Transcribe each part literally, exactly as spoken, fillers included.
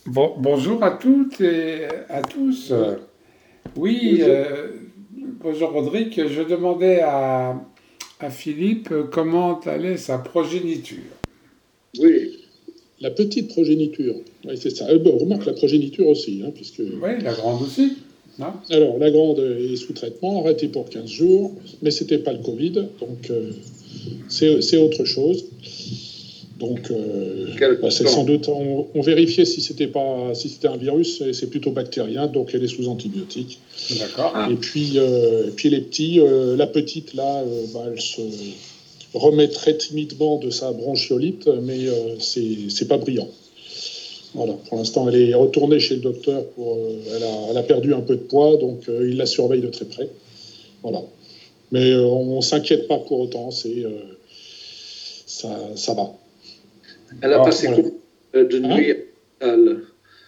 Bon, bonjour à toutes et à tous. Oui, Bonjour. euh, bonjour Rodrigue. Je demandais à, à Philippe comment allait sa progéniture. Oui, la petite progéniture. Oui, c'est ça. Euh, bon, remarque la progéniture aussi, hein, puisque. Oui, la grande aussi, non? Alors, la grande est sous traitement, arrêtée pour quinze jours, mais c'était pas le Covid, donc euh, c'est c'est autre chose. Donc, euh, Quel bah, c'est sans temps? doute. On, on vérifiait si c'était pas si c'était un virus, et c'est plutôt bactérien, donc elle est sous antibiotiques. D'accord. Ah, Et puis, euh, et puis les petits, euh, la petite là, euh, bah, elle se remet très timidement de sa bronchiolite, mais euh, c'est c'est pas brillant. Voilà, pour l'instant, elle est retournée chez le docteur. Pour, euh, elle, a, elle a perdu un peu de poids, donc euh, il la surveille de très près. Voilà. Mais euh, on ne s'inquiète pas pour autant, c'est, euh, ça, ça va. elle a Bon, passé Voilà. combien de Hein? nuits à l'hôpital?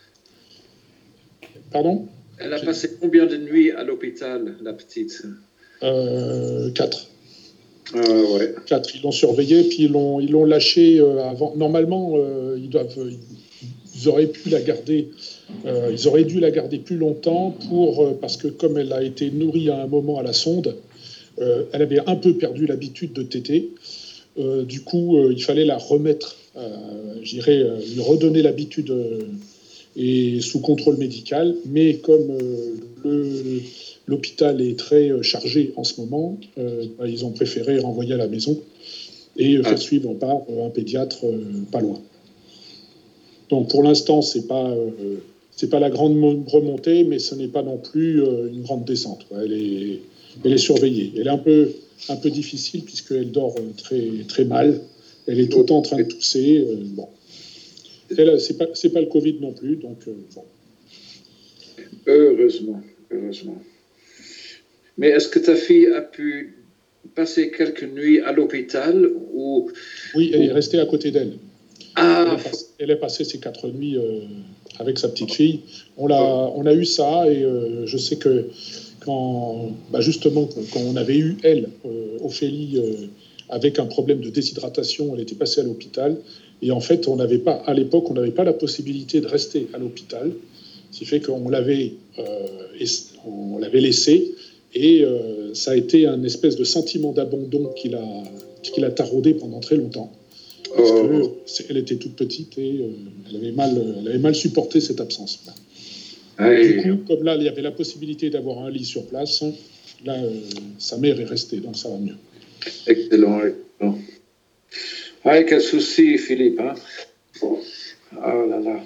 Pardon? Elle a J'ai- passé combien de nuits à l'hôpital, la petite? euh, Quatre. Ah ouais. Quatre. Ils l'ont surveillée, puis ils l'ont, ils l'ont lâchée euh, avant. Normalement, euh, ils doivent, ils auraient pu la garder. Euh, ils auraient dû la garder plus longtemps pour, euh, parce que comme elle a été nourrie à un moment à la sonde, euh, elle avait un peu perdu l'habitude de téter. Euh, du coup, euh, il fallait la remettre, euh, j'irais euh, lui redonner l'habitude euh, et sous contrôle médical. Mais comme euh, le, l'hôpital est très euh, chargé en ce moment, euh, bah, ils ont préféré renvoyer à la maison et Ah, faire suivre par euh, un pédiatre euh, pas loin. Donc pour l'instant, c'est pas euh, c'est pas la grande remontée, mais ce n'est pas non plus euh, une grande descente. Quoi. Elle est elle est surveillée. Elle est un peu un peu difficile puisqu'elle dort euh, très très mal. Elle est tout le temps en train de tousser. Euh, bon, elle, c'est pas c'est pas le Covid non plus, donc euh, bon. heureusement, heureusement. Mais est-ce que ta fille a pu passer quelques nuits à l'hôpital ou, Oui, elle est ou... restée à côté d'elle. Elle Ah, est, passée, elle est passée ces quatre nuits euh, avec sa petite fille. On a, on a eu ça et euh, je sais que quand, bah justement, quand on avait eu, elle, euh, Ophélie, euh, avec un problème de déshydratation, elle était passée à l'hôpital. Et en fait, on n'avait pas, à l'époque, on n'avait pas la possibilité de rester à l'hôpital. Ce qui fait qu'on l'avait, euh, on l'avait laissée. Et euh, ça a été un espèce de sentiment d'abandon qui l'a, qui l'a taraudée pendant très longtemps parce oh, qu'elle était toute petite et euh, elle, avait mal, elle avait mal supporté cette absence. Du hey, coup, comme là, il y avait la possibilité d'avoir un lit sur place, là, euh, sa mère est restée, donc ça va mieux. excellent, excellent. Ah, quel souci, Philippe, hein? Oh là là.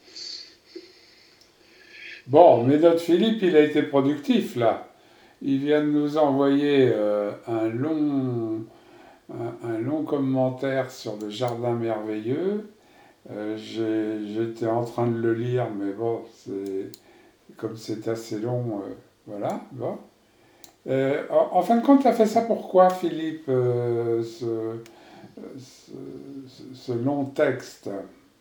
Bon, mais notre Philippe, il a été productif là. Il vient de nous envoyer euh, un long, un, un long commentaire sur le jardin merveilleux. Euh, j'ai- j'étais en train de le lire, mais bon, c'est comme c'est assez long, euh, voilà. Bon. Euh, en, en fin de compte, tu as fait ça pourquoi, Philippe, euh, ce, ce, ce long texte?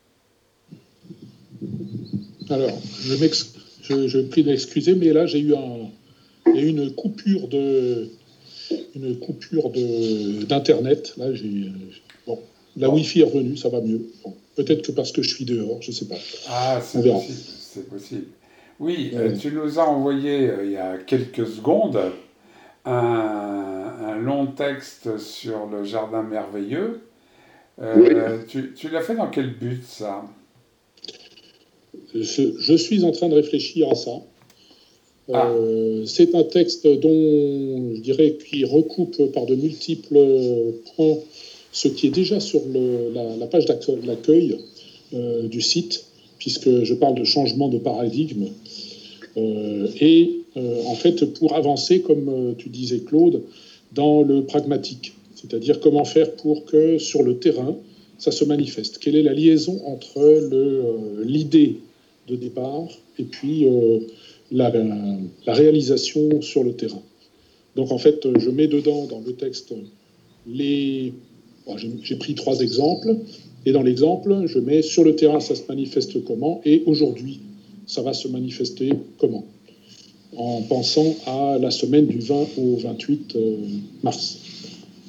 Alors, je, m'ex- je, je prie d'excuser, mais là, j'ai eu un, il y a eu une coupure de, une coupure de, d'internet. Là, j'ai, bon, la Bon. Wi-Fi est revenue, ça va mieux. Bon, peut-être que parce que je suis dehors, je sais pas. Ah, On c'est verra. possible, c'est possible. Oui, euh, Euh, tu nous as envoyé euh, il y a quelques secondes un, un long texte sur le jardin merveilleux. Oui, Euh, tu tu l'as fait dans quel but, ça? je, je suis en train de réfléchir à ça. Ah, Euh, c'est un texte dont je dirais qui recoupe par de multiples points ce qui est déjà sur le, la, la, page d'accueil euh, du site, puisque je parle de changement de paradigme. Euh, et euh, en fait, pour avancer, comme euh, tu disais, Claude, dans le pragmatique, c'est-à-dire comment faire pour que sur le terrain, ça se manifeste. Quelle est la liaison entre le, euh, l'idée de départ et puis euh, la, la, réalisation sur le terrain. Donc en fait, je mets dedans dans le texte les... Bon, j'ai pris trois exemples, et dans l'exemple, je mets sur le terrain, ça se manifeste comment, et aujourd'hui, ça va se manifester comment, en pensant à la semaine du vingt au vingt-huit mars.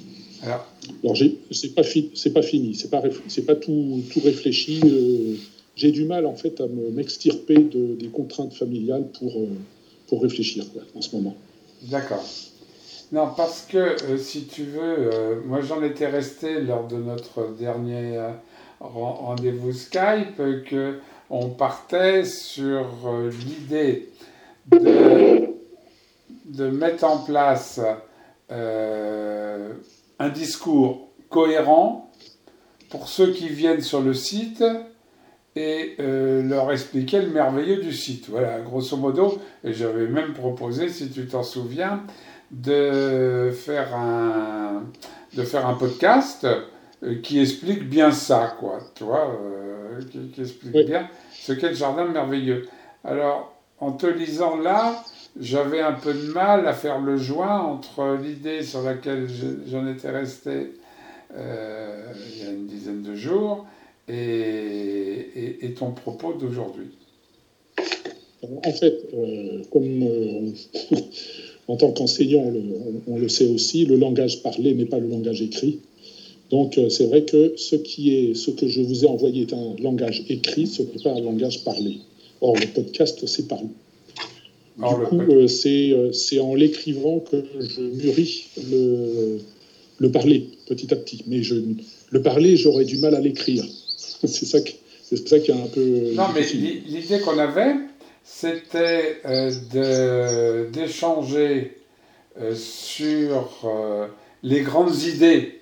alors, Alors, c'est pas, fi- c'est pas fini, c'est pas, c'est pas tout, tout réfléchi. Euh, j'ai du mal en fait à me, m'extirper de, des contraintes familiales pour, euh, pour réfléchir quoi, en ce moment. D'accord. Non, parce que euh, si tu veux, euh, moi j'en étais resté lors de notre dernier euh, ren- rendez-vous Skype euh, que on partait sur euh, l'idée de, de mettre en place euh, un discours cohérent pour ceux qui viennent sur le site et euh, leur expliquer le merveilleux du site. Voilà, grosso modo, et j'avais même proposé, si tu t'en souviens, de faire un, de faire un podcast euh, qui explique bien ça, quoi, tu vois, euh, qui, qui explique Oui. bien ce qu'est le jardin merveilleux. Alors, en te lisant là, j'avais un peu de mal à faire le joint entre l'idée sur laquelle je- j'en étais resté euh, il y a une dizaine de jours et, et, et ton propos d'aujourd'hui. En fait, euh, comme euh, en tant qu'enseignant, on le, on, on le sait aussi, le langage parlé n'est pas le langage écrit. Donc, euh, c'est vrai que ce, qui est, ce que je vous ai envoyé est un langage écrit, ce n'est pas un langage parlé. Or, le podcast, c'est parlé. Du Or, le coup, pod- euh, c'est, euh, c'est en l'écrivant que je mûris le, le parler petit à petit. Mais je, le parler, j'aurais du mal à l'écrire. C'est ça, que, c'est ça qui est un peu Non, mais difficile. l'i- l'idée qu'on avait, c'était euh, de, d'échanger euh, sur euh, les grandes idées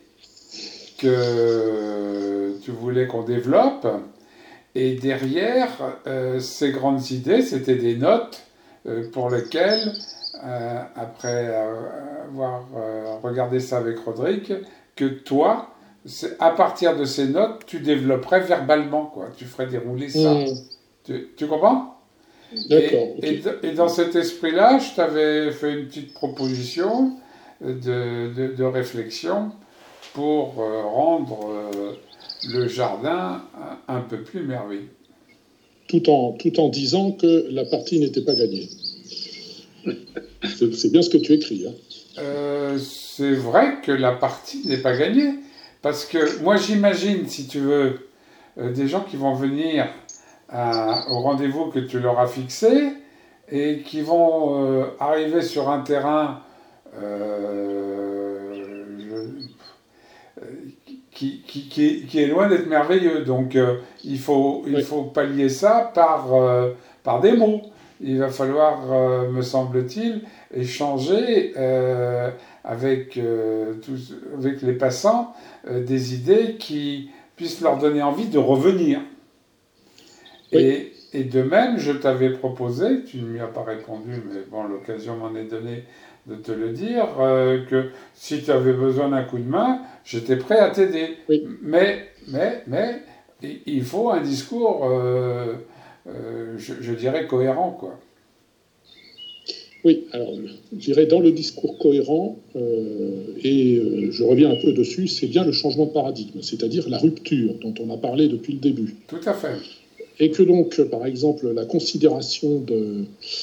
que tu voulais qu'on développe. Et derrière, euh, ces grandes idées, c'était des notes euh, pour lesquelles, euh, après avoir euh, regardé ça avec Rodrigue, que toi, c'est- à partir de ces notes, tu développerais verbalement, quoi. Tu ferais dérouler ça. Mmh, Tu, tu comprends? Et, d'accord, ok. et, de- et dans cet esprit-là, je t'avais fait une petite proposition de, de, de réflexion pour euh, rendre euh, le jardin un, un peu plus merveilleux. Tout en, tout en disant que la partie n'était pas gagnée. C'est, c'est bien ce que tu écris. Hein. Euh, c'est vrai que la partie n'est pas gagnée. Parce que moi, j'imagine, si tu veux, euh, des gens qui vont venir à- au rendez-vous que tu leur as fixé et qui vont euh, arriver sur un terrain euh, je- euh, qui, qui, qui, est, qui est loin d'être merveilleux. Donc, euh, il faut, il Oui, faut pallier ça par, euh, par des mots. Il va falloir, euh, me semble-t-il, échanger euh, avec, euh, tous, avec les passants euh, des idées qui puissent leur donner envie de revenir. oui, Et, et de même, je t'avais proposé, tu ne m'y as pas répondu, mais bon, l'occasion m'en est donnée de te le dire, euh, que si tu avais besoin d'un coup de main, j'étais prêt à t'aider. oui, Mais, mais, mais, il il faut un discours, euh, euh, je, je dirais, cohérent, quoi. oui. Alors, je dirais dans le discours cohérent, euh, et euh, je reviens un peu dessus, c'est bien le changement de paradigme, c'est-à-dire la rupture dont on a parlé depuis le début. Tout à fait. Et que donc, par exemple, la considération de,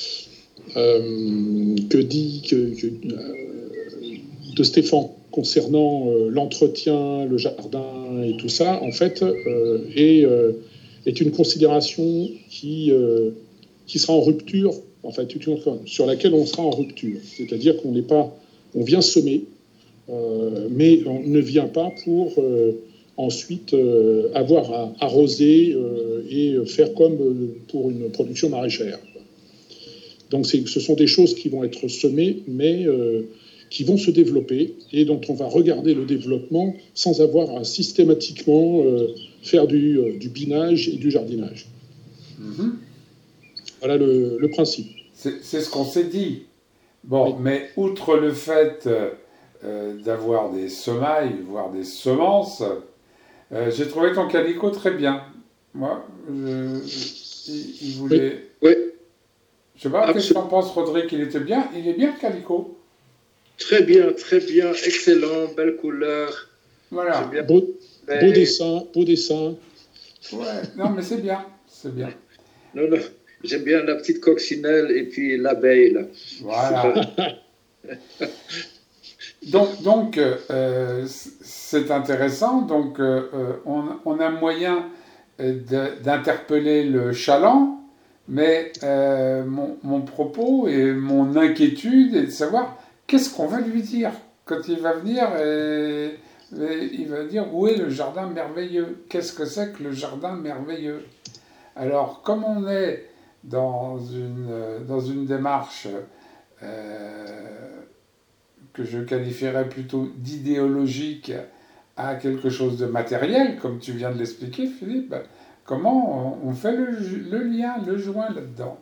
euh, que dit que, que, euh, de Stéphane concernant euh, l'entretien, le jardin et tout ça, en fait, euh, est, euh, est une considération qui, euh, qui sera en rupture, en fait, sur laquelle on sera en rupture. C'est-à-dire qu'on n'est pas, on vient semer, euh, mais on ne vient pas pour euh, ensuite euh, avoir à arroser euh, et faire comme pour une production maraîchère. Donc c'est, ce sont des choses qui vont être semées, mais euh, qui vont se développer et dont on va regarder le développement sans avoir à systématiquement euh, faire du, euh, du binage et du jardinage. Mm-hmm. Voilà le, le principe. C'est, c'est ce qu'on s'est dit. Bon, Oui. mais outre le fait euh, d'avoir des semailles, voire des semences, euh, j'ai trouvé ton calicot très bien. Moi, je, il, il voulait... Oui, Je sais pas, qu'est-ce que absolument. t'en penses, Rodrigue? Il était bien? Il est bien, le calicot? Très bien, très bien, excellent, belle couleur. J'aime Voilà. bien. Beau, beau Mais dessin, beau dessin. Ouais, non, mais c'est bien. C'est bien. non, non, j'aime bien la petite coccinelle et puis l'abeille là. C'est Voilà. pas- Donc, donc euh, c'est intéressant. Donc, euh, euh, on, on a moyen de, d'interpeller le chaland, mais euh, mon, mon propos et mon inquiétude est de savoir qu'est-ce qu'on va lui dire quand il va venir et, et il va dire où est le jardin merveilleux, qu'est-ce que c'est que le jardin merveilleux. Alors comme on est dans une, dans une démarche euh, que je qualifierais plutôt d'idéologique à quelque chose de matériel, comme tu viens de l'expliquer, Philippe, comment on fait le, le lien, le joint là-dedans?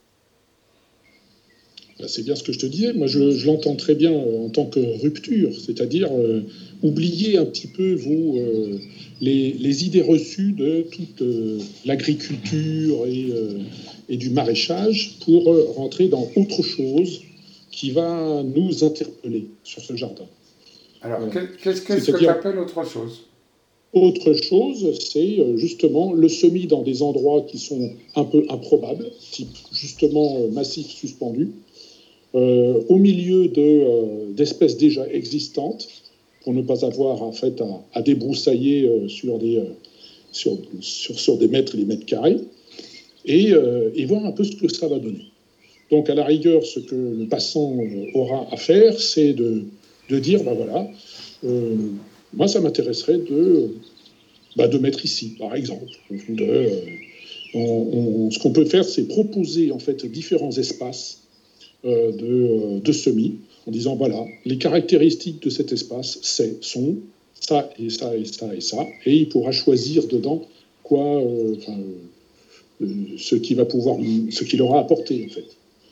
Ben, c'est bien ce que je te disais. Moi, je, je l'entends très bien euh, en tant que rupture, c'est-à-dire euh, oublier un petit peu vos, euh, les, les idées reçues de toute euh, l'agriculture et, euh, et du maraîchage pour euh, rentrer dans autre chose qui va nous interpeller sur ce jardin. Alors, euh, qu'est-ce, qu'est-ce que tu appelles autre chose? Autre chose, c'est justement le semis dans des endroits qui sont un peu improbables, type justement massif suspendu, euh, au milieu de, euh, d'espèces déjà existantes, pour ne pas avoir en fait à, à débroussailler euh, sur, des, euh, sur, sur, sur des mètres et des mètres carrés, et, euh, et voir un peu ce que ça va donner. Donc à la rigueur, ce que le passant aura à faire, c'est de, de dire, ben voilà, euh, moi ça m'intéresserait de, bah, de mettre ici, par exemple. De, euh, on, on, ce qu'on peut faire, c'est proposer en fait différents espaces euh, de, de semis, en disant, voilà, les caractéristiques de cet espace, c'est, sont ça et ça et ça et ça, et il pourra choisir dedans quoi, euh, enfin, euh, ce qui va pouvoir, ce qu'il aura apporté, en fait.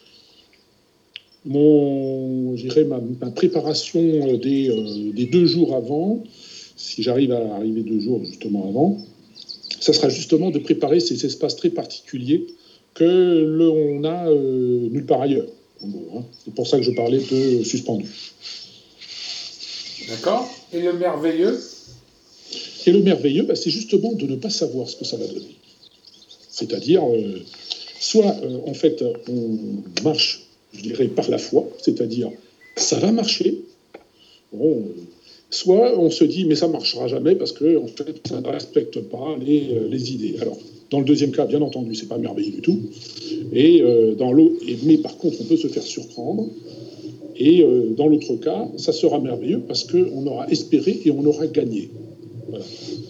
Mon, je dirais ma, ma préparation des, euh, des deux jours avant, si j'arrive à arriver deux jours justement avant, ça sera justement de préparer ces espaces très particuliers que l'on a euh, nulle part ailleurs. En gros, hein. C'est pour ça que je parlais de suspendu. D'accord. Et le merveilleux? Et le merveilleux, bah, c'est justement de ne pas savoir ce que ça va donner. C'est-à-dire, euh, soit euh, en fait, on marche, je dirais, par la foi, c'est-à-dire, ça va marcher. Bon, euh, soit on se dit, mais ça ne marchera jamais parce que en fait, ça ne respecte pas les, euh, les idées. Alors, dans le deuxième cas, bien entendu, c'est pas merveilleux du tout. Et euh, dans l'eau, mais par contre, on peut se faire surprendre. Et euh, dans l'autre cas, ça sera merveilleux parce qu'on aura espéré et on aura gagné. Voilà.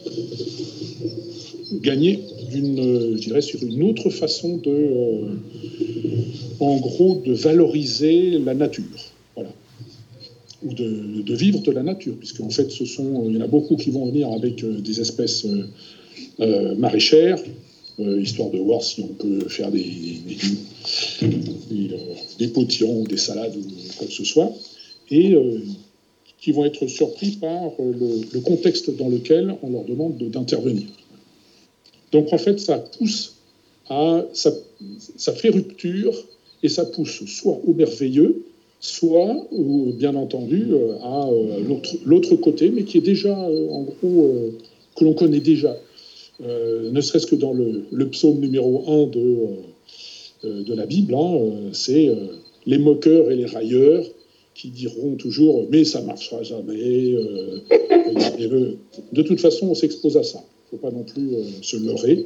Gagner d'une, euh, je dirais, sur une autre façon de, euh, en gros, de valoriser la nature. Voilà. Ou de, de vivre de la nature, puisque en fait, ce sont, il y en a beaucoup qui vont venir avec euh, des espèces euh, euh, maraîchères, euh, histoire de voir si on peut faire des, des, des, euh, des potions, des salades ou quoi que ce soit, et euh, qui vont être surpris par le, le contexte dans lequel on leur demande de, d'intervenir. Donc en fait, ça pousse à, ça, ça fait rupture et ça pousse soit au merveilleux, soit, ou bien entendu, à l'autre, l'autre côté, mais qui est déjà, en gros, que l'on connaît déjà. Euh, ne serait-ce que dans le, le psaume numéro un de, euh, de la Bible, hein, c'est euh, les moqueurs et les railleurs qui diront toujours « mais ça ne marchera jamais euh, ». Et le, de toute façon, on s'expose à ça. Il ne faut pas non plus euh, se leurrer.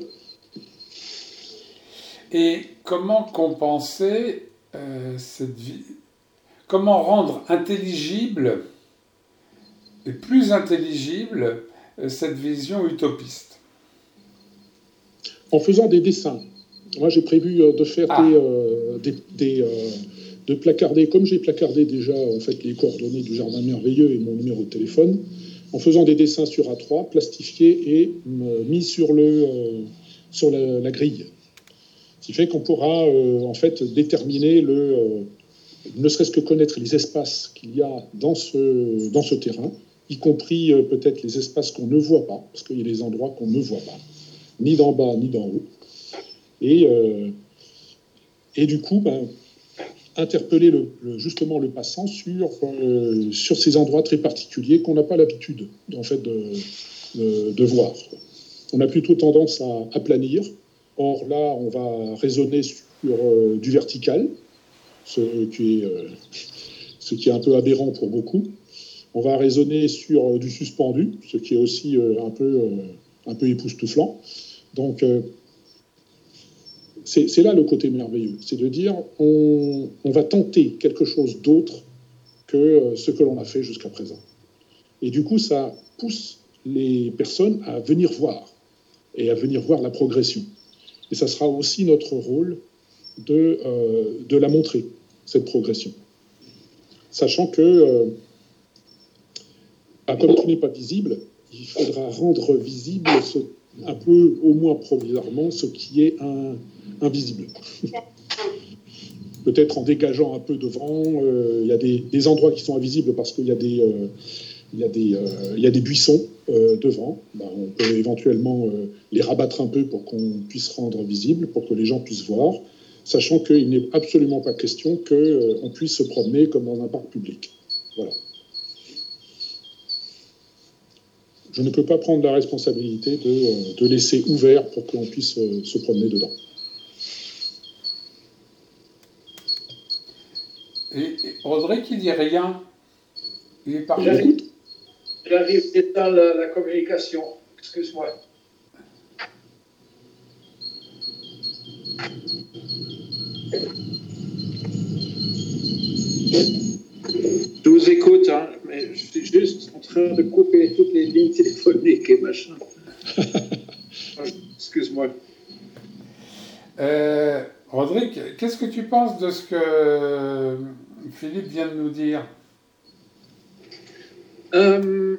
Et comment compenser euh, cette vie? Comment rendre intelligible et plus intelligible euh, cette vision utopiste? En faisant des dessins. Moi, j'ai prévu euh, de faire ah. des, euh, des, des euh, de placarder, comme j'ai placardé déjà en fait les coordonnées du Jardin Merveilleux et mon numéro de téléphone, en faisant des dessins sur A trois, plastifiés et euh, mis sur, le, euh, sur la, la grille. Ce qui fait qu'on pourra euh, en fait déterminer, le, euh, ne serait-ce que connaître les espaces qu'il y a dans ce, dans ce terrain, y compris euh, peut-être les espaces qu'on ne voit pas, parce qu'il y a des endroits qu'on ne voit pas, ni d'en bas, ni d'en haut. Et, euh, et du coup, ben, interpeller le, le, justement le passant sur, euh, sur ces endroits très particuliers qu'on n'a pas l'habitude en fait, de, de, de voir. On a plutôt tendance à aplanir. Or là, on va raisonner sur euh, du vertical, ce qui, est, euh, ce qui est un peu aberrant pour beaucoup. On va raisonner sur euh, du suspendu, ce qui est aussi euh, un peu, euh, un peu époustouflant. Donc, euh, c'est, c'est là le côté merveilleux. C'est de dire, on, on va tenter quelque chose d'autre que ce que l'on a fait jusqu'à présent. Et du coup, ça pousse les personnes à venir voir et à venir voir la progression. Et ça sera aussi notre rôle de, euh, de la montrer, cette progression. Sachant que, euh, bah, comme tout n'est pas visible, il faudra rendre visible ce, un peu, au moins provisoirement, ce qui est un, invisible. Peut-être en dégageant un peu devant, il euh, y a des, des endroits qui sont invisibles parce qu'il y a des... Euh, Il y, a des, euh, il y a des buissons euh, devant. Ben, on peut éventuellement euh, les rabattre un peu pour qu'on puisse rendre visible, pour que les gens puissent voir, sachant qu'il n'est absolument pas question qu'on euh, puisse se promener comme dans un parc public. Voilà. Je ne peux pas prendre la responsabilité de, euh, de laisser ouvert pour qu'on puisse euh, se promener dedans. Et, et Roderick, il dit rien. Il est parti. J'arrive dans la, la communication. Excuse-moi. Je vous écoute, hein, mais je suis juste en train de couper toutes les lignes téléphoniques et machin. Excuse-moi. Euh, Roderick, qu'est-ce que tu penses de ce que Philippe vient de nous dire ? Euh,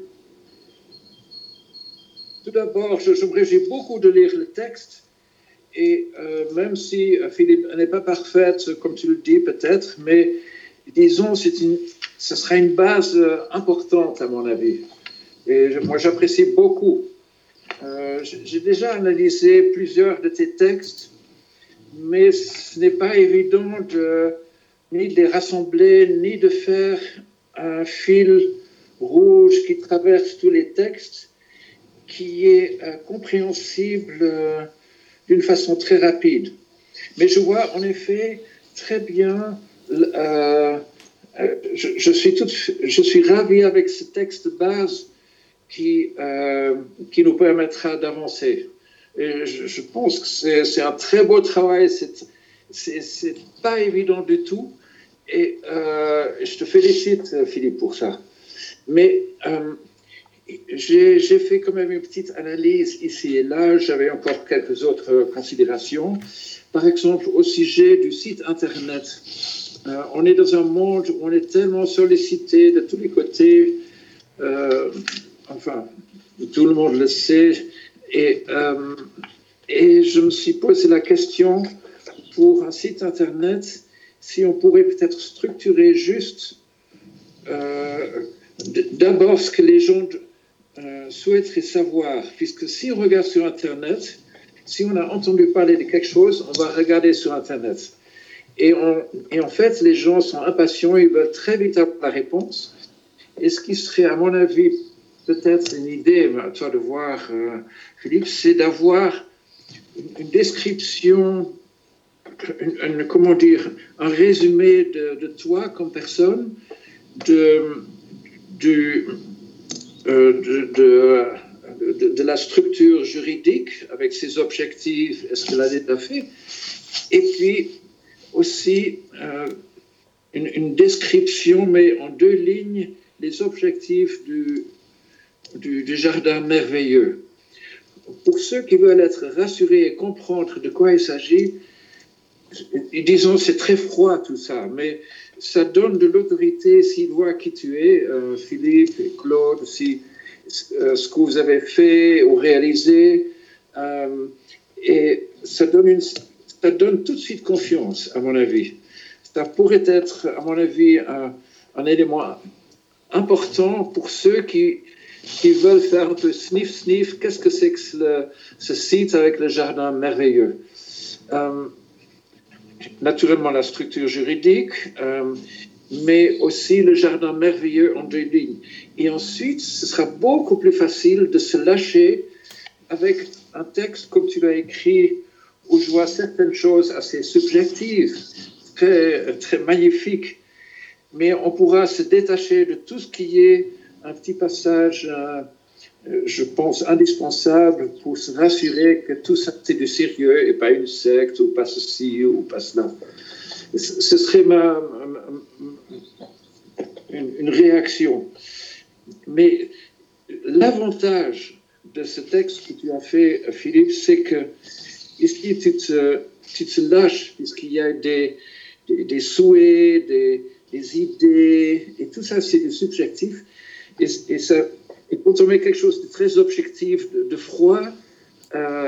tout d'abord, je, je me réjouis beaucoup de lire le texte, et euh, même si euh, Philippe n'est pas parfaite, comme tu le dis peut-être, mais disons, c'est une, ce sera une base euh, importante à mon avis. Et je, moi, j'apprécie beaucoup. Euh, j'ai déjà analysé plusieurs de tes textes, mais ce n'est pas évident de, ni de les rassembler, ni de faire un fil rouge qui traverse tous les textes, qui est euh, compréhensible euh, d'une façon très rapide. Mais je vois en effet très bien, euh, euh, je, je, suis tout, je suis ravi avec ce texte de base qui, euh, qui nous permettra d'avancer. Et je, je pense que c'est, c'est un très beau travail, c'est, c'est, c'est pas évident du tout, et euh, je te félicite, Philippe, pour ça. Mais euh, j'ai, j'ai fait quand même une petite analyse ici et là. J'avais encore quelques autres considérations. Par exemple, au sujet du site Internet. Euh, on est dans un monde où on est tellement sollicité de tous les côtés. Euh, enfin, tout le monde le sait. Et, euh, et je me suis posé la question, pour un site Internet, si on pourrait peut-être structurer juste... Euh, D'abord, ce que les gens euh, souhaiteraient savoir, puisque si on regarde sur Internet, si on a entendu parler de quelque chose, on va regarder sur Internet. Et, on, et en fait, les gens sont impatients, ils veulent très vite avoir la réponse. Et ce qui serait, à mon avis, peut-être une idée, à toi de voir, euh, Philippe, c'est d'avoir une description, une, une, comment dire, un résumé de, de toi comme personne, de... Du, euh, de, de, de, de la structure juridique avec ses objectifs, est-ce qu'elle a déjà fait, et puis aussi euh, une, une description, mais en deux lignes, les objectifs du, du, du jardin merveilleux. Pour ceux qui veulent être rassurés et comprendre de quoi il s'agit, disons, c'est très froid tout ça, mais ça donne de l'autorité s'ils voient qui tu es, euh, Philippe et Claude, si, euh, ce que vous avez fait ou réalisé, euh, et ça donne, une, ça donne tout de suite confiance, à mon avis. Ça pourrait être, à mon avis, un, un élément important pour ceux qui, qui veulent faire un peu sniff-sniff, qu'est-ce que c'est que ce, ce site avec le jardin merveilleux. Euh, Naturellement, la structure juridique, euh, mais aussi le jardin merveilleux en deux lignes. Et ensuite, ce sera beaucoup plus facile de se lâcher avec un texte comme tu l'as écrit, où je vois certaines choses assez subjectives, très, très magnifiques, mais on pourra se détacher de tout ce qui est un petit passage euh, je pense, indispensable pour se rassurer que tout ça, c'est du sérieux et pas une secte ou pas ceci ou pas cela. Ce serait ma, ma, une, une réaction. Mais l'avantage de ce texte que tu as fait, Philippe, c'est que ici, tu te, tu te lâches, puisqu'il y a des, des, des souhaits, des, des idées, et tout ça, c'est du subjectif. Et, et, ça, et quand on met quelque chose de très objectif, de, de froid, euh,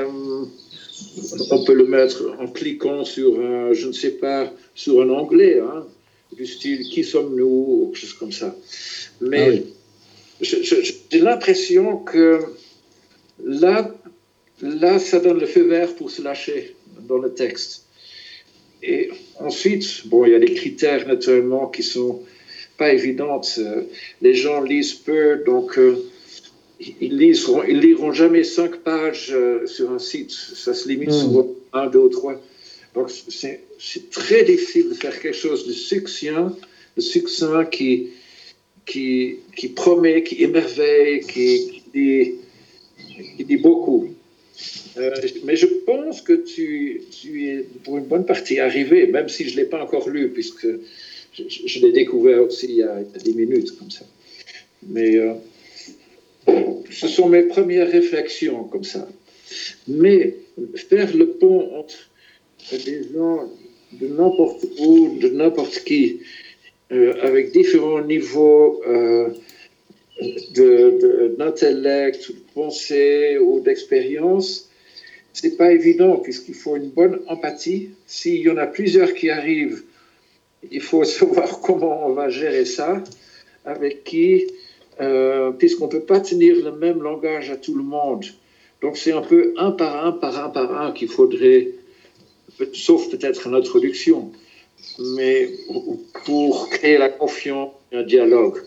on peut le mettre en cliquant sur, un, je ne sais pas, sur un onglet, hein, du style « Qui sommes-nous » ou quelque chose comme ça. Mais ah oui. je, je, j'ai l'impression que là, là, ça donne le feu vert pour se lâcher dans le texte. Et ensuite, bon, il y a des critères naturellement qui sont pas évidents. Les gens lisent peu, donc euh, ils liseront, ils liront jamais cinq pages euh, sur un site. Ça se limite mmh. souvent à un, deux ou trois. Donc c'est, c'est très difficile de faire quelque chose de succinct, de succinct qui, qui, qui promet, qui émerveille, qui, qui, dit, qui dit beaucoup. Euh, mais je pense que tu, tu es pour une bonne partie arrivé, même si je ne l'ai pas encore lu, puisque je, je l'ai découvert aussi il y a dix minutes, comme ça. Mais euh, ce sont mes premières réflexions, comme ça. Mais faire le pont entre des gens de n'importe où, de n'importe qui, euh, avec différents niveaux euh, de, de, d'intellect, de pensée ou d'expérience, c'est pas évident, puisqu'il faut une bonne empathie. S'il y en a plusieurs qui arrivent, il faut savoir comment on va gérer ça, avec qui, euh, puisqu'on ne peut pas tenir le même langage à tout le monde. Donc c'est un peu un par un, par un, par un qu'il faudrait, sauf peut-être une introduction, mais pour créer la confiance, un dialogue.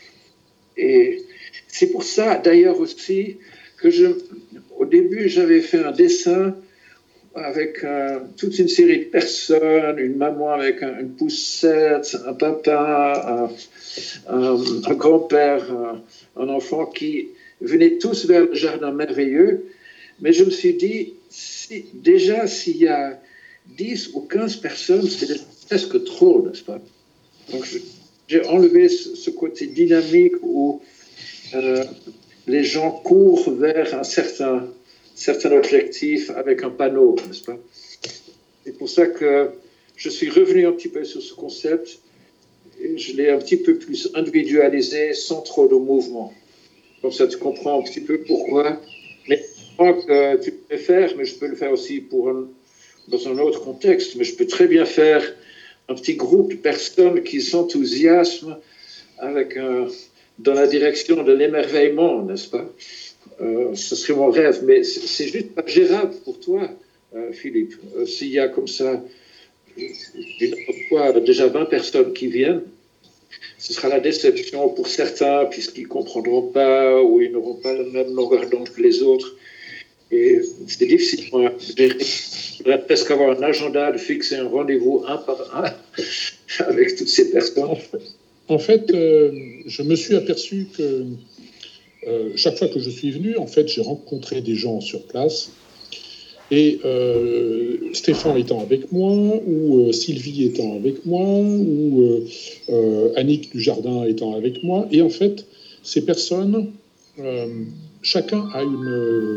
Et c'est pour ça, d'ailleurs aussi, que je, au début, j'avais fait un dessin avec euh, toute une série de personnes, une maman avec un, une poussette, un papa, un, un, un grand-père, un, un enfant qui venaient tous vers le jardin merveilleux. Mais je me suis dit, si, déjà, s'il y a dix ou quinze personnes, c'est presque trop, n'est-ce pas? Donc, je, j'ai enlevé ce, ce côté dynamique où euh, les gens courent vers un certain, certain objectif avec un panneau, n'est-ce pas? C'est pour ça que je suis revenu un petit peu sur ce concept et je l'ai un petit peu plus individualisé sans trop de mouvement. Comme ça, tu comprends un petit peu pourquoi. Mais je crois que tu peux le faire, mais je peux le faire aussi pour un, dans un autre contexte. Mais je peux très bien faire un petit groupe de personnes qui s'enthousiasment avec un, dans la direction de l'émerveillement, n'est-ce pas? Euh, ce serait mon rêve, mais c'est, c'est juste pas gérable pour toi, euh, Philippe. Euh, s'il y a comme ça une fois déjà vingt personnes qui viennent, ce sera la déception pour certains, puisqu'ils ne comprendront pas ou ils n'auront pas le même longueur d'onde que les autres. Et c'est difficile pour moi. Je voudrais presque avoir un agenda de fixer un rendez-vous un par un avec toutes ces personnes. En fait, euh, je me suis aperçu que euh, chaque fois que je suis venu, en fait, j'ai rencontré des gens sur place. Et euh, Stéphane étant avec moi, ou euh, Sylvie étant avec moi, ou euh, euh, Annick du Jardin étant avec moi. Et en fait, ces personnes, euh, chacun a, une, euh,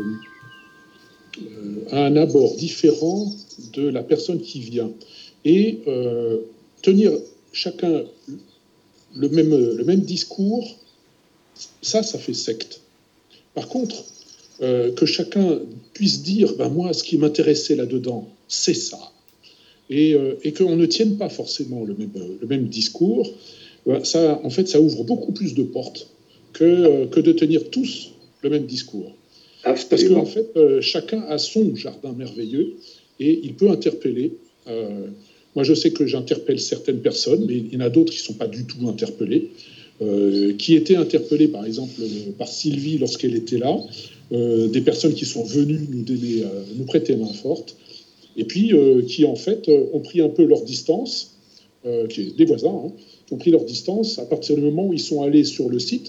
a un abord différent de la personne qui vient. Et euh, tenir chacun le même, le même discours, ça, ça fait secte. Par contre, Euh, que chacun puisse dire ben moi ce qui m'intéressait là-dedans c'est ça et, euh, et qu'on ne tienne pas forcément le même, le même discours, ben, ça, en fait ça ouvre beaucoup plus de portes que, euh, que de tenir tous le même discours. Absolument. Parce qu'en fait euh, chacun a son jardin merveilleux et il peut interpeller. Euh, moi je sais que j'interpelle certaines personnes, mais il y en a d'autres qui ne sont pas du tout interpellées, euh, qui étaient interpellées par exemple par Sylvie lorsqu'elle était là. Euh, des personnes qui sont venues nous, donner, euh, nous prêter main forte, et puis euh, qui en fait euh, ont pris un peu leur distance, euh, qui est des voisins, hein, qui ont pris leur distance à partir du moment où ils sont allés sur le site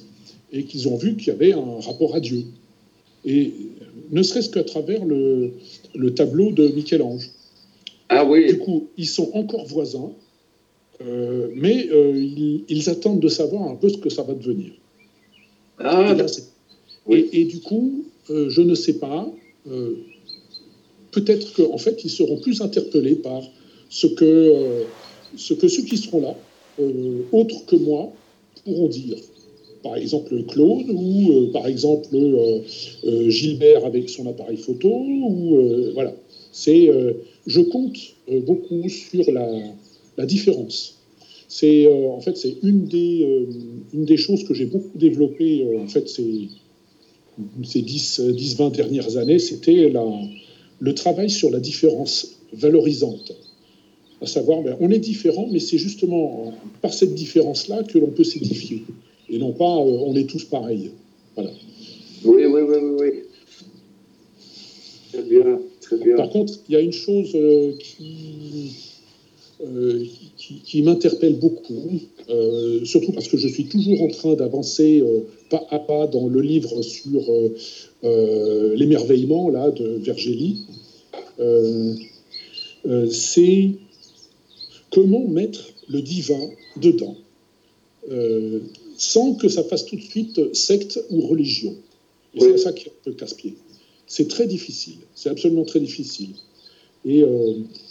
et qu'ils ont vu qu'il y avait un rapport à Dieu. Et ne serait-ce qu'à travers le, le tableau de Michel-Ange. Ah oui. Du coup, ils sont encore voisins, euh, mais euh, ils, ils attendent de savoir un peu ce que ça va devenir. Ah, et, là, oui. et, et du coup, euh, je ne sais pas, euh, peut-être qu'en fait, ils seront plus interpellés par ce que, euh, ce que ceux qui seront là, euh, autres que moi, pourront dire. Par exemple Claude, ou euh, par exemple euh, euh, Gilbert avec son appareil photo, ou euh, voilà. C'est, euh, je compte euh, beaucoup sur la, la différence. C'est, euh, en fait, c'est une des, euh, une des choses que j'ai beaucoup développées, euh, en fait, ces, ces dix vingt dernières années, c'était la, le travail sur la différence valorisante. À savoir, ben, on est différent, mais c'est justement par cette différence-là que l'on peut s'édifier. Et non pas, euh, on est tous pareils. Voilà. Oui, oui, oui, oui, oui. Très bien, très bien. Par contre, il y a une chose euh, qui, euh, qui, qui m'interpelle beaucoup, euh, surtout parce que je suis toujours en train d'avancer euh, pas à pas dans le livre sur euh, euh, l'émerveillement là, de Vergély. Euh, euh, c'est comment mettre le divin dedans. Euh, sans que ça fasse tout de suite secte ou religion. Et oui. C'est ça qui est un peu casse-pied. C'est très difficile, c'est absolument très difficile. Et euh,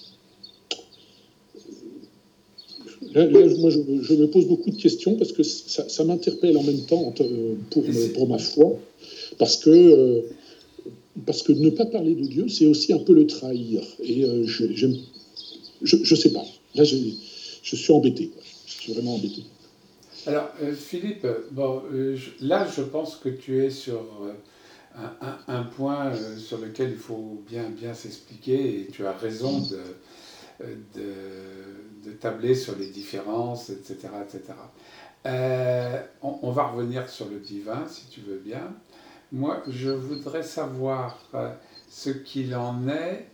là, là, moi, je, je me pose beaucoup de questions parce que ça, ça m'interpelle en même temps pour, pour ma foi, parce que, euh, parce que ne pas parler de Dieu, c'est aussi un peu le trahir. Et euh, je, je, je sais pas. Là, je, je suis embêté. Quoi. Je suis vraiment embêté. Alors, euh, Philippe, bon, euh, je, là, je pense que tu es sur euh, un, un, un point euh, sur lequel il faut bien, bien s'expliquer, et tu as raison de, de, de tabler sur les différences, et cetera, et cetera. Euh, on, on va revenir sur le divin, si tu veux bien. Moi, je voudrais savoir euh, ce qu'il en est,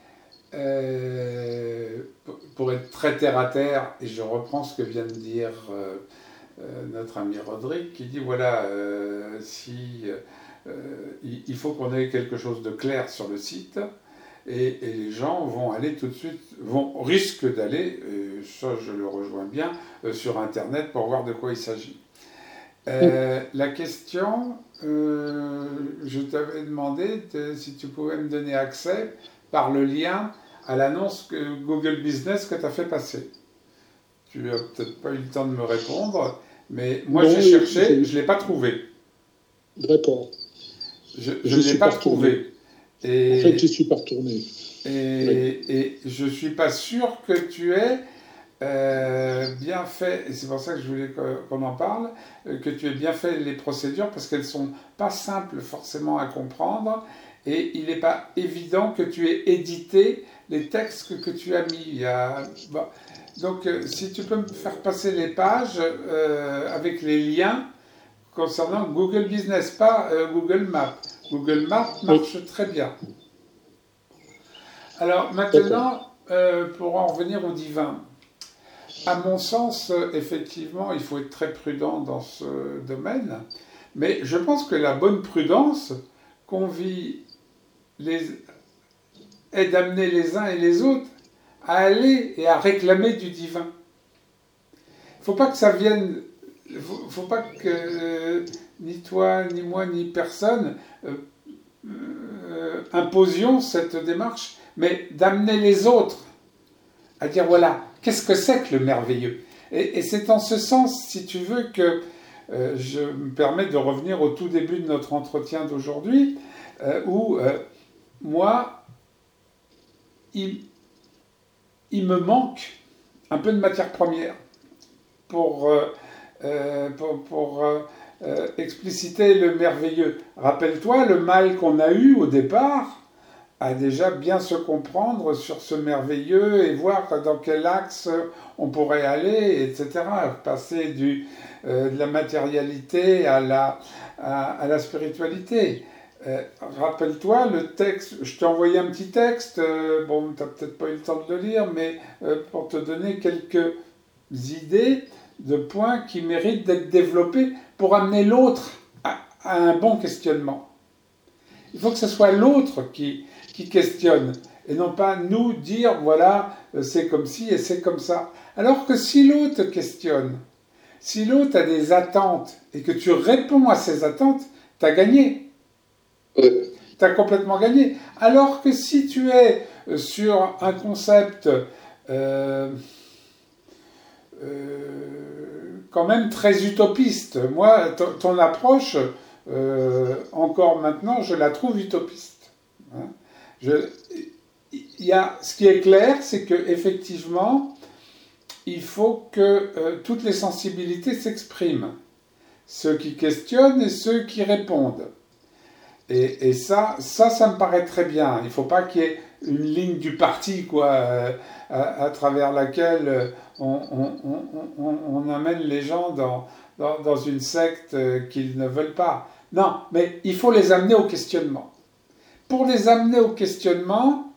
euh, pour, pour être très terre à terre, et je reprends ce que vient de dire euh, Euh, notre ami Rodrigue, qui dit voilà, euh, si euh, il, il faut qu'on ait quelque chose de clair sur le site, et, et les gens vont aller tout de suite, vont risquent d'aller, euh, ça je le rejoins bien, euh, sur Internet pour voir de quoi il s'agit. Euh, mmh. La question, euh, je t'avais demandé de, si tu pouvais me donner accès par le lien à l'annonce que Google Business que tu as fait passer. Tu n'as peut-être pas eu le temps de me répondre, mais moi j'ai cherché, je ne l'ai pas trouvé. D'accord. Je ne l'ai pas, pas trouvé. Et, en fait, je ne suis pas retourné. Et, oui. et je ne suis pas sûr que tu aies euh, bien fait, et c'est pour ça que je voulais qu'on en parle, que tu aies bien fait les procédures, parce qu'elles ne sont pas simples forcément à comprendre, et il n'est pas évident que tu aies édité les textes que, que tu as mis. Il y a, bon, donc, euh, si tu peux me faire passer les pages euh, avec les liens concernant Google Business, pas euh, Google Maps. Google Maps marche oui. très bien. Alors, maintenant, euh, pour en revenir au divin, à mon sens, euh, effectivement, il faut être très prudent dans ce domaine, mais je pense que la bonne prudence qu'on vit les... est d'amener les uns et les autres à aller et à réclamer du divin. Il ne faut pas que ça vienne, il ne faut, faut pas que euh, ni toi, ni moi, ni personne euh, euh, imposions cette démarche, mais d'amener les autres à dire voilà, qu'est-ce que c'est que le merveilleux ? Et, et c'est en ce sens, si tu veux, que euh, je me permets de revenir au tout début de notre entretien d'aujourd'hui, euh, où euh, moi, il il me manque un peu de matière première pour, euh, euh, pour, pour euh, euh, expliciter le merveilleux. Rappelle-toi, le mal qu'on a eu au départ a déjà bien se comprendre sur ce merveilleux et voir dans quel axe on pourrait aller, et cetera. Passer du, euh, de la matérialité à la, à, à la spiritualité. Euh, rappelle-toi le texte, je t'ai envoyé un petit texte, euh, bon, tu n'as peut-être pas eu le temps de le lire, mais euh, pour te donner quelques idées de points qui méritent d'être développés pour amener l'autre à, à un bon questionnement. Il faut que ce soit l'autre qui, qui questionne, et non pas nous dire, voilà, c'est comme ci et c'est comme ça. Alors que si l'autre questionne, si l'autre a des attentes, et que tu réponds à ces attentes, tu as gagné. Ouais. Tu as complètement gagné. Alors que si tu es sur un concept euh, euh, quand même très utopiste, moi, ton, ton approche, euh, encore maintenant, je la trouve utopiste. Hein. Je, il y a, ce qui est clair, c'est qu'effectivement, il faut que euh, toutes les sensibilités s'expriment. Ceux qui questionnent et ceux qui répondent. Et, et ça, ça, ça me paraît très bien. Il ne faut pas qu'il y ait une ligne du parti, quoi, euh, à, à travers laquelle on, on, on, on, on amène les gens dans, dans, dans une secte qu'ils ne veulent pas. Non, mais il faut les amener au questionnement. Pour les amener au questionnement,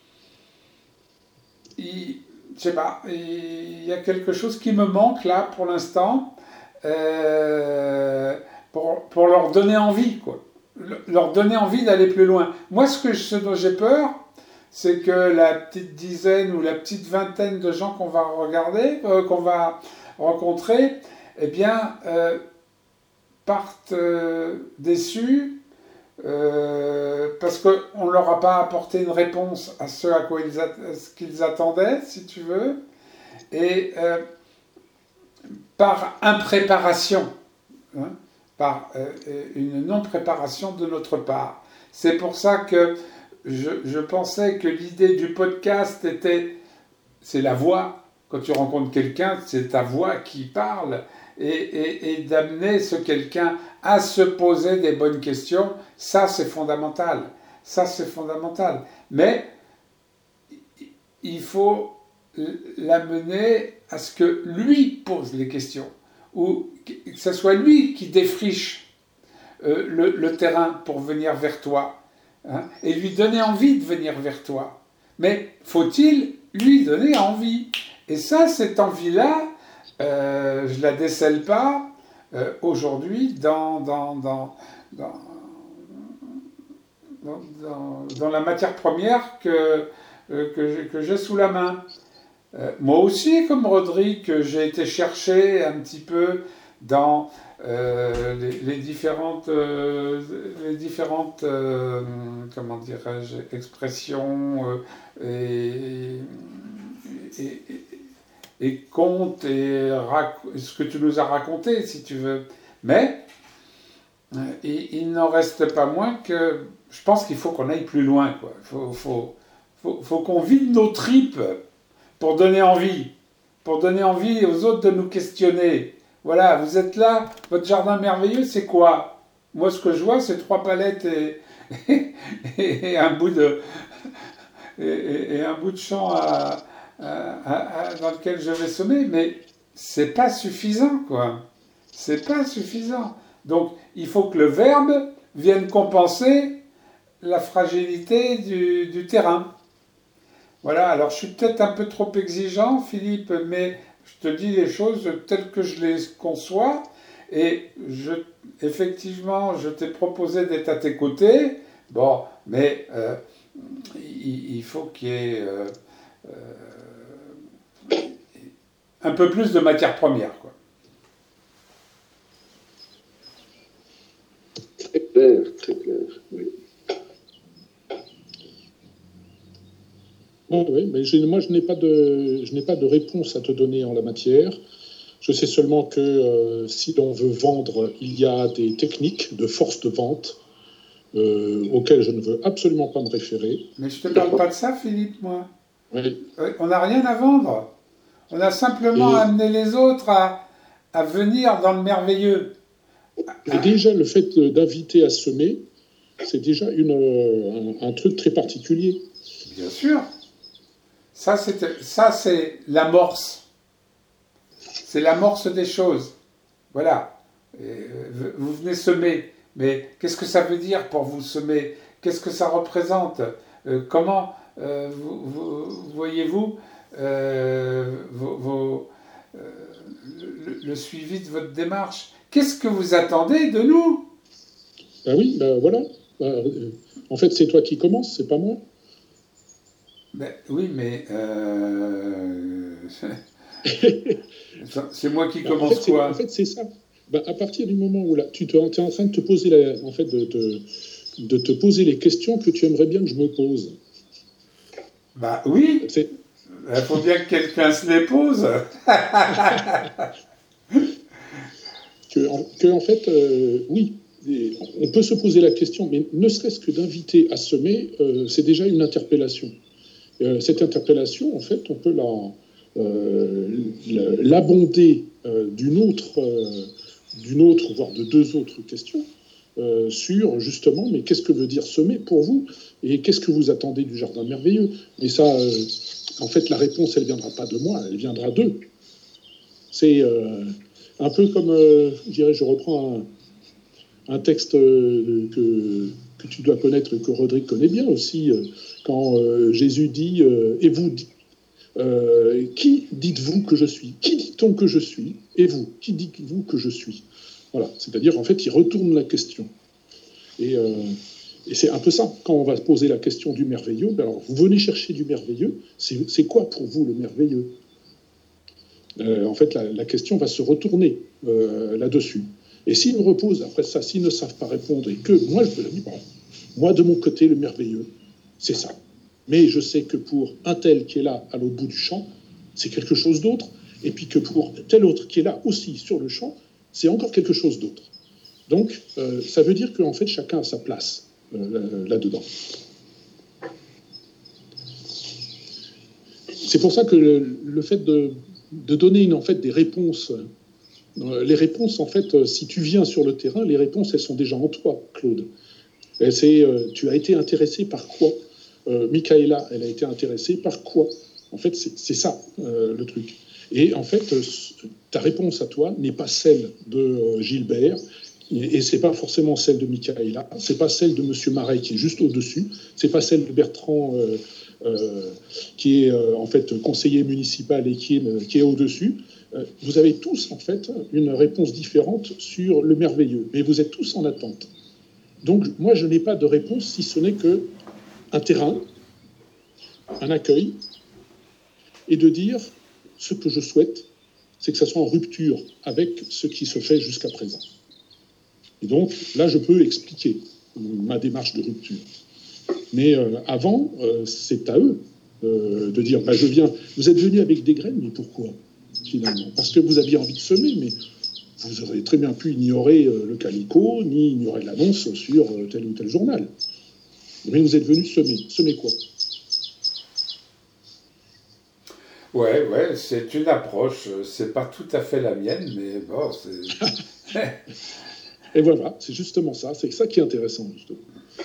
il, je sais pas, il y a quelque chose qui me manque là pour l'instant, euh, pour, pour leur donner envie, quoi. Leur donner envie d'aller plus loin. Moi, ce, que, ce dont j'ai peur, c'est que la petite dizaine ou la petite vingtaine de gens qu'on va regarder, euh, qu'on va rencontrer, eh bien, euh, partent euh, déçus euh, parce qu'on ne leur a pas apporté une réponse à ce à quoi ils, at- à ce qu'ils attendaient, si tu veux, et euh, par impréparation. Hein, par euh, une non-préparation de notre part. C'est pour ça que je, je pensais que l'idée du podcast était, c'est la voix. Quand tu rencontres quelqu'un, c'est ta voix qui parle, et, et, et d'amener ce quelqu'un à se poser des bonnes questions, ça c'est fondamental. Ça c'est fondamental. Mais il faut l'amener à ce que lui pose les questions, ou que ce soit lui qui défriche euh, le, le terrain pour venir vers toi, hein, et lui donner envie de venir vers toi. Mais faut-il lui donner envie? Et ça, cette envie-là, euh, je ne la décèle pas euh, aujourd'hui dans, dans, dans, dans, dans, dans, dans la matière première que, euh, que, que j'ai sous la main. Euh, moi aussi, comme Rodrigue, j'ai été chercher un petit peu dans euh, les, les différentes, euh, les différentes euh, comment dirais-je, expressions euh, et, et, et, et contes et ce que tu nous as raconté, si tu veux. Mais euh, il, il n'en reste pas moins que je pense qu'il faut qu'on aille plus loin, quoi. Il faut, faut, faut, faut qu'on vide nos tripes pour donner envie, pour donner envie aux autres de nous questionner. Voilà, vous êtes là, votre jardin merveilleux, c'est quoi? Moi, ce que je vois, c'est trois palettes et, et, et un bout de et, et un bout de champ à, à, à, dans lequel je vais semer, mais c'est pas suffisant, quoi. C'est pas suffisant. Donc, il faut que le verbe vienne compenser la fragilité du, du terrain. Voilà, alors je suis peut-être un peu trop exigeant, Philippe, mais je te dis les choses telles que je les conçois, et je, effectivement, je t'ai proposé d'être à tes côtés, bon, mais euh, il, il faut qu'il y ait euh, euh, un peu plus de matière première, quoi. Très clair, très clair, oui. Oh, oui, mais j'ai- moi, je n'ai pas de, je n'ai pas de réponse à te donner en la matière. Je sais seulement que euh, si l'on veut vendre, il y a des techniques de force de vente euh, auxquelles je ne veux absolument pas me référer. Mais je te parle pas de ça, Philippe, moi. Oui. On n'a rien à vendre. On a simplement Et, amené les autres à, à venir dans le merveilleux. et déjà, le fait d'inviter à semer, c'est déjà une, un, un truc très particulier. Bien sûr. Ça, c'est, ça, c'est l'amorce. C'est l'amorce des choses. Voilà. Et vous venez semer. Mais qu'est-ce que ça veut dire pour vous semer? Qu'est-ce que ça représente? euh, Comment euh, vous, vous, voyez-vous euh, vos, vos, euh, le, le suivi de votre démarche? Qu'est-ce que vous attendez de nous? Ben oui, ben voilà. Ben, euh, en fait, c'est toi qui commences, c'est pas moi. Ben, oui, mais euh, c'est moi qui Ben, en commence fait, c'est, en quoi? fait, c'est ça. Ben, à partir du moment où là, tu te, es en train de te poser, la, en fait, de te, de te poser les questions que tu aimerais bien que je me pose. Bah oui, C'est, il faut bien que quelqu'un se les pose. que, en, que, en fait, euh, oui, on peut se poser la question, mais ne serait-ce que d'inviter à semer, euh, c'est déjà une interpellation. Euh, cette interpellation, en fait, on peut la, euh, l'abonder euh, d'une autre, euh, d'une autre, voire de deux autres questions euh, sur justement, mais qu'est-ce que veut dire semer pour vous et qu'est-ce que vous attendez du jardin merveilleux? Et ça, euh, en fait, la réponse, elle viendra pas de moi, elle viendra d'eux. C'est euh, un peu comme, euh, je dirais, je reprends un, un texte euh, que, que tu dois connaître et que Rodrigue connaît bien aussi, euh, quand euh, Jésus dit euh, « Et vous, euh, qui dites-vous que je suis? Qui dit-on que je suis? Et vous, qui dites-vous que je suis ?» Voilà, c'est-à-dire, en fait, il retourne la question. Et, euh, et c'est un peu ça, quand on va poser la question du merveilleux, ben alors, vous venez chercher du merveilleux, c'est, c'est quoi pour vous le merveilleux? euh, En fait, la, la question va se retourner euh, là-dessus. Et s'ils me reposent, après ça, s'ils ne savent pas répondre, et que moi, je leur dis, bon, moi, de mon côté, le merveilleux, c'est ça. Mais je sais que pour un tel qui est là, à l'autre bout du champ, c'est quelque chose d'autre. Et puis que pour tel autre qui est là aussi sur le champ, c'est encore quelque chose d'autre. Donc, euh, ça veut dire qu'en fait, chacun a sa place euh, là-dedans. C'est pour ça que le, le fait de, de donner une, en fait, des réponses, euh, les réponses, en fait, euh, si tu viens sur le terrain, les réponses, elles sont déjà en toi, Claude. Et c'est, euh, tu as été intéressé par quoi? euh, Michaela, elle a été intéressée par quoi? En fait, c'est, c'est ça, euh, le truc. Et en fait, euh, ta réponse à toi n'est pas celle de euh, Gilbert, et, et c'est pas forcément celle de Michaela, c'est pas celle de Monsieur Marais qui est juste au-dessus, c'est pas celle de Bertrand euh, euh, qui est euh, en fait conseiller municipal et qui est, qui est au-dessus. Euh, vous avez tous en fait une réponse différente sur le merveilleux, mais vous êtes tous en attente. Donc moi, je n'ai pas de réponse si ce n'est que un terrain, un accueil, et de dire ce que je souhaite, c'est que ça soit en rupture avec ce qui se fait jusqu'à présent. Et donc, là, je peux expliquer ma démarche de rupture. Mais euh, avant, euh, c'est à eux euh, de dire, bah, je viens, vous êtes venus avec des graines, mais pourquoi, finalement? Parce que vous aviez envie de semer, mais vous auriez très bien pu ignorer euh, le Calico, ni ignorer l'annonce sur euh, tel ou tel journal. Mais vous êtes venus semer. Semer quoi? Ouais, ouais, c'est une approche. C'est pas tout à fait la mienne, mais bon, c'est. Et voilà, c'est justement ça. C'est ça qui est intéressant, justement.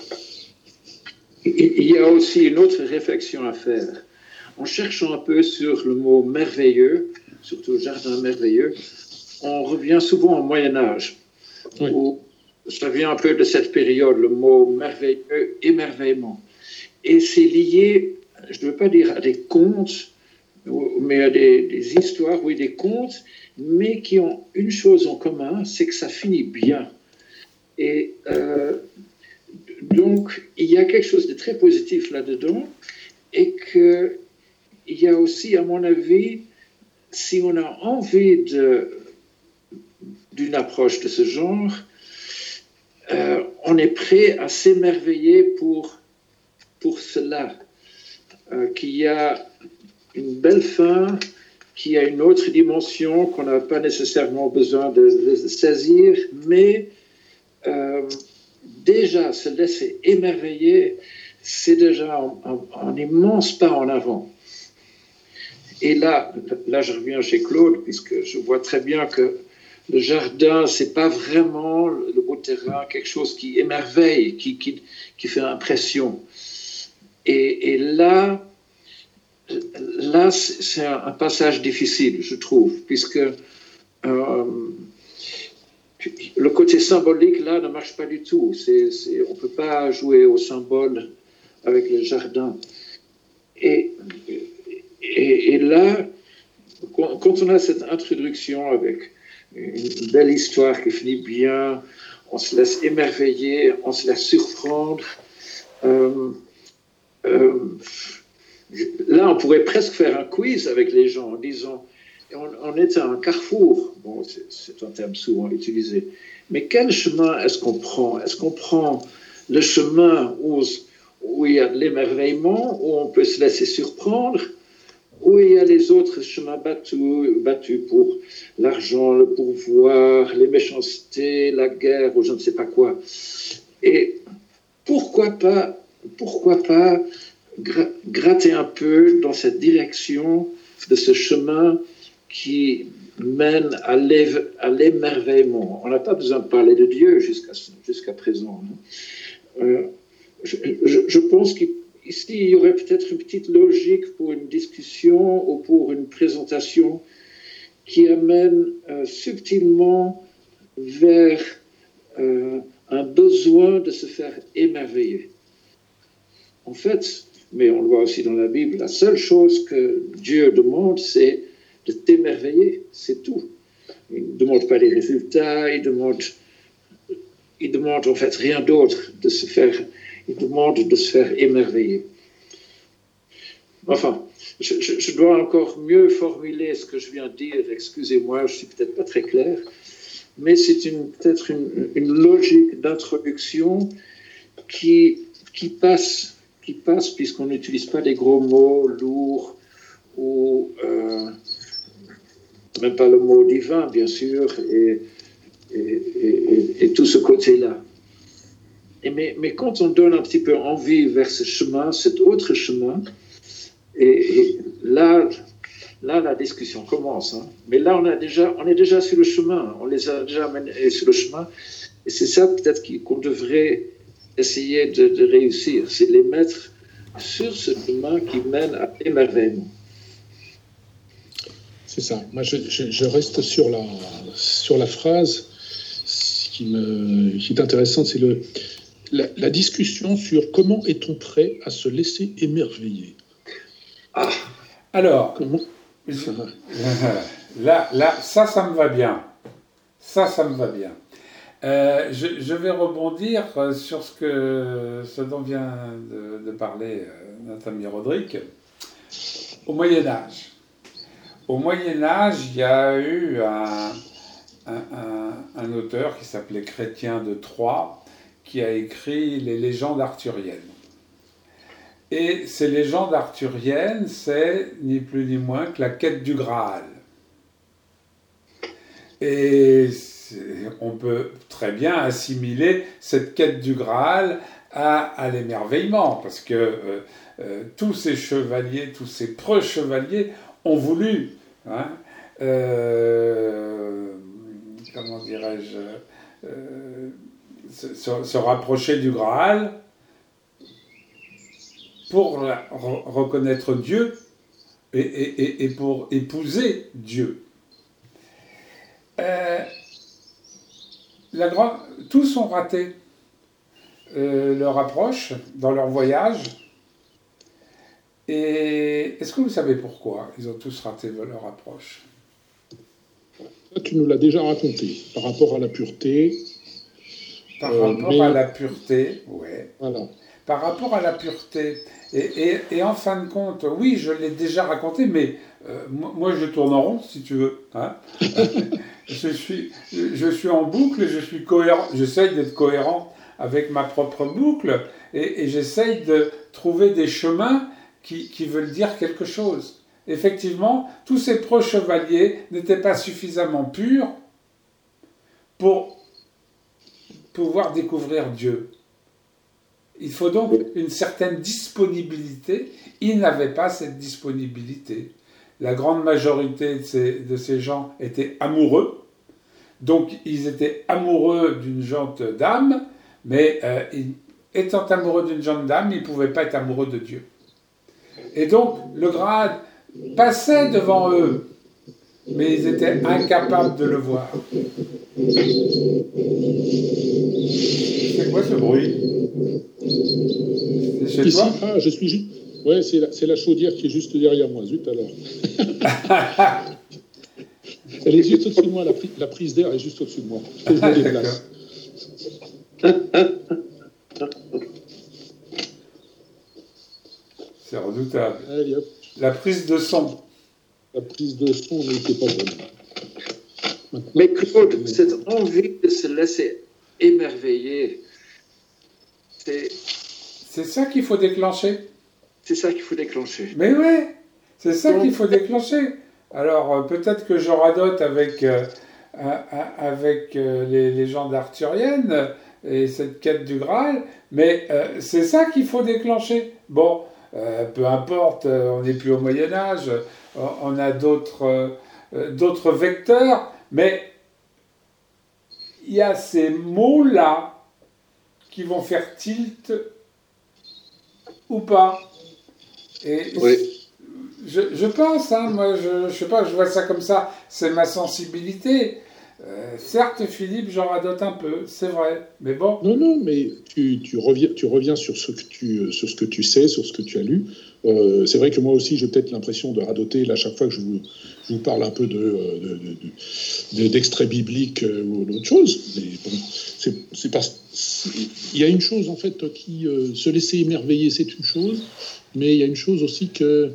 Il y a aussi une autre réflexion à faire. En cherchant un peu sur le mot merveilleux, surtout jardin merveilleux, on revient souvent au Moyen-Âge, oui. Où ça vient un peu de cette période, le mot merveilleux, émerveillement. Et c'est lié, je ne veux pas dire à des contes, mais à des, des histoires, oui, des contes, mais qui ont une chose en commun, c'est que ça finit bien. Et euh, donc, il y a quelque chose de très positif là-dedans, et qu'il y a aussi, à mon avis, si on a envie de, d'une approche de ce genre, euh, on est prêt à s'émerveiller pour, pour cela, euh, qu'il y a une belle fin, qu'il y a une autre dimension qu'on n'a pas nécessairement besoin de, de saisir, mais euh, déjà se laisser émerveiller, c'est déjà un, un, un immense pas en avant. Et là, là, je reviens chez Claude, puisque je vois très bien que le jardin, c'est pas vraiment le beau terrain, quelque chose qui émerveille, qui, qui, qui fait impression. Et, et là, là, c'est un, un passage difficile, je trouve, puisque euh, le côté symbolique, là, ne marche pas du tout. C'est, c'est, on ne peut pas jouer au symbole avec le jardin. Et, et, et là, quand on a cette introduction avec une belle histoire qui finit bien, on se laisse émerveiller, on se laisse surprendre. Euh, euh, là, on pourrait presque faire un quiz avec les gens en disant, on, on est à un carrefour, bon, c'est, c'est un terme souvent utilisé, mais quel chemin est-ce qu'on prend? Est-ce qu'on prend le chemin où, où il y a de l'émerveillement, où on peut se laisser surprendre, où il y a les autres chemins battus, battus pour l'argent, le pouvoir, les méchancetés, la guerre, ou je ne sais pas quoi. Et pourquoi pas, pourquoi pas gra- gratter un peu dans cette direction de ce chemin qui mène à, l'é- à l'émerveillement. On n'a pas besoin de parler de Dieu jusqu'à, jusqu'à présent. Euh, je, je, je pense qu'il Ici, il y aurait peut-être une petite logique pour une discussion ou pour une présentation qui amène euh, subtilement vers euh, un besoin de se faire émerveiller. En fait, mais on le voit aussi dans la Bible, la seule chose que Dieu demande, c'est de t'émerveiller, c'est tout. Il ne demande pas les résultats, il demande, il demande en fait rien d'autre, de se faire Il demande de se faire émerveiller. Enfin, je, je, je dois encore mieux formuler ce que je viens de dire. Excusez-moi, je ne suis peut-être pas très clair, mais c'est une, peut-être une, une logique d'introduction qui, qui, passe, qui passe puisqu'on n'utilise pas des gros mots lourds ou euh, même pas le mot divin, bien sûr, et, et, et, et tout ce côté-là. Et mais, mais quand on donne un petit peu envie vers ce chemin, cet autre chemin, et, et là, là, la discussion commence. Hein. Mais là, on, a déjà, on est déjà sur le chemin, on les a déjà amenés sur le chemin. Et c'est ça peut-être qu'on devrait essayer de, de réussir, c'est les mettre sur ce chemin qui mène à l'émerveillement. C'est ça. Moi, je, je, je reste sur la, sur la phrase. Ce qui, me, qui est intéressante, c'est le... La, la discussion sur comment est-on prêt à se laisser émerveiller. Ah, alors, comment là, là, ça, ça me va bien. Ça, ça me va bien. Euh, je, je vais rebondir sur ce, que, ce dont vient de, de parler notre ami Rodrigue. Au Moyen-Âge. Au Moyen-Âge, il y a eu un, un, un, un auteur qui s'appelait Chrétien de Troyes, qui a écrit les légendes arthuriennes. Et ces légendes arthuriennes, c'est ni plus ni moins que la quête du Graal. Et on peut très bien assimiler cette quête du Graal à, à l'émerveillement, parce que euh, euh, tous ces chevaliers, tous ces preux chevaliers ont voulu, hein, euh, comment dirais-je, euh, Se, se rapprocher du Graal pour la, re, reconnaître Dieu et, et, et pour épouser Dieu. Euh, la grande, tous ont raté euh, leur approche dans leur voyage. Et est-ce que vous savez pourquoi ils ont tous raté leur approche? Tu nous l'as déjà raconté, par rapport à la pureté. Par euh, rapport mais... à la pureté, ouais. Voilà. Par rapport à la pureté. Et, et, et en fin de compte, oui, je l'ai déjà raconté, mais euh, moi, je tourne en rond, si tu veux. Hein. je, suis, je suis en boucle, je suis cohérent, j'essaye d'être cohérent avec ma propre boucle, et, et j'essaye de trouver des chemins qui, qui veulent dire quelque chose. Effectivement, tous ces preux chevaliers n'étaient pas suffisamment purs pour pouvoir découvrir Dieu. Il faut donc une certaine disponibilité. Ils n'avaient pas cette disponibilité. La grande majorité de ces, de ces gens étaient amoureux. Donc, ils étaient amoureux d'une gente d'âme, mais euh, ils, étant amoureux d'une gente d'âme, ils ne pouvaient pas être amoureux de Dieu. Et donc, le Graal passait devant eux, mais ils étaient incapables de le voir. C'est quoi ce bruit? C'est chez Ici, toi? Ah, je suis juste... Ouais, c'est la, c'est la chaudière qui est juste derrière moi, zut alors. Elle est juste au-dessus de moi, la, pri- la prise d'air est juste au-dessus de moi. Faut que je me déplace. C'est redoutable. Allez, hop. La prise de son. La prise de son n'était pas bonne. Maintenant, Mais Claude, cette envie de se laisser émerveiller, c'est, C'est ça qu'il faut déclencher. c'est ça qu'il faut déclencher. Mais oui, c'est ça Donc- qu'il faut déclencher. Alors euh, peut-être que je radote avec, euh, a- a- avec euh, les légendes arthuriennes euh, et cette quête du Graal, mais euh, c'est ça qu'il faut déclencher. Bon, euh, peu importe, euh, on n'est plus au Moyen Âge, euh, on a d'autres euh, euh, d'autres vecteurs, mais il y a ces mots-là qui vont faire tilt ou pas. Et Oui. je, je pense, hein, moi, je, je sais pas, je vois ça comme ça, c'est ma sensibilité. Euh, certes, Philippe, j'en radote un peu, c'est vrai, mais bon. non, non, mais tu, tu reviens, tu reviens sur, ce que tu, sur ce que tu sais, sur ce que tu as lu. Euh, c'est vrai que moi aussi, j'ai peut-être l'impression de radoter là, chaque fois que je vous, je vous parle un peu de, de, de, de- d'extraits bibliques euh, ou d'autres choses. Mais bon, c'est, c'est pas, c'est- il y a une chose, en fait, qui euh, se laisser émerveiller, c'est une chose, mais il y a une chose aussi que,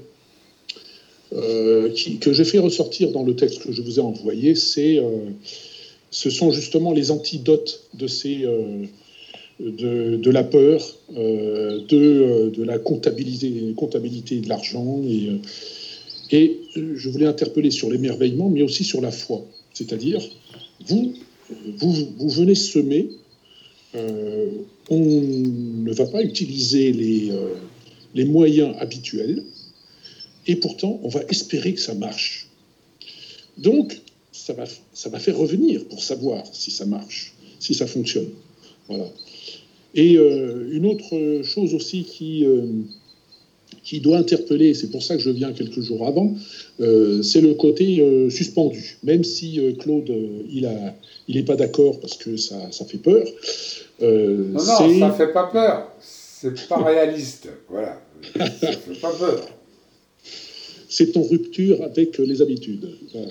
euh, qui- que j'ai fait ressortir dans le texte que je vous ai envoyé, c'est, euh, ce sont justement les antidotes de ces... euh, de, de la peur, euh, de, euh, de la comptabilité, comptabilité de l'argent. Et, euh, et je voulais interpeller sur l'émerveillement, mais aussi sur la foi. C'est-à-dire, vous, vous, vous venez semer, euh, on ne va pas utiliser les, euh, les moyens habituels, et pourtant, on va espérer que ça marche. Donc, ça va, ça va faire revenir pour savoir si ça marche, si ça fonctionne. Voilà. Et euh, une autre chose aussi qui, euh, qui doit interpeller, c'est pour ça que je viens quelques jours avant, euh, c'est le côté euh, suspendu. Même si euh, Claude, euh, il a, il n'est pas d'accord parce que ça, ça fait peur. Euh, Non, non, c'est... ça fait pas peur, c'est pas réaliste, voilà, ça fait pas peur. c'est en rupture avec les habitudes. Voilà.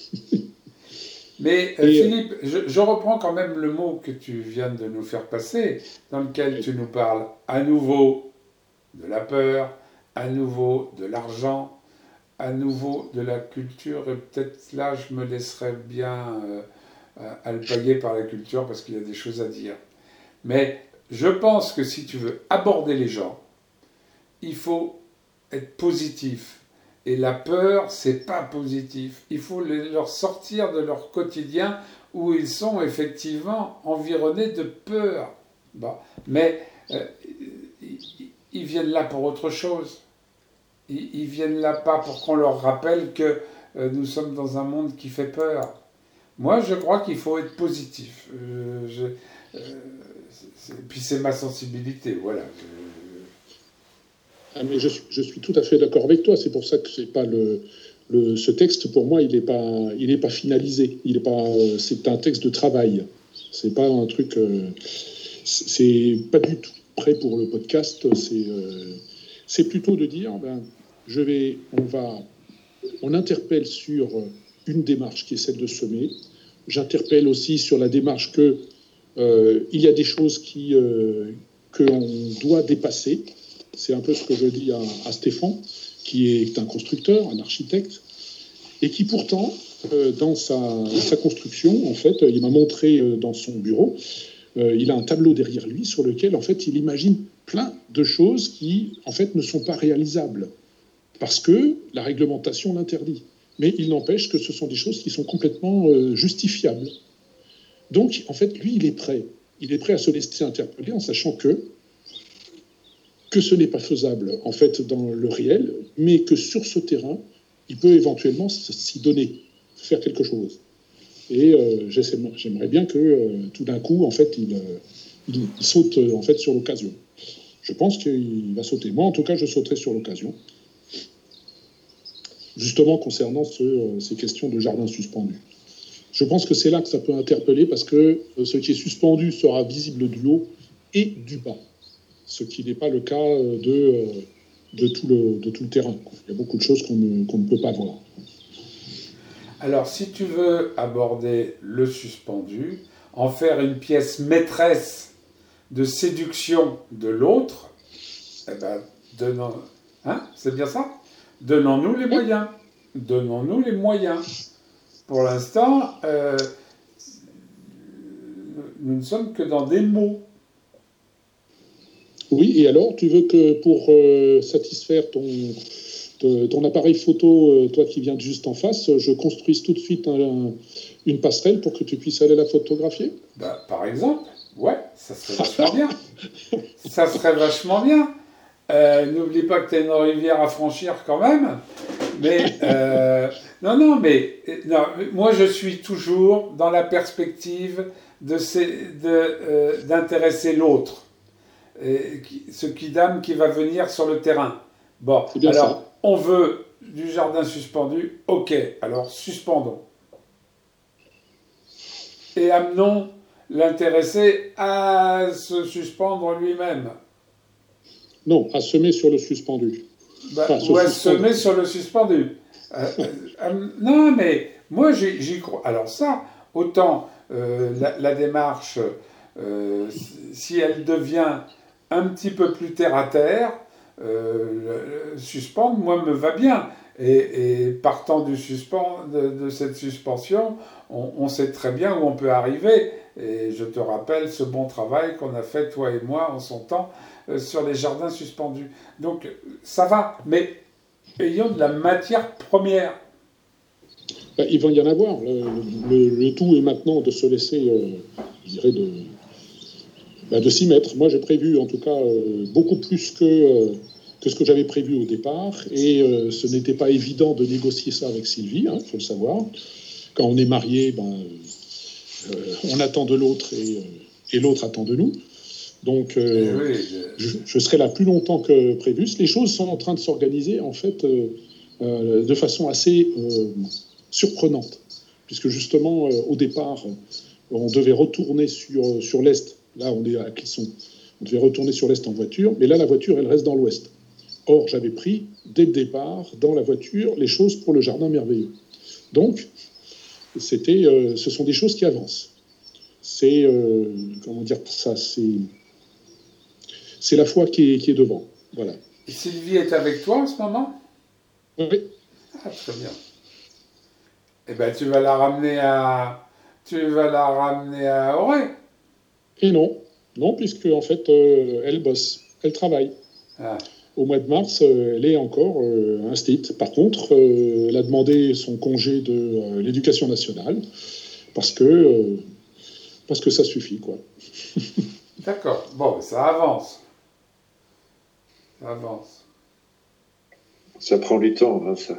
Mais euh, Et, euh, Philippe, je, je reprends quand même le mot que tu viens de nous faire passer, dans lequel tu nous parles à nouveau de la peur, à nouveau de l'argent, à nouveau de la culture, et peut-être là je me laisserais bien euh, alpaguer par la culture parce qu'il y a des choses à dire. Mais je pense que si tu veux aborder les gens, il faut être positif. Et la peur, c'est pas positif. Il faut les- leur sortir de leur quotidien où ils sont effectivement environnés de peur. Bon. Mais euh, ils, ils viennent là pour autre chose. Ils, ils viennent là pas pour qu'on leur rappelle que euh, nous sommes dans un monde qui fait peur. Moi, je crois qu'il faut être positif. Euh, je- euh, c'est- puis c'est ma sensibilité, voilà. Je- Ah, mais je, suis- je suis tout à fait d'accord avec toi. C'est pour ça que c'est pas le, le- ce texte, pour moi, il n'est pas, il est pas finalisé. Il est pas, euh, c'est un texte de travail. C'est pas un truc. euh, c'est c'est pas du tout prêt pour le podcast. C'est, euh, c'est plutôt de dire, ben, je vais, on va, on interpelle sur une démarche qui est celle de semer. J'interpelle aussi sur la démarche que euh, il y a des choses qui euh, que l'on doit dépasser. C'est un peu ce que je dis à, à Stéphane, qui est un constructeur, un architecte, et qui pourtant, euh, dans sa, sa construction, en fait, il m'a montré euh, dans son bureau, euh, il a un tableau derrière lui sur lequel, en fait, il imagine plein de choses qui, en fait, ne sont pas réalisables, parce que la réglementation l'interdit. Mais il n'empêche que ce sont des choses qui sont complètement euh, justifiables. Donc, en fait, lui, il est prêt. Il est prêt à se laisser interpeller en sachant que que ce n'est pas faisable en fait dans le réel, mais que sur ce terrain, il peut éventuellement s'y donner, faire quelque chose. Et euh, j'aimerais bien que euh, tout d'un coup, en fait, il, euh, il, il saute euh, en fait sur l'occasion. Je pense qu'il va sauter. Moi, en tout cas, je sauterai sur l'occasion. Justement, concernant ce, euh, ces questions de jardin suspendu. Je pense que c'est là que ça peut interpeller parce que euh, ce qui est suspendu sera visible du haut et du bas. Ce qui n'est pas le cas de, de, tout, le, de tout le terrain. Il y a beaucoup de choses qu'on ne, qu'on ne peut pas voir. Alors, si tu veux aborder le suspendu, en faire une pièce maîtresse de séduction de l'autre, eh ben, donnons, hein, c'est bien ça? Donnons-nous les moyens. Donnons-nous les moyens. Pour l'instant, euh, nous ne sommes que dans des mots. Oui, et alors, tu veux que pour euh, satisfaire ton, te, ton appareil photo, euh, toi qui viens de juste en face, je construise tout de suite un, une passerelle pour que tu puisses aller la photographier? Bah, par exemple, ouais, ça serait vachement bien. Ça serait vachement bien. Euh, n'oublie pas que tu as une rivière à franchir quand même. Mais, euh, non, non, mais non, moi je suis toujours dans la perspective de, de, euh, d'intéresser l'autre. Et qui, ce kidam qui va venir sur le terrain. Bon, alors, ça. On veut du jardin suspendu, ok, alors suspendons. Et amenons l'intéressé à se suspendre lui-même. Non, à semer sur le suspendu. Bah, enfin, ou à semer sur le suspendu. Euh, euh, non, mais moi j'y, j'y crois. Alors ça, autant euh, la, la démarche, euh, si elle devient un petit peu plus terre à terre, euh, le, le suspendre, moi, me va bien. Et, et partant du suspens, de, de cette suspension, on, on sait très bien où on peut arriver. Et je te rappelle ce bon travail qu'on a fait, toi et moi, en son temps, euh, sur les jardins suspendus. Donc, ça va, mais ayons de la matière première. Ben, il va y en avoir. Le, le, le tout est maintenant de se laisser, euh, je dirais, de... Ben de s'y mettre. Moi, j'ai prévu, en tout cas, euh, beaucoup plus que, euh, que ce que j'avais prévu au départ. Et euh, ce n'était pas évident de négocier ça avec Sylvie, il hein, faut le savoir. Quand on est marié, ben, euh, on attend de l'autre et, euh, et l'autre attend de nous. Donc, euh, oui, je, je serai là plus longtemps que prévu. Les choses sont en train de s'organiser, en fait, euh, euh, de façon assez euh, surprenante. Puisque, justement, euh, au départ, on devait retourner sur, sur l'Est. Là, on est à Clisson. On devait retourner sur l'Est en voiture, mais là, la voiture, elle reste dans l'Ouest. Or, j'avais pris, dès le départ, dans la voiture, les choses pour le jardin merveilleux. Donc, c'était, euh, ce sont des choses qui avancent. C'est, euh, comment dire ça, c'est, c'est la foi qui est, qui est devant. Voilà. Et Sylvie est avec toi en ce moment? Oui. Ah, très bien. Eh bien, tu vas la ramener à, tu vas la ramener à Auray. Et non, non, puisque en fait, euh, elle bosse, elle travaille. Ah. Au mois de mars, euh, elle est encore euh, instite. Par contre, euh, elle a demandé son congé de euh, l'éducation nationale parce que, euh, parce que ça suffit, quoi. D'accord. Bon, ça avance. Ça avance. Ça prend du temps, hein, ça.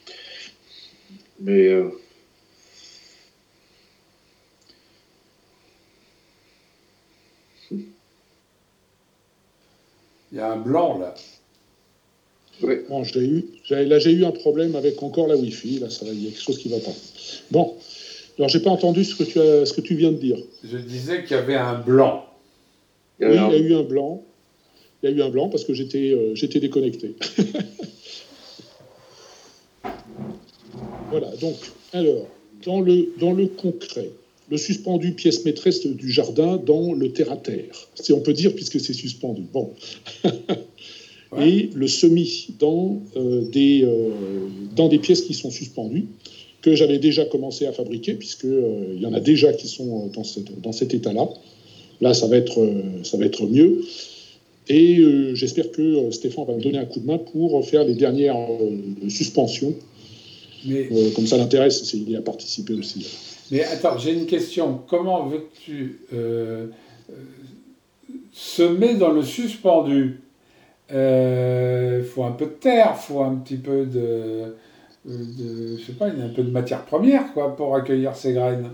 Mais... Euh... Il y a un blanc, là. Oui. Bon, j'ai eu, j'ai, là, j'ai eu un problème avec encore la Wi-Fi. Là, ça, il y a quelque chose qui ne va pas. Bon. Alors, j'ai pas entendu ce que tu as, ce que tu viens de dire. Je disais qu'il y avait un blanc. Oui, il y a eu un blanc. Il y a eu un blanc parce que j'étais, euh, j'étais déconnecté. Voilà. Donc, alors, dans le, dans le concret, le suspendu, pièce maîtresse du jardin dans le terre-à-terre. Si on peut dire, puisque c'est suspendu. Bon. Ouais. Et le semis dans, euh, des, euh, dans des pièces qui sont suspendues, que j'avais déjà commencé à fabriquer, puisqu'il euh, y en a déjà qui sont dans, cette, dans cet état-là. Là, ça va être, euh, ça va être mieux. Et euh, j'espère que euh, Stéphane va me donner un coup de main pour faire les dernières euh, suspensions. Mais... Euh, comme ça l'intéresse, c'est, il y a participé aussi. Mais attends, j'ai une question. Comment veux-tu euh, semer dans le suspendu? Il euh, faut un peu de terre, il faut un petit peu de, de, je sais pas, un peu de matière première, quoi, pour accueillir ces graines.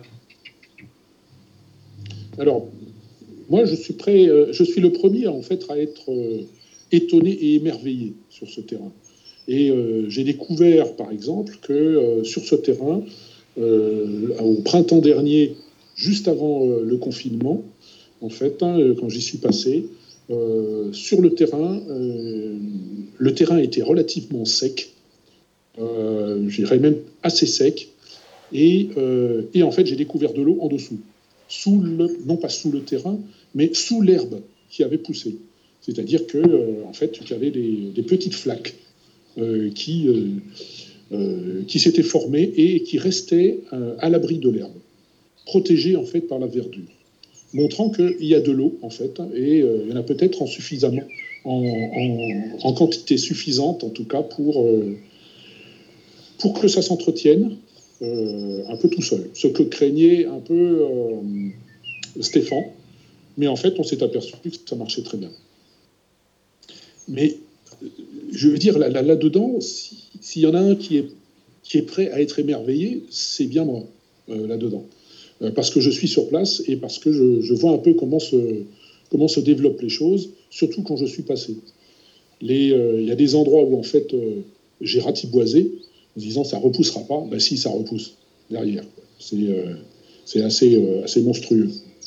Alors, moi, je suis prêt, euh, je suis le premier, en fait, à être euh, étonné et émerveillé sur ce terrain. Et euh, j'ai découvert, par exemple, que euh, sur ce terrain, euh, au printemps dernier, juste avant euh, le confinement, en fait, hein, quand j'y suis passé, Euh, sur le terrain, euh, le terrain était relativement sec, euh, je dirais même assez sec, et, euh, et en fait j'ai découvert de l'eau en dessous, sous le, non pas sous le terrain, mais sous l'herbe. qui avait poussé. C'est-à-dire que, euh, en fait, tu avais des, des petites flaques euh, qui, euh, euh, qui s'étaient formées et qui restaient euh, à l'abri de l'herbe, protégées en fait par la verdure, montrant qu'il y a de l'eau en fait, et euh, il y en a peut-être en suffisamment, en, en, en quantité suffisante en tout cas pour, euh, pour que ça s'entretienne euh, un peu tout seul. Ce que craignait un peu euh, Stéphane, mais en fait on s'est aperçu que ça marchait très bien. Mais je veux dire, là, là, là-dedans, s'il si y en a un qui est, qui est prêt à être émerveillé, c'est bien moi, euh, là-dedans. Euh, parce que je suis sur place et parce que je, je vois un peu comment se, comment se développent les choses, surtout quand je suis passé. Il euh, y a des endroits où, en fait, euh, j'ai ratiboisé, en disant ça ne repoussera pas. Ben si, ça repousse derrière. C'est euh, c'est assez, euh, assez monstrueux.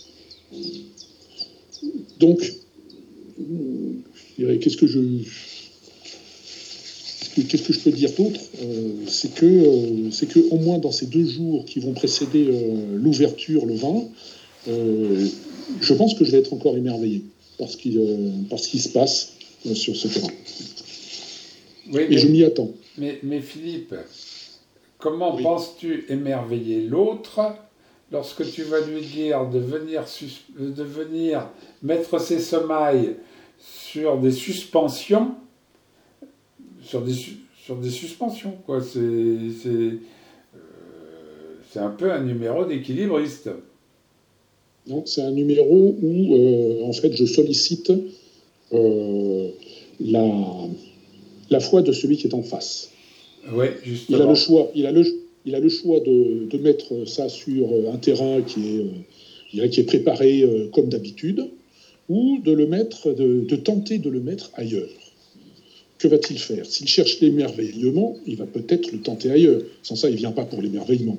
Donc, qu'est-ce que je... Qu'est-ce que je peux dire d'autre euh, C'est que, euh, c'est que, au moins dans ces deux jours qui vont précéder euh, l'ouverture, le vingt, euh, je pense que je vais être encore émerveillé par ce qui, euh, par ce qui se passe euh, sur ce terrain. Oui, Et mais, je m'y attends. Mais, mais Philippe, comment oui. penses-tu émerveiller l'autre lorsque tu vas lui dire de venir, sus- de venir mettre ses semailles sur des suspensions Sur des, sur des suspensions, quoi. C'est, c'est, euh, c'est un peu un numéro d'équilibriste. Donc, c'est un numéro où, euh, en fait, je sollicite euh, la, la foi de celui qui est en face. Oui, justement. Il a le choix, il a le, il a le choix de, de mettre ça sur un terrain qui est, euh, qui est préparé euh, comme d'habitude, ou de le mettre, de, de tenter de le mettre ailleurs. Que va-t-il faire? S'il cherche l'émerveillement, il va peut-être le tenter ailleurs. Sans ça, il ne vient pas pour l'émerveillement.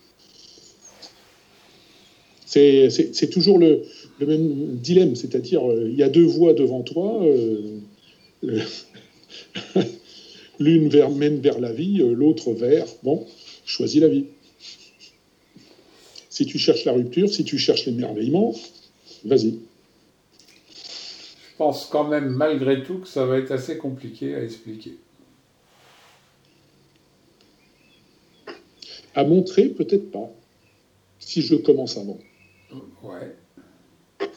C'est, c'est, c'est toujours le, le même dilemme, c'est-à-dire euh, il y a deux voies devant toi, euh, euh, l'une vers, mène vers la vie, euh, l'autre vers, bon, choisis la vie. Si tu cherches la rupture, si tu cherches l'émerveillement, vas-y. Je pense quand même, malgré tout, que ça va être assez compliqué à expliquer. À montrer, peut-être pas, si je commence avant. Ouais.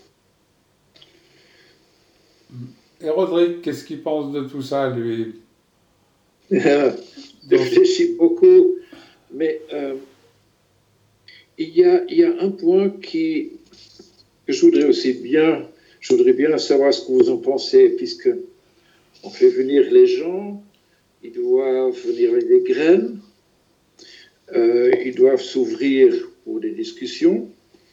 Et Rodrigue, qu'est-ce qu'il pense de tout ça, lui? euh, Je réfléchis beaucoup, mais euh, il, y a, il y a un point qui, que je voudrais aussi bien, je voudrais bien savoir ce que vous en pensez, puisque on fait venir les gens, ils doivent venir avec des graines, euh, ils doivent s'ouvrir pour des discussions.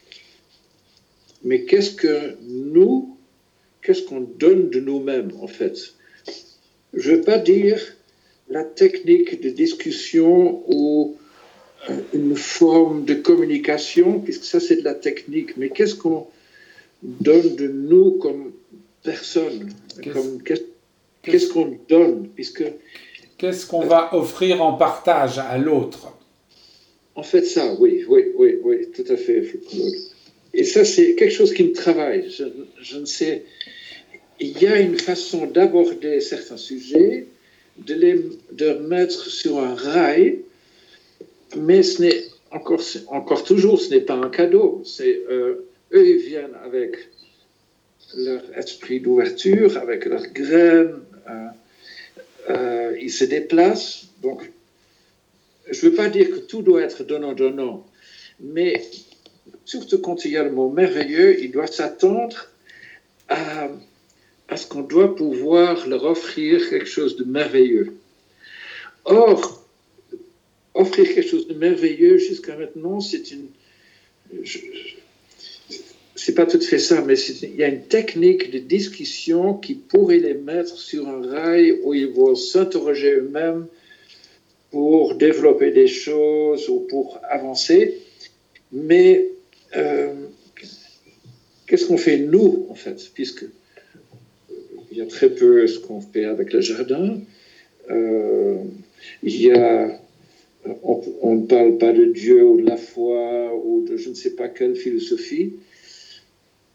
Mais qu'est-ce que nous, qu'est-ce qu'on donne de nous-mêmes, en fait? Je ne veux pas dire la technique de discussion ou une forme de communication, puisque ça, c'est de la technique. Mais qu'est-ce qu'on donne de nous comme personne? Comme, qu'est-ce, qu'est-ce qu'on donne, puisque... Qu'est-ce qu'on va offrir en partage à l'autre? En fait, ça, oui, oui, oui, oui, tout à fait, Claude. Et ça, c'est quelque chose qui me travaille. Je, je ne sais... Il y a une façon d'aborder certains sujets, de les de mettre sur un rail, mais ce n'est encore, encore toujours, ce n'est pas un cadeau. C'est, euh, eux, ils viennent avec leur esprit d'ouverture, avec leurs graines, euh, euh, ils se déplacent. Donc, je ne veux pas dire que tout doit être donnant-donnant, mais surtout quand il y a le mot merveilleux, il doit s'attendre à, à ce qu'on doit pouvoir leur offrir quelque chose de merveilleux. Or, offrir quelque chose de merveilleux jusqu'à maintenant, c'est une... Je, c'est pas tout à fait ça, mais c'est, il y a une technique de discussion qui pourrait les mettre sur un rail où ils vont s'interroger eux-mêmes pour développer des choses ou pour avancer. Mais euh, qu'est-ce qu'on fait nous, en fait, puisque il y a très peu ce qu'on fait avec le jardin. Euh, il y a, on ne parle pas de Dieu ou de la foi ou de je ne sais pas quelle philosophie.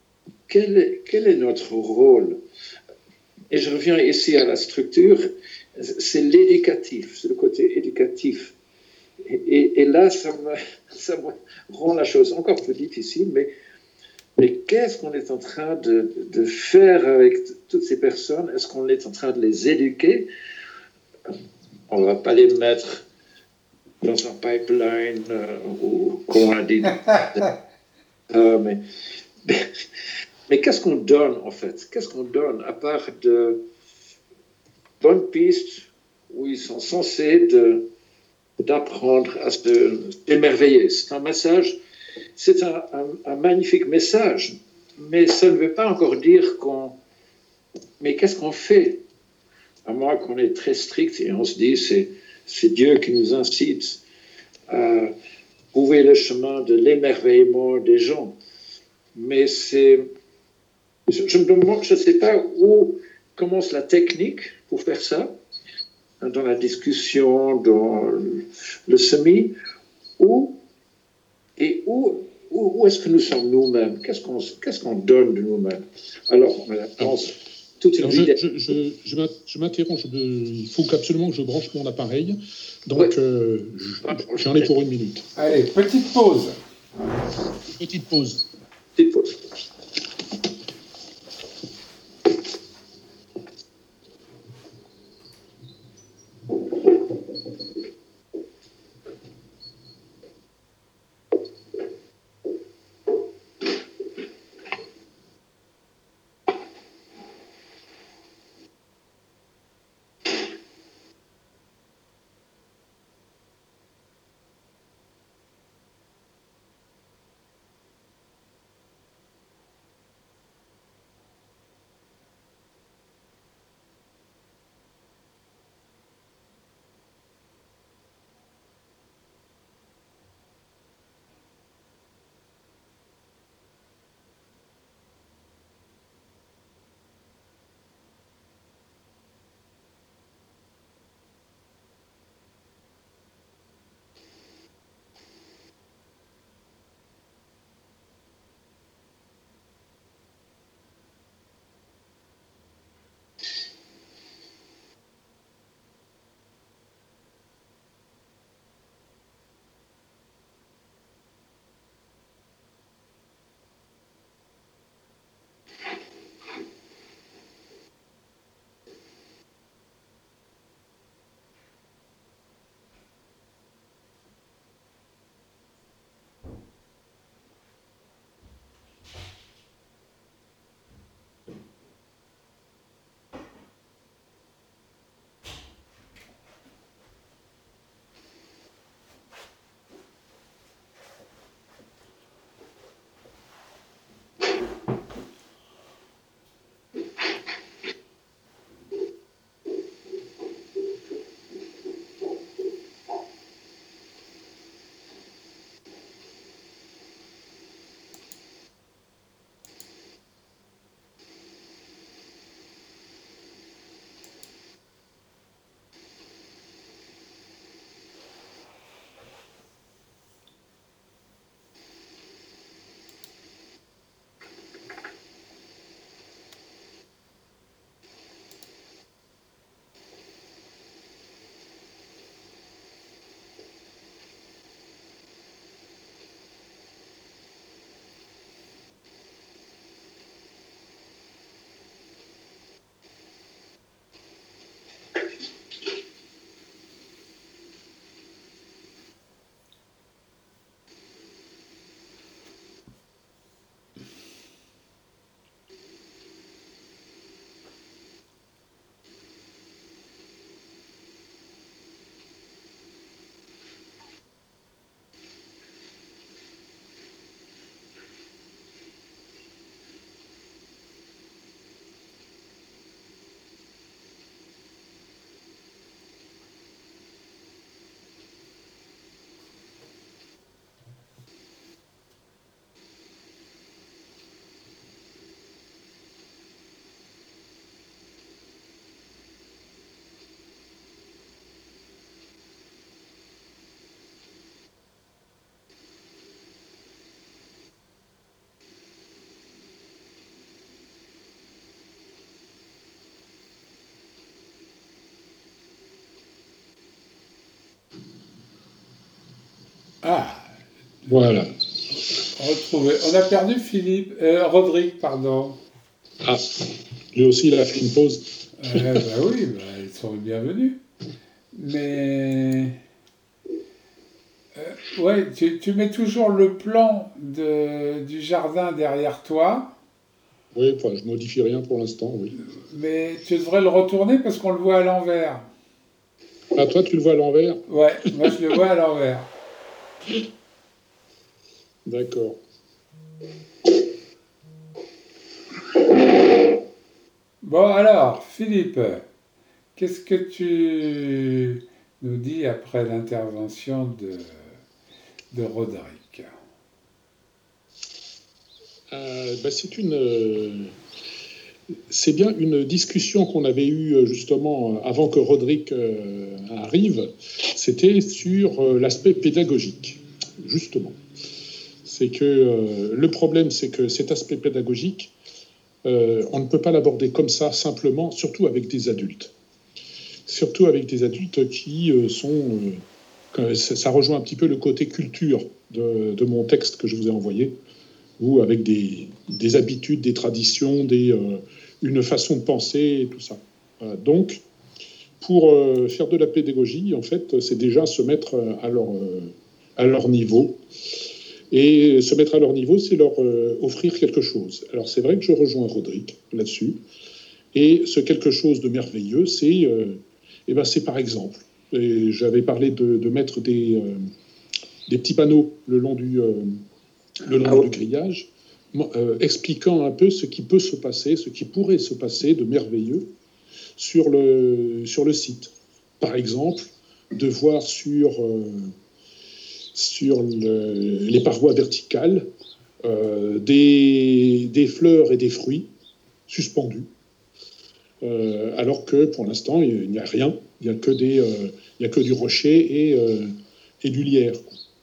quel est, quel est notre rôle? Et je reviens ici à la structure, c'est l'éducatif, c'est le côté éducatif. Et, et, et là, ça me, ça me rend la chose encore plus difficile, mais, mais qu'est-ce qu'on est en train de, de faire avec toutes ces personnes? Est-ce qu'on est en train de les éduquer? On ne va pas les mettre dans un pipeline euh, ou, comme on a dit, euh, mais, mais, mais qu'est-ce qu'on donne en fait? Qu'est-ce qu'on donne à part de bonnes pistes où ils sont censés de, d'apprendre à se émerveiller? C'est un message, c'est un, un, un magnifique message, mais ça ne veut pas encore dire qu'on... Mais qu'est-ce qu'on fait? À moins qu'on est très strict et on se dit c'est, c'est Dieu qui nous incite à trouver le chemin de l'émerveillement des gens. Mais c'est... Je, je me demande, je ne sais pas où commence la technique pour faire ça, dans la discussion, dans le semis, où, et où, où, où est-ce que nous sommes nous-mêmes? Qu'est-ce qu'on, qu'est-ce qu'on donne de nous-mêmes? Alors, on pense toute une Alors, vie... je, je, je, je m'interromps, je, il faut absolument que je branche mon appareil, donc Oui. euh, j'en ai pour une minute. Allez, petite pause. Petite pause. Petite pause. Ah, Voilà. retrouvé. On a perdu Philippe, euh, Rodrigue, pardon. Ah, lui aussi, il a fait une pause. Euh, bah oui, bah, ils sont les bienvenus. Mais euh, ouais, tu, tu mets toujours le plan de, du jardin derrière toi, Oui, enfin, je modifie rien pour l'instant, oui. mais tu devrais le retourner parce qu'on le voit à l'envers. Ah, toi, tu le vois à l'envers? Ouais, moi je le vois à l'envers. D'accord. Bon alors, Philippe, qu'est-ce que tu nous dis après l'intervention de, de Roderick? Euh, bah, c'est une, euh, c'est bien une discussion qu'on avait eue euh, justement euh, avant que Roderick euh, arrive. C'était sur euh, l'aspect pédagogique, justement. C'est que euh, le problème, c'est que cet aspect pédagogique, euh, on ne peut pas l'aborder comme ça simplement, surtout avec des adultes. Surtout avec des adultes qui euh, sont... euh, ça rejoint un petit peu le côté culture de, de mon texte que je vous ai envoyé, ou avec des, des habitudes, des traditions, des, euh, une façon de penser et tout ça. Voilà. Donc, pour euh, faire de la pédagogie, en fait, c'est déjà se mettre à leur, euh, à leur niveau. Et se mettre à leur niveau, c'est leur euh, offrir quelque chose. Alors, c'est vrai que je rejoins Roderick là-dessus. Et ce quelque chose de merveilleux, c'est, euh, eh ben, c'est par exemple, et j'avais parlé de, de mettre des, euh, des petits panneaux le long du, euh, le long Ah ouais. du grillage, euh, expliquant un peu ce qui peut se passer, ce qui pourrait se passer de merveilleux sur le, sur le site. Par exemple, de voir sur, euh, sur le, les parois verticales euh, des, des fleurs et des fruits suspendus. Euh, alors que pour l'instant, il n'y a rien, il n'y a, que des, euh, il y a que du rocher et, euh, et du lierre.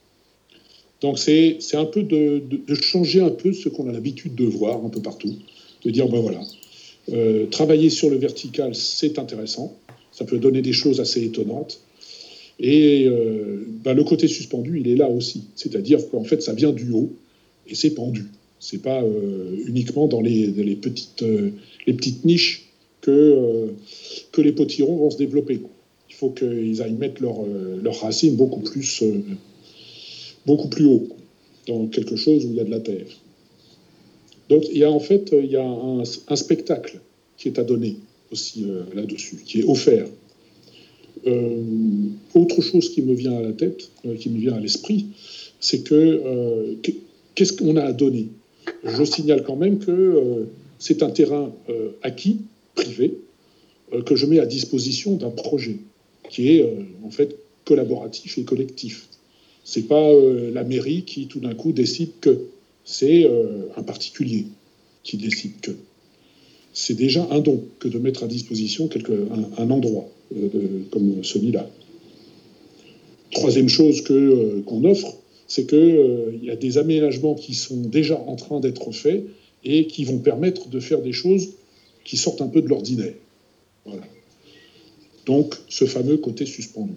Donc c'est, c'est un peu de, de, de changer un peu ce qu'on a l'habitude de voir un peu partout, de dire, ben voilà, euh, travailler sur le vertical, c'est intéressant, ça peut donner des choses assez étonnantes, et euh, ben le côté suspendu, il est là aussi, c'est-à-dire qu'en fait, ça vient du haut, et c'est pendu. C'est pas euh, uniquement dans les, les, petites, euh, les petites niches que, euh, que les potirons vont se développer. Il faut qu'ils aillent mettre leurs leur racines beaucoup plus, euh, beaucoup plus haut, dans quelque chose où il y a de la terre. Donc il y a en fait il y a un, un spectacle qui est à donner aussi euh, là-dessus, qui est offert. Euh, autre chose qui me vient à la tête, euh, qui me vient à l'esprit, c'est que euh, qu'est-ce qu'on a à donner? Je signale quand même que euh, c'est un terrain euh, acquis, privé, euh, que je mets à disposition d'un projet qui est euh, en fait collaboratif et collectif. C'est pas euh, la mairie qui tout d'un coup décide que, c'est euh, un particulier qui décide que. C'est déjà un don que de mettre à disposition quelque, un, un endroit euh, de, comme celui-là. Troisième chose que, euh, qu'on offre, c'est qu'il euh, y a des aménagements qui sont déjà en train d'être faits et qui vont permettre de faire des choses qui sortent un peu de l'ordinaire. Voilà. Donc, ce fameux côté suspendu.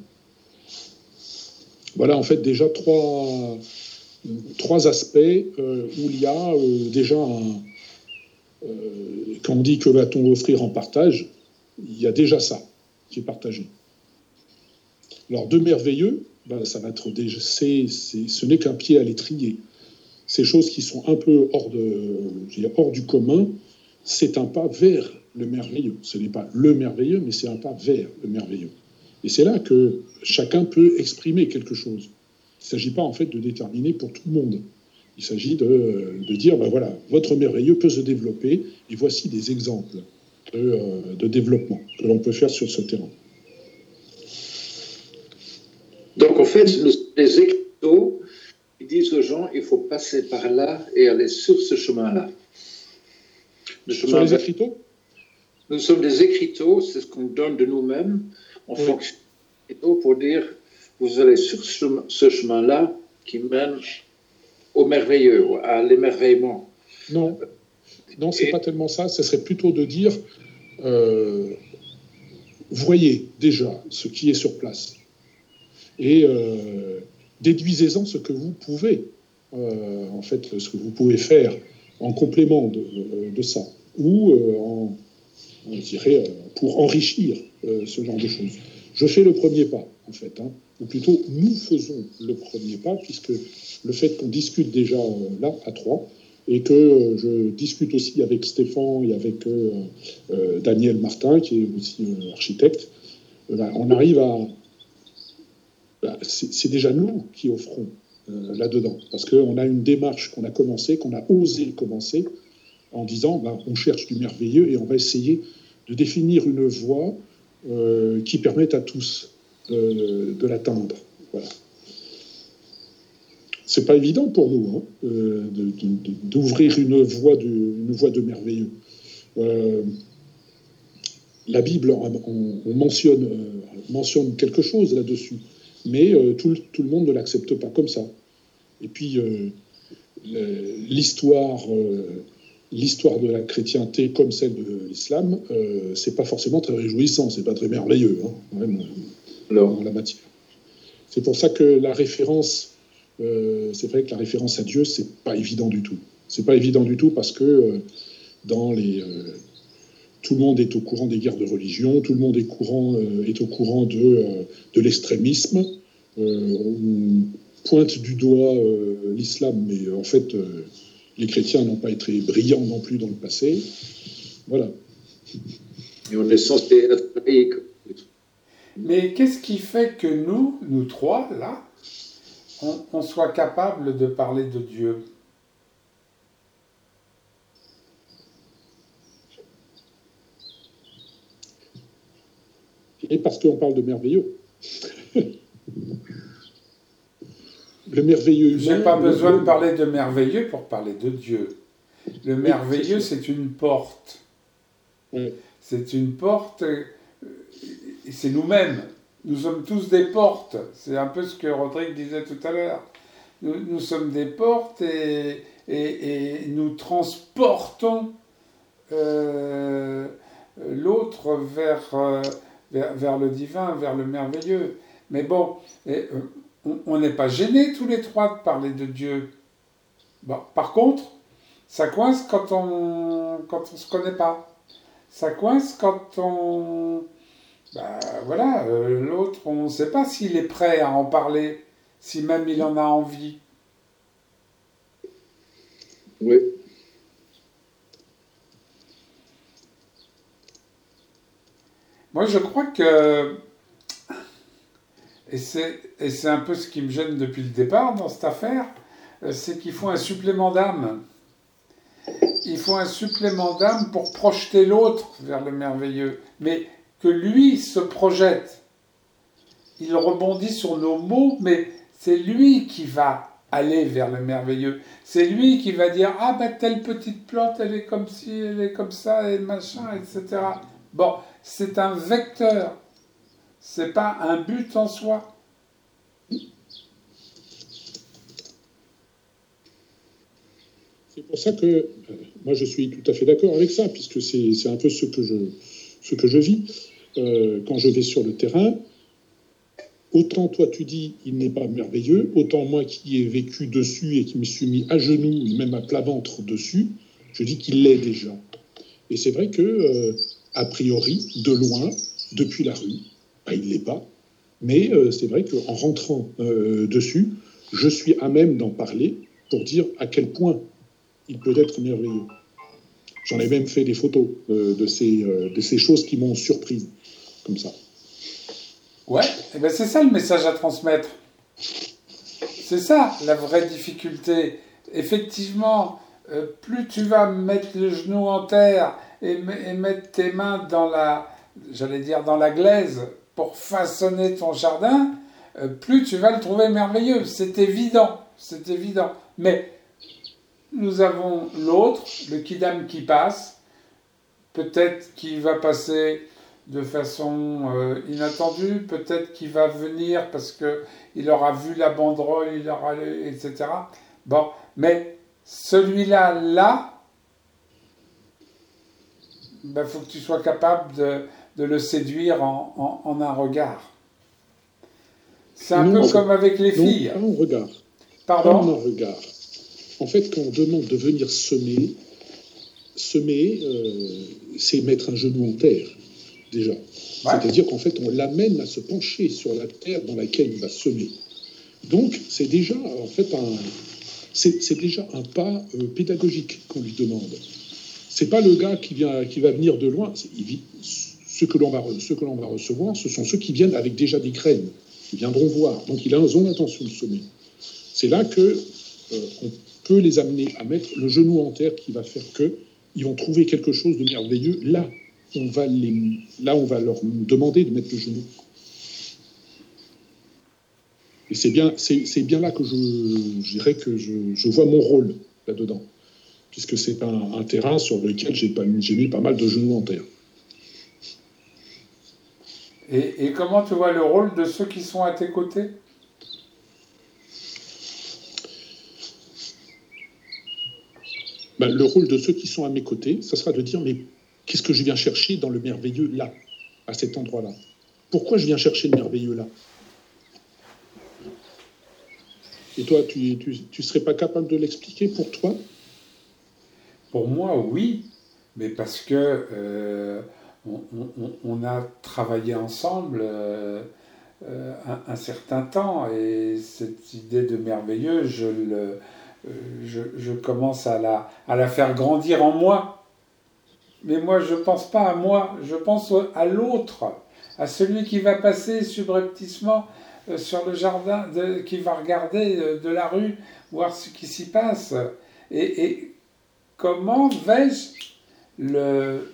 Voilà, en fait, déjà trois, trois aspects euh, où il y a euh, déjà un... Euh, quand on dit que va-t-on offrir en partage, il y a déjà ça qui est partagé. Alors, de merveilleux, ben, ça va être déjà, c'est, c'est, ce n'est qu'un pied à l'étrier. Ces choses qui sont un peu hors, de, je veux dire, hors du commun, c'est un pas vers le merveilleux. Ce n'est pas le merveilleux, mais c'est un pas vers le merveilleux. Et c'est là que chacun peut exprimer quelque chose. Il ne s'agit pas en fait de déterminer pour tout le monde. Il s'agit de, de dire, ben voilà, votre merveilleux peut se développer, et voici des exemples de, euh, de développement que l'on peut faire sur ce terrain. Donc en fait, les écriteaux, ils disent aux gens, il faut passer par là et aller sur ce chemin-là. Le chemin sur les vers... écriteaux ? Nous sommes des écriteaux, c'est ce qu'on donne de nous-mêmes. On oui. fonctionne pour dire, vous allez sur ce chemin-là qui mène au merveilleux, à l'émerveillement. Non, non, c'est Et... pas tellement ça. Ce serait plutôt de dire, euh, voyez déjà ce qui est sur place. Et, euh, déduisez-en ce que vous pouvez, euh, en fait, ce que vous pouvez faire en complément de, de ça, ou euh, en, on dirait, euh, pour enrichir euh, ce genre de choses. Je fais le premier pas, en fait, hein, ou plutôt nous faisons le premier pas, puisque le fait qu'on discute déjà euh, là, à trois, et que euh, je discute aussi avec Stéphane et avec euh, euh, Daniel Martin, qui est aussi euh, architecte, euh, là, on arrive à... Bah, c'est, c'est déjà nous qui offrons euh, là-dedans, parce qu'on a une démarche qu'on a commencé, qu'on a osé commencer, en disant bah, on cherche du merveilleux et on va essayer de définir une voie euh, qui permette à tous euh, de l'atteindre. Voilà. C'est pas évident pour nous hein, euh, de, de, d'ouvrir une voie de, une voie de merveilleux. Euh, la Bible, on, on mentionne, euh, mentionne quelque chose là-dessus, mais euh, tout, tout le monde ne l'accepte pas comme ça. Et puis euh, l'histoire. Euh, L'histoire de la chrétienté comme celle de l'islam, euh, c'est pas forcément très réjouissant, c'est pas très merveilleux, hein, même, en la matière. C'est pour ça que la référence, euh, c'est vrai que la référence à Dieu, c'est pas évident du tout. C'est pas évident du tout parce que euh, dans les, euh, tout le monde est au courant des guerres de religion, tout le monde est, courant, euh, est au courant de, euh, de l'extrémisme. Euh, on pointe du doigt euh, l'islam, mais en fait. Euh, Les chrétiens n'ont pas été brillants non plus dans le passé. Voilà. Et on est censé être laïque. Mais qu'est-ce qui fait que nous, nous trois, là, on, on soit capable de parler de Dieu? Et parce qu'on parle de merveilleux. Le merveilleux humain... Je n'ai pas besoin de parler de merveilleux pour parler de Dieu. Le merveilleux, oui, c'est, c'est une porte. Oui. C'est une porte, et c'est nous-mêmes. Nous sommes tous des portes. C'est un peu ce que Rodrigue disait tout à l'heure. Nous, nous sommes des portes et, et, et nous transportons euh, l'autre vers, euh, vers, vers le divin, vers le merveilleux. Mais bon... Et, euh, on n'est pas gênés tous les trois de parler de Dieu. Bon, par contre, ça coince quand on quand on se connaît pas. Ça coince quand on... Ben voilà, euh, l'autre, on ne sait pas s'il est prêt à en parler, si même il en a envie. Oui. Moi, je crois que... Et c'est, et c'est un peu ce qui me gêne depuis le départ dans cette affaire, c'est qu'il faut un supplément d'âme. Il faut un supplément d'âme pour projeter l'autre vers le merveilleux. Mais que lui se projette. Il rebondit sur nos mots, mais c'est lui qui va aller vers le merveilleux. C'est lui qui va dire « Ah ben telle petite plante, elle est comme ci, elle est comme ça, et machin, et cetera » Bon, c'est un vecteur. C'est pas un but en soi. C'est pour ça que euh, moi je suis tout à fait d'accord avec ça, puisque c'est, c'est un peu ce que je, ce que je vis euh, quand je vais sur le terrain. Autant toi tu dis il n'est pas merveilleux, autant moi qui ai vécu dessus et qui me suis mis à genoux et même à plat ventre dessus, je dis qu'il l'est déjà. Et c'est vrai que euh, a priori, de loin, depuis la rue, ben, il ne l'est pas. Mais euh, c'est vrai qu'en rentrant euh, dessus, je suis à même d'en parler pour dire à quel point il peut être merveilleux. J'en ai même fait des photos euh, de, ces, euh, de ces choses qui m'ont surprise, comme ça. Ouais, et ben c'est ça le message à transmettre. C'est ça la vraie difficulté. Effectivement, euh, plus tu vas mettre le genou en terre et, et mettre tes mains dans la, j'allais dire dans la glaise pour façonner ton jardin, euh, plus tu vas le trouver merveilleux. C'est évident, c'est évident. Mais nous avons l'autre, le kidam qui passe, peut-être qu'il va passer de façon euh, inattendue, peut-être qu'il va venir parce qu'il aura vu la banderole, il aura, et cetera. Bon, mais celui-là, là, ben, faut que tu sois capable de, de le séduire en, en, en un regard. C'est un non, peu comme avec les non, filles. pas en regard. Pardon? Pas en regard. En fait, quand on demande de venir semer, semer, euh, c'est mettre un genou en terre, déjà. Ouais. C'est-à-dire qu'en fait, on l'amène à se pencher sur la terre dans laquelle il va semer. Donc, c'est déjà, en fait, un, c'est, c'est déjà un pas euh, pédagogique qu'on lui demande. C'est pas le gars qui, vient, qui va venir de loin. Il vit, ceux, que l'on va, ceux que l'on va recevoir, ce sont ceux qui viennent avec déjà des graines. Ils viendront voir. Donc, il a son intention de semer. C'est là que euh, on peut les amener à mettre le genou en terre, qui va faire que ils vont trouver quelque chose de merveilleux. Là, on va les, là, on va leur demander de mettre le genou. Et c'est bien, c'est, c'est bien là que je, je dirais que je, je vois mon rôle là-dedans, puisque c'est un, un terrain sur lequel j'ai, pas, j'ai mis pas mal de genoux en terre. Et, et comment tu vois le rôle de ceux qui sont à tes côtés? Ben, le rôle de ceux qui sont à mes côtés, ça sera de dire, mais qu'est-ce que je viens chercher dans le merveilleux là, à cet endroit-là? Pourquoi je viens chercher le merveilleux là? Et toi, tu ne serais pas capable de l'expliquer pour toi? Pour moi, oui, mais parce que euh, on, on, on a travaillé ensemble euh, euh, un, un certain temps, et cette idée de merveilleux, je, le, je, je commence à la, à la faire grandir en moi. Mais moi, je ne pense pas à moi, je pense à l'autre, à celui qui va passer subrepticement sur le jardin, de, qui va regarder de la rue, voir ce qui s'y passe. Et, et comment vais-je le,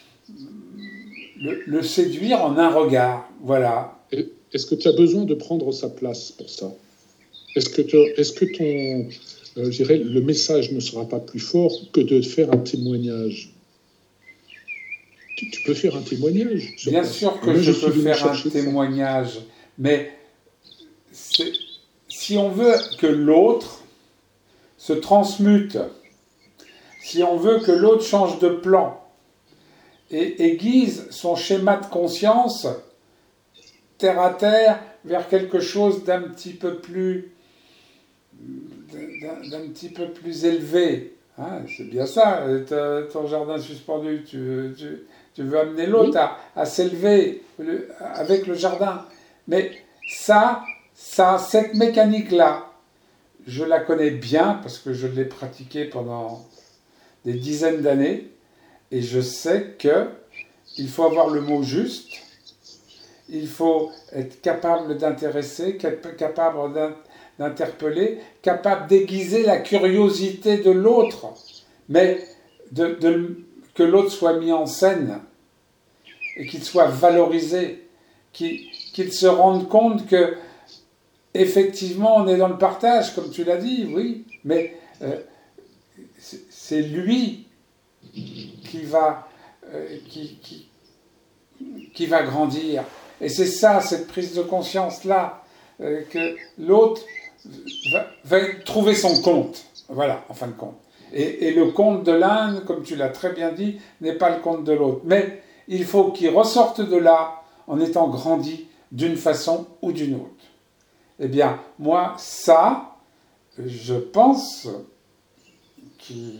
le, le séduire en un regard? Voilà. Est-ce que tu as besoin de prendre sa place pour ça? Est-ce que, tu, est-ce que ton, euh, je dirais, le message ne sera pas plus fort que de faire un témoignage? Tu, tu peux faire un témoignage. Bien sûr que je, je peux faire un témoignage, ça. Mais c'est, si on veut que l'autre se transmute, si on veut que l'autre change de plan et aiguise son schéma de conscience terre à terre vers quelque chose d'un petit peu plus d'un, d'un petit peu plus élevé, hein, c'est bien ça, ton jardin suspendu, tu, tu, tu veux amener l'autre oui. à, à s'élever le, avec le jardin, mais ça, ça, cette mécanique-là, je la connais bien parce que je l'ai pratiquée pendant des dizaines d'années, et je sais que il faut avoir le mot juste, il faut être capable d'intéresser, capable d'interpeller, capable d'aiguiser la curiosité de l'autre, mais de, de, que l'autre soit mis en scène et qu'il soit valorisé, qu'il, qu'il se rende compte que effectivement on est dans le partage, comme tu l'as dit, oui, mais euh, c'est lui qui va, euh, qui, qui, qui va grandir. Et c'est ça, cette prise de conscience-là, euh, que l'autre va, va trouver son compte. Voilà, en fin de compte. Et, et le compte de l'un, comme tu l'as très bien dit, n'est pas le compte de l'autre. Mais il faut qu'il ressorte de là en étant grandi d'une façon ou d'une autre. Eh bien, moi, ça, je pense qu'il...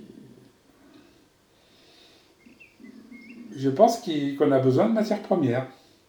Je pense qu'il, qu'on a besoin de matières premières.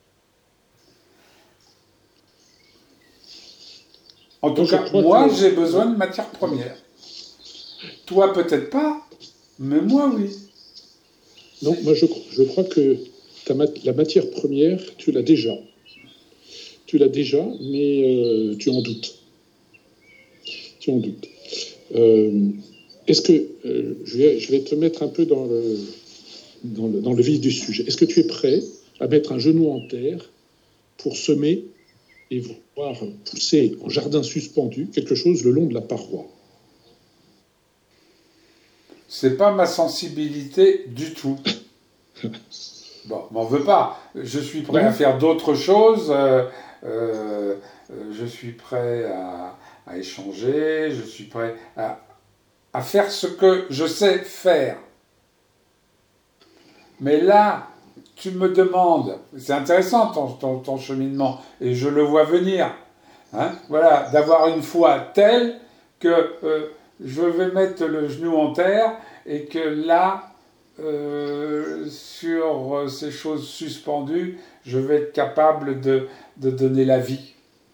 En tout cas, moi, j'ai besoin de matières premières. Toi, peut-être pas, mais moi, oui. Non, moi, je, je crois que ta, la matière première, tu l'as déjà. Tu l'as déjà, mais euh, tu en doutes. Tu en doutes. Euh, est-ce que... Euh, je, vais, je vais te mettre un peu dans le, dans, le, dans le vif du sujet. Est-ce que tu es prêt à mettre un genou en terre pour semer et voir pousser en jardin suspendu quelque chose le long de la paroi? C'est pas ma sensibilité du tout. Bon, m'en veux pas. Je suis prêt non. à faire d'autres choses. Euh, euh, je suis prêt à, à échanger. Je suis prêt à, à faire ce que je sais faire. Mais là, tu me demandes, c'est intéressant ton, ton, ton cheminement, et je le vois venir. Hein, voilà, d'avoir une foi telle que euh, je vais mettre le genou en terre et que là, euh, sur ces choses suspendues, je vais être capable de, de donner la vie.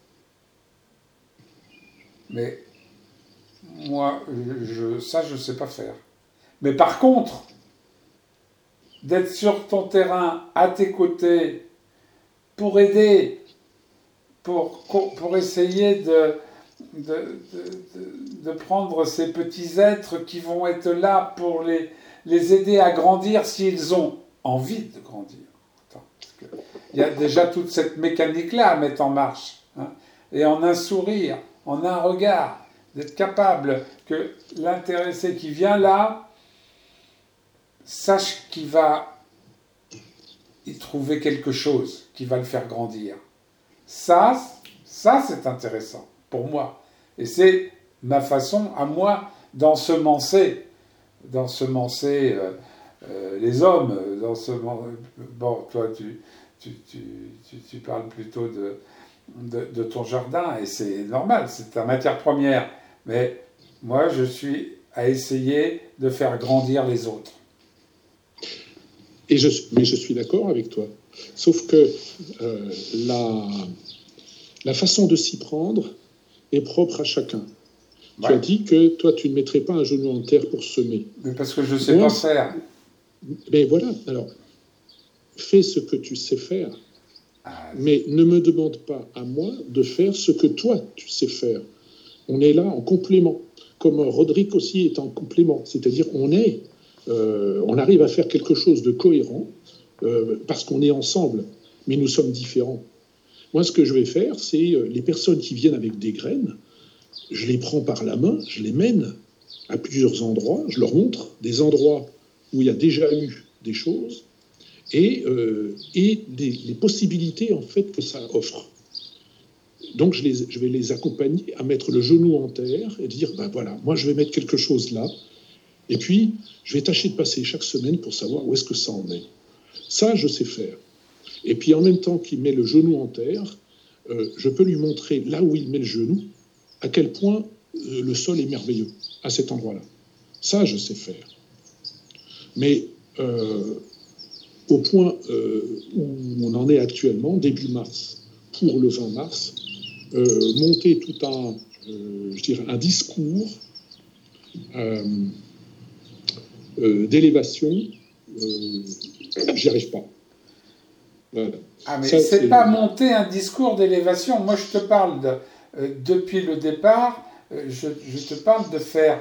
Mais moi, je, ça, je ne sais pas faire. Mais par contre, d'être sur ton terrain, à tes côtés, pour aider, pour, pour essayer de, de, de, de prendre ces petits êtres qui vont être là pour les, les aider à grandir s'ils ont envie de grandir. Attends, parce que il y a déjà toute cette mécanique-là à mettre en marche. Hein, et en un sourire, en un regard, d'être capable que l'intéressé qui vient là sache qu'il va y trouver quelque chose qui va le faire grandir. Ça, ça c'est intéressant pour moi. Et c'est ma façon à moi d'ensemencer, d'ensemencer euh, euh, les hommes. D'ensemencer... Bon, toi, tu, tu, tu, tu, tu parles plutôt de, de, de ton jardin, et c'est normal, c'est ta matière première. Mais moi, je suis à essayer de faire grandir les autres. Et je, mais je suis d'accord avec toi. Sauf que euh, la, la façon de s'y prendre est propre à chacun. Ouais. Tu as dit que toi, tu ne mettrais pas un genou en terre pour semer. Mais parce que je ne sais Moi, pas faire. Mais voilà, alors, fais ce que tu sais faire. Ah, mais ne me demande pas à moi de faire ce que toi, tu sais faire. On est là en complément. Comme Rodrigue aussi est en complément. C'est-à-dire, on est... Euh, on arrive à faire quelque chose de cohérent euh, parce qu'on est ensemble, mais nous sommes différents. Moi, ce que je vais faire, c'est euh, les personnes qui viennent avec des graines, je les prends par la main, je les mène à plusieurs endroits, je leur montre des endroits où il y a déjà eu des choses et, euh, et des, les possibilités en fait que ça offre. Donc, je, les, je vais les accompagner à mettre le genou en terre et dire, ben voilà, moi, je vais mettre quelque chose là. Et puis, je vais tâcher de passer chaque semaine pour savoir où est-ce que ça en est. Ça, je sais faire. Et puis, en même temps qu'il met le genou en terre, euh, je peux lui montrer, là où il met le genou, à quel point euh, le sol est merveilleux, à cet endroit-là. Ça, je sais faire. Mais euh, au point euh, où on en est actuellement, début mars, pour le vingt mars, euh, monter tout un, euh, je dirais, un discours... Euh, Euh, d'élévation, euh, j'y arrive pas. Voilà. Ah, mais ça, c'est, c'est pas monter un discours d'élévation. Moi, je te parle de, euh, depuis le départ, euh, je, je te parle de faire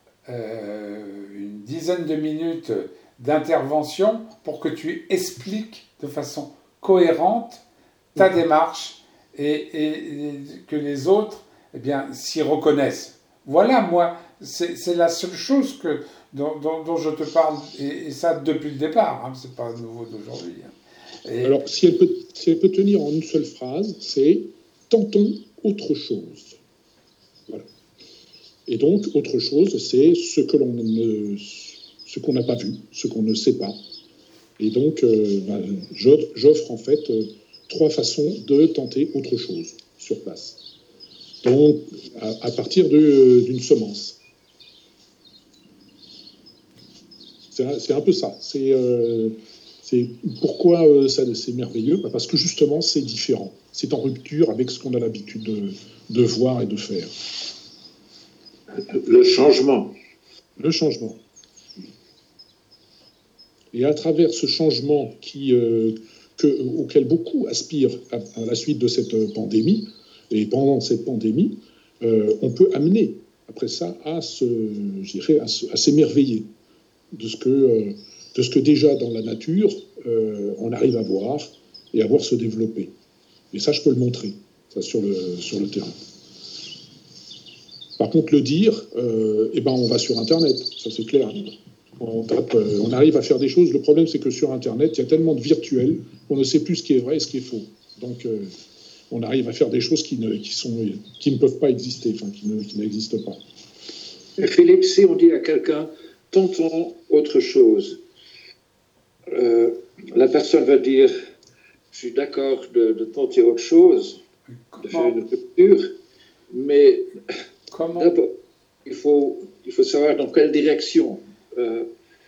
euh, une dizaine de minutes d'intervention pour que tu expliques de façon cohérente ta mmh. démarche et, et, et que les autres, eh bien, s'y reconnaissent. Voilà, moi, c'est, c'est la seule chose que Dont, dont, dont je te parle, et, et ça depuis le départ, hein, c'est pas nouveau d'aujourd'hui. Hein. Et... Alors, si elle, peut, si elle peut tenir en une seule phrase, c'est « tentons autre chose ». Voilà. Et donc, autre chose, c'est ce que l'on ne, ce qu'on n'a pas vu, ce qu'on ne sait pas. Et donc, euh, ben, j'offre en fait euh, trois façons de tenter autre chose sur place. Donc, à, à partir de, d'une semence. C'est un, c'est un peu ça. C'est, euh, c'est pourquoi euh, ça, c'est merveilleux, parce que justement, c'est différent. C'est en rupture avec ce qu'on a l'habitude de, de voir et de faire. Le changement. Le changement. Et à travers ce changement qui, euh, que, auquel beaucoup aspirent à, à la suite de cette pandémie, et pendant cette pandémie, euh, on peut amener, après ça, à, se, je dirais, à, se, à s'émerveiller. De ce, que, euh, de ce que déjà dans la nature, euh, on arrive à voir et à voir se développer. Et ça, je peux le montrer, ça, sur le, sur le terrain. Par contre, le dire, euh, eh ben, on va sur Internet, ça c'est clair. On, tape, euh, on arrive à faire des choses. Le problème, c'est que sur Internet, il y a tellement de virtuel qu'on ne sait plus ce qui est vrai et ce qui est faux. Donc, euh, on arrive à faire des choses qui ne, qui sont, qui ne peuvent pas exister, enfin, qui, ne, qui n'existent pas. Et Philippe, si on dit à quelqu'un, tentons autre chose. Euh, la personne va dire, je suis d'accord de, de tenter autre chose. de faire une rupture, mais Comment? d'abord, il faut, il faut savoir dans quelle direction. Euh,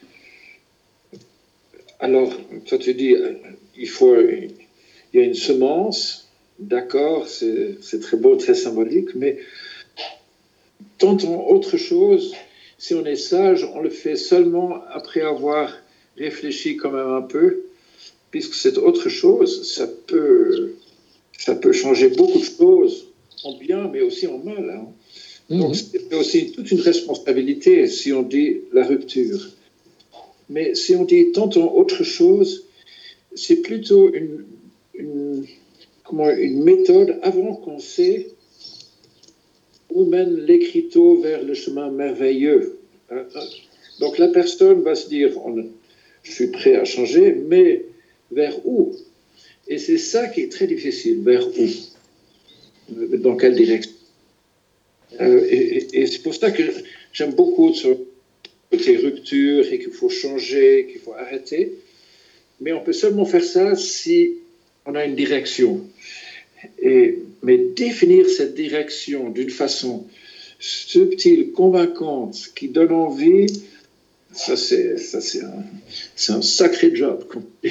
alors, toi tu dis, il faut, il y a une semence, d'accord, c'est, c'est très beau, très symbolique, mais tentons autre chose. Si on est sage, on le fait seulement après avoir réfléchi quand même un peu, puisque cette autre chose, ça peut, ça peut changer beaucoup de choses, en bien, mais aussi en mal. Hein. Mmh. Donc, c'est aussi toute une responsabilité si on dit la rupture. Mais si on dit tentons autre chose, c'est plutôt une, une, comment, une méthode avant qu'on sait où mène l'écriteau vers le chemin merveilleux. Donc la personne va se dire, je suis prêt à changer, mais vers où? Et c'est ça qui est très difficile, vers où? Dans quelle direction? euh, et, et c'est pour ça que j'aime beaucoup ce côté rupture et qu'il faut changer, qu'il faut arrêter. Mais on peut seulement faire ça si on a une direction. Et, mais définir cette direction d'une façon subtile, convaincante, qui donne envie, ça c'est, ça c'est, un, c'est un sacré job.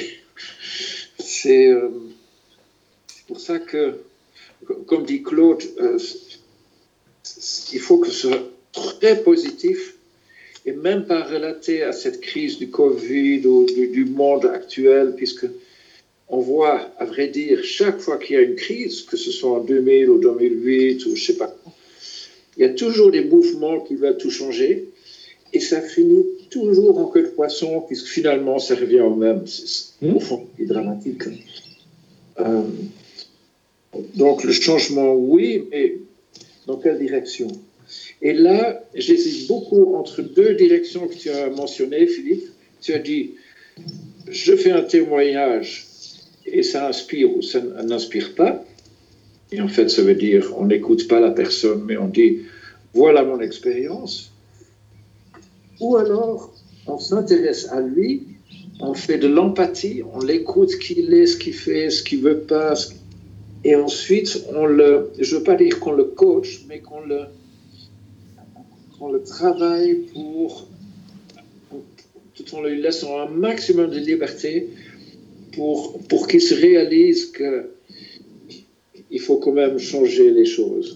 C'est euh, pour ça que, comme dit Claude, euh, il faut que ce soit très positif et même pas relaté à cette crise du Covid ou du, du monde actuel, puisque on voit, à vrai dire, chaque fois qu'il y a une crise, que ce soit en deux mille ou deux mille huit ou je ne sais pas, il y a toujours des mouvements qui veulent tout changer et ça finit toujours en queue de poisson puisque finalement ça revient au même. C'est, au fond, c'est dramatique. Euh, donc le changement, oui, mais dans quelle direction? Et là, j'hésite beaucoup entre deux directions que tu as mentionnées, Philippe. Tu as dit, je fais un témoignage et ça inspire ou ça n'inspire pas. Et en fait, ça veut dire, on n'écoute pas la personne, mais on dit, voilà mon expérience. Ou alors, on s'intéresse à lui, on fait de l'empathie, on l'écoute, ce qu'il est, ce qu'il fait, ce qu'il ne veut pas. Et ensuite, on le, je ne veux pas dire qu'on le coach, mais qu'on le, qu'on le travaille pour, tout en lui laissant un maximum de liberté pour, pour qu'il se réalise que il faut quand même changer les choses.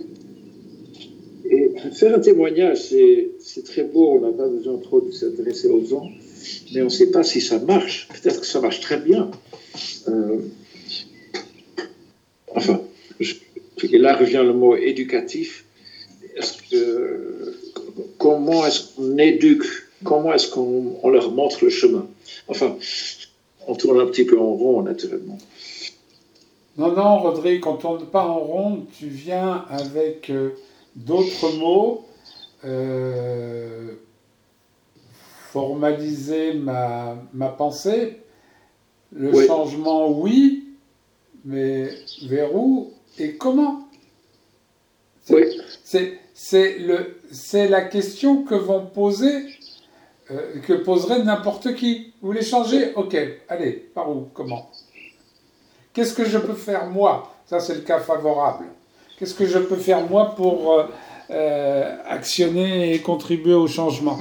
Et faire un témoignage, c'est, c'est très beau, on n'a pas besoin trop de s'intéresser aux gens, mais on ne sait pas si ça marche. Peut-être que ça marche très bien. Euh, enfin, je, et là revient le mot éducatif. Est-ce que, comment est-ce qu'on éduque? Comment est-ce qu'on on leur montre le chemin? Enfin, on tourne un petit peu en rond, naturellement. Non, non, Rodrigue, on ne tourne pas en rond, tu viens avec euh, d'autres mots, euh, formaliser ma, ma pensée. Le oui. Changement, oui, mais vers où et comment? C'est, oui. c'est, c'est, le, c'est la question que vont poser, euh, que poserait n'importe qui. Vous voulez changer? Ok, allez, par où? Comment? Qu'est-ce que je peux faire moi? Ça, c'est le cas favorable. Qu'est-ce que je peux faire moi pour euh, euh, actionner et contribuer au changement?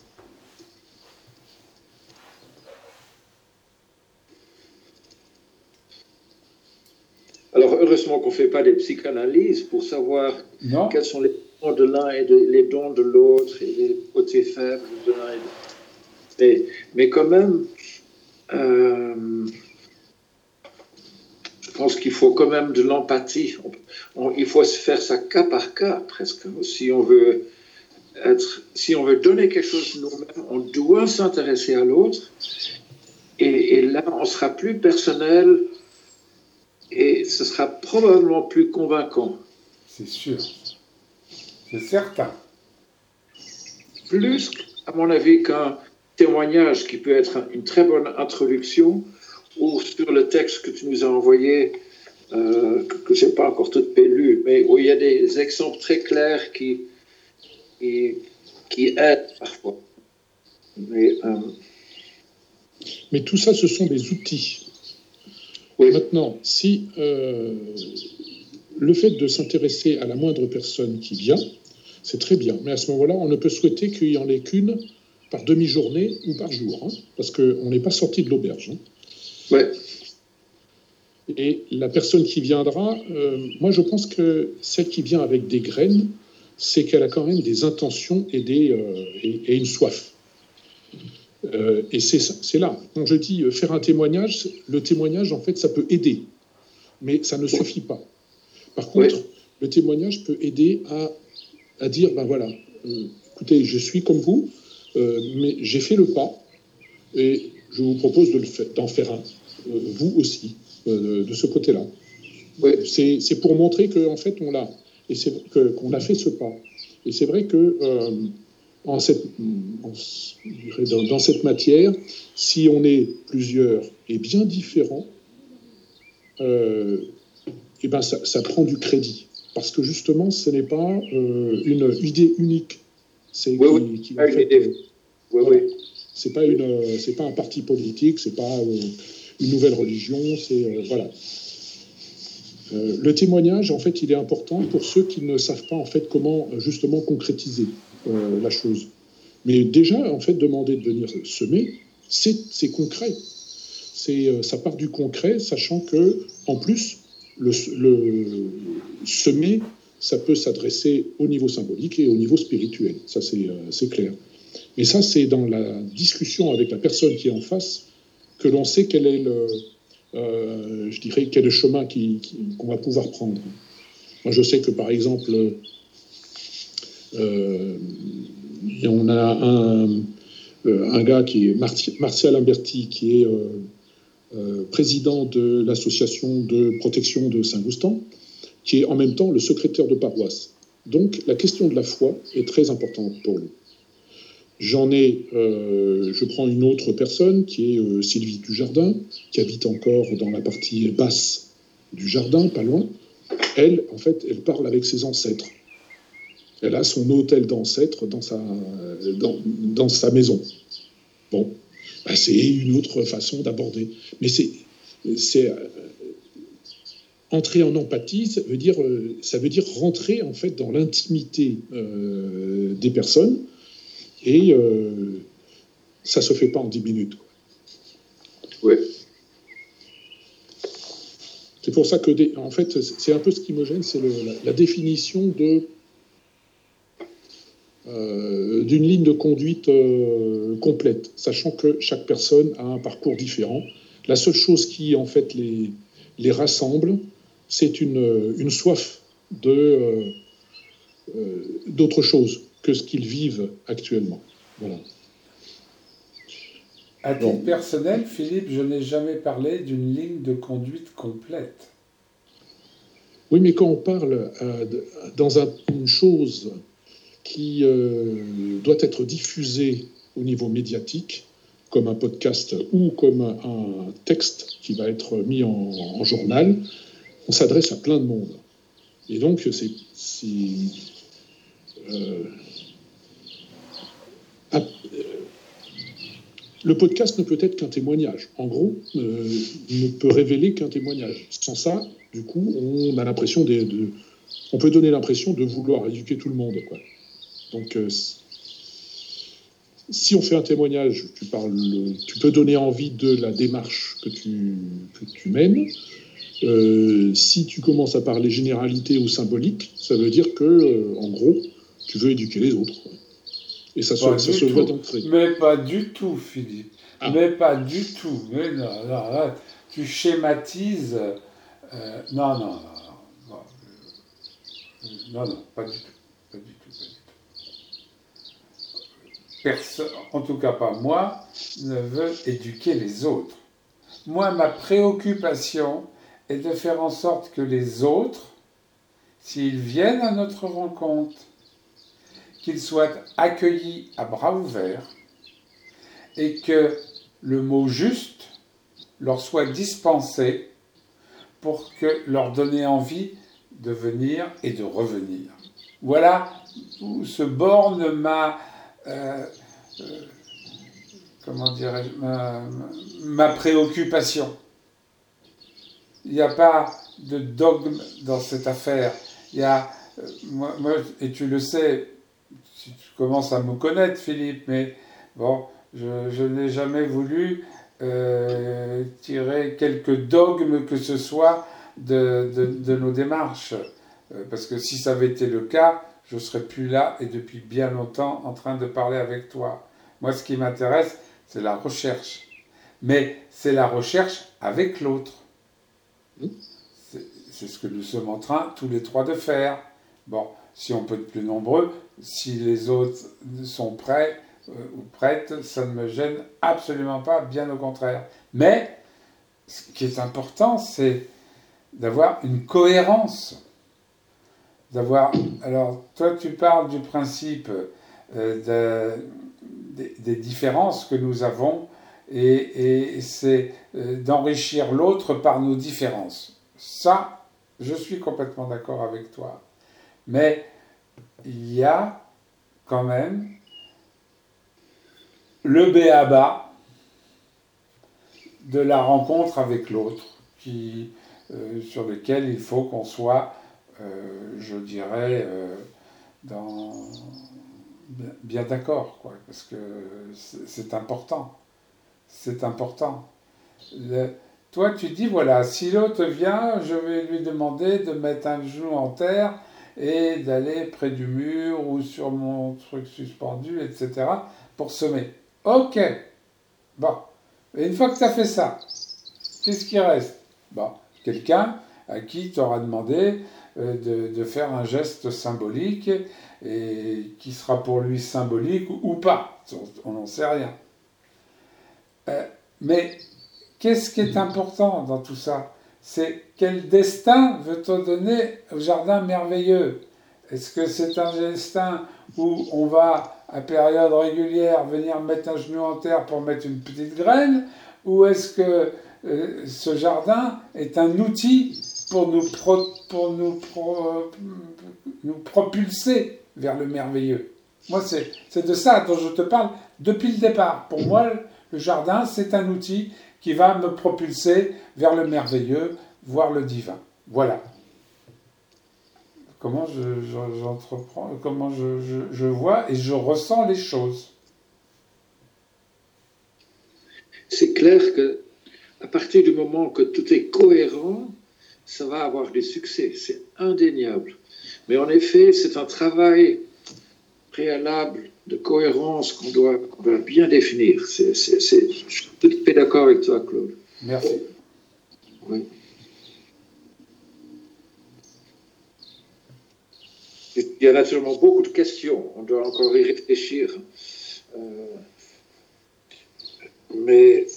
Alors, heureusement qu'on ne fait pas des psychanalyses pour savoir non. quels sont les dons de l'un et de, les dons de l'autre et les côtés faibles de l'un et de l'autre. Mais, mais quand même, euh, je pense qu'il faut quand même de l'empathie. On, on, il faut se faire ça cas par cas, presque. Si on veut être, si on veut donner quelque chose de nous-mêmes, on doit s'intéresser à l'autre. Et, et là, on sera plus personnel et ce sera probablement plus convaincant. C'est sûr. C'est certain. Plus, à mon avis, qu'un témoignage qui peut être une très bonne introduction ou sur le texte que tu nous as envoyé, euh, que, que je n'ai pas encore tout lu, mais où il y a des exemples très clairs qui, qui, qui aident parfois. Mais, euh... mais tout ça, ce sont des outils. Oui. Maintenant, si euh, le fait de s'intéresser à la moindre personne qui vient, c'est très bien. Mais à ce moment-là, on ne peut souhaiter qu'il n'y en ait qu'une par demi-journée ou par jour, hein, parce qu'on n'est pas sorti de l'auberge. Hein. Ouais. Et la personne qui viendra, euh, moi je pense que celle qui vient avec des graines, c'est qu'elle a quand même des intentions et, des, euh, et, et une soif. Euh, et c'est, c'est là. Quand je dis faire un témoignage, le témoignage, en fait, ça peut aider, mais ça ne suffit pas. Par contre, oui. le témoignage peut aider à, à dire, ben voilà, euh, écoutez, je suis comme vous, euh, mais j'ai fait le pas, et je vous propose de le faire, d'en faire un, euh, vous aussi. De ce côté-là. Ouais. C'est, c'est pour montrer qu'en fait, on l'a, et c'est, que, qu'on a fait ce pas. Et c'est vrai que euh, en cette, en, dans, dans cette matière, si on est plusieurs et bien différents, euh, et ben ça, ça prend du crédit. Parce que justement, ce n'est pas euh, une idée unique. C'est oui, qui, oui. qui, ah, en fait, idée. Euh, oui, voilà. oui. C'est pas une, c'est pas un parti politique, c'est pas euh, une nouvelle religion, c'est euh, voilà. Euh, le témoignage, en fait, il est important pour ceux qui ne savent pas en fait comment justement concrétiser euh, la chose. Mais déjà, en fait, demander de venir semer, c'est, c'est concret. C'est, euh, ça part du concret, sachant que en plus, le, le semer, ça peut s'adresser au niveau symbolique et au niveau spirituel. Ça, c'est, euh, c'est clair. Mais ça, c'est dans la discussion avec la personne qui est en face que l'on sait quel est le, euh, je dirais, quel est le chemin qui, qui, qu'on va pouvoir prendre. Moi, je sais que, par exemple, euh, on a un, un gars qui est Martial Imberti, qui est euh, euh, président de l'association de protection de Saint-Goustan, qui est en même temps le secrétaire de paroisse. Donc, la question de la foi est très importante pour nous. J'en ai, euh, je prends une autre personne qui est euh, Sylvie Dujardin, qui habite encore dans la partie basse du jardin, pas loin. Elle, en fait, elle parle avec ses ancêtres. Elle a son hôtel d'ancêtres dans sa, dans, dans sa maison. Bon, ben, c'est une autre façon d'aborder. Mais c'est, c'est euh, entrer en empathie, ça veut dire, euh, ça veut dire rentrer en fait dans l'intimité euh, des personnes. Et euh, ça ne se fait pas en dix minutes. Oui. C'est pour ça que, des, en fait, c'est un peu ce qui me gêne, c'est le, la, la définition de, euh, d'une ligne de conduite euh, complète, sachant que chaque personne a un parcours différent. La seule chose qui, en fait, les, les rassemble, c'est une, une soif de, euh, euh, d'autre chose que ce qu'ils vivent actuellement. Voilà. À titre bon. personnel, Philippe, je n'ai jamais parlé d'une ligne de conduite complète. Oui, mais quand on parle euh, de, dans un, une chose qui euh, doit être diffusée au niveau médiatique, comme un podcast ou comme un, un texte qui va être mis en, en journal, on s'adresse à plein de monde. Et donc, c'est... c'est euh, à, Le podcast ne peut être qu'un témoignage. En gros, euh, ne peut révéler qu'un témoignage. Sans ça, du coup, on a l'impression de, de, on peut donner l'impression de vouloir éduquer tout le monde, quoi. Donc, euh, si on fait un témoignage, tu parles, tu peux donner envie de la démarche que tu, que tu mènes. Euh, si tu commences à parler généralité ou symbolique, ça veut dire que, euh, en gros, tu veux éduquer les autres, quoi. Et ça se, ça se voit d'entrée. Mais pas du tout, Philippe. Ah. Mais pas du tout. Mais non, non, là, tu schématises. Euh, non, non, non, non, non, non, pas du tout. Pas du tout, pas du tout. Personne, en tout cas pas moi, ne veut éduquer les autres. Moi, ma préoccupation est de faire en sorte que les autres, s'ils viennent à notre rencontre, qu'ils soient accueillis à bras ouverts et que le mot juste leur soit dispensé pour que leur donner envie de venir et de revenir. Voilà où se borne ma, euh, euh, comment dirais-je, ma, ma préoccupation. Il n'y a pas de dogme dans cette affaire. Il y a, euh, moi, moi, et tu le sais, tu commences à me connaître, Philippe, mais bon, je, je n'ai jamais voulu euh, tirer quelque dogme que ce soit de, de, de nos démarches. Euh, parce que si ça avait été le cas, je ne serais plus là et depuis bien longtemps en train de parler avec toi. Moi, ce qui m'intéresse, c'est la recherche. Mais c'est la recherche avec l'autre. C'est, c'est ce que nous sommes en train, tous les trois, de faire. Bon, si on peut être plus nombreux, si les autres sont prêts euh, ou prêtes, ça ne me gêne absolument pas, bien au contraire. Mais ce qui est important, c'est d'avoir une cohérence. D'avoir, alors, toi, tu parles du principe euh, de, des, des différences que nous avons, et, et c'est euh, d'enrichir l'autre par nos différences. Ça, je suis complètement d'accord avec toi. Mais il y a quand même le b.a.-ba de la rencontre avec l'autre, qui, euh, sur lequel il faut qu'on soit, euh, je dirais, euh, dans, bien, bien d'accord, quoi, parce que c'est, c'est important. C'est important. Le, toi, tu dis, voilà, si l'autre vient, je vais lui demander de mettre un genou en terre et d'aller près du mur ou sur mon truc suspendu, et cetera, pour semer. Ok. Bon. Et une fois que tu as fait ça, qu'est-ce qui reste? Bon, quelqu'un à qui tu auras demandé euh, de, de faire un geste symbolique et qui sera pour lui symbolique ou, ou pas. On n'en sait rien. Euh, mais qu'est-ce qui est important dans tout ça? C'est quel destin veut-on donner au jardin merveilleux? Est-ce que c'est un destin où on va, à période régulière, venir mettre un genou en terre pour mettre une petite graine? Ou est-ce que euh, ce jardin est un outil pour nous, pro, pour nous, pro, nous propulser vers le merveilleux? Moi, c'est, c'est de ça dont je te parle depuis le départ. Pour moi, le jardin, c'est un outil qui va me propulser vers le merveilleux, voire le divin. Voilà. Comment je, je, j'entreprends, comment je, je, je vois et je ressens les choses. C'est clair que à partir du moment que tout est cohérent, ça va avoir du succès. C'est indéniable. Mais en effet, c'est un travail préalable de cohérence qu'on doit, qu'on doit bien définir. C'est, c'est, c'est, je suis tout à fait d'accord avec toi, Claude. Merci. Oui. Il y a naturellement beaucoup de questions. On doit encore y réfléchir. Euh, mais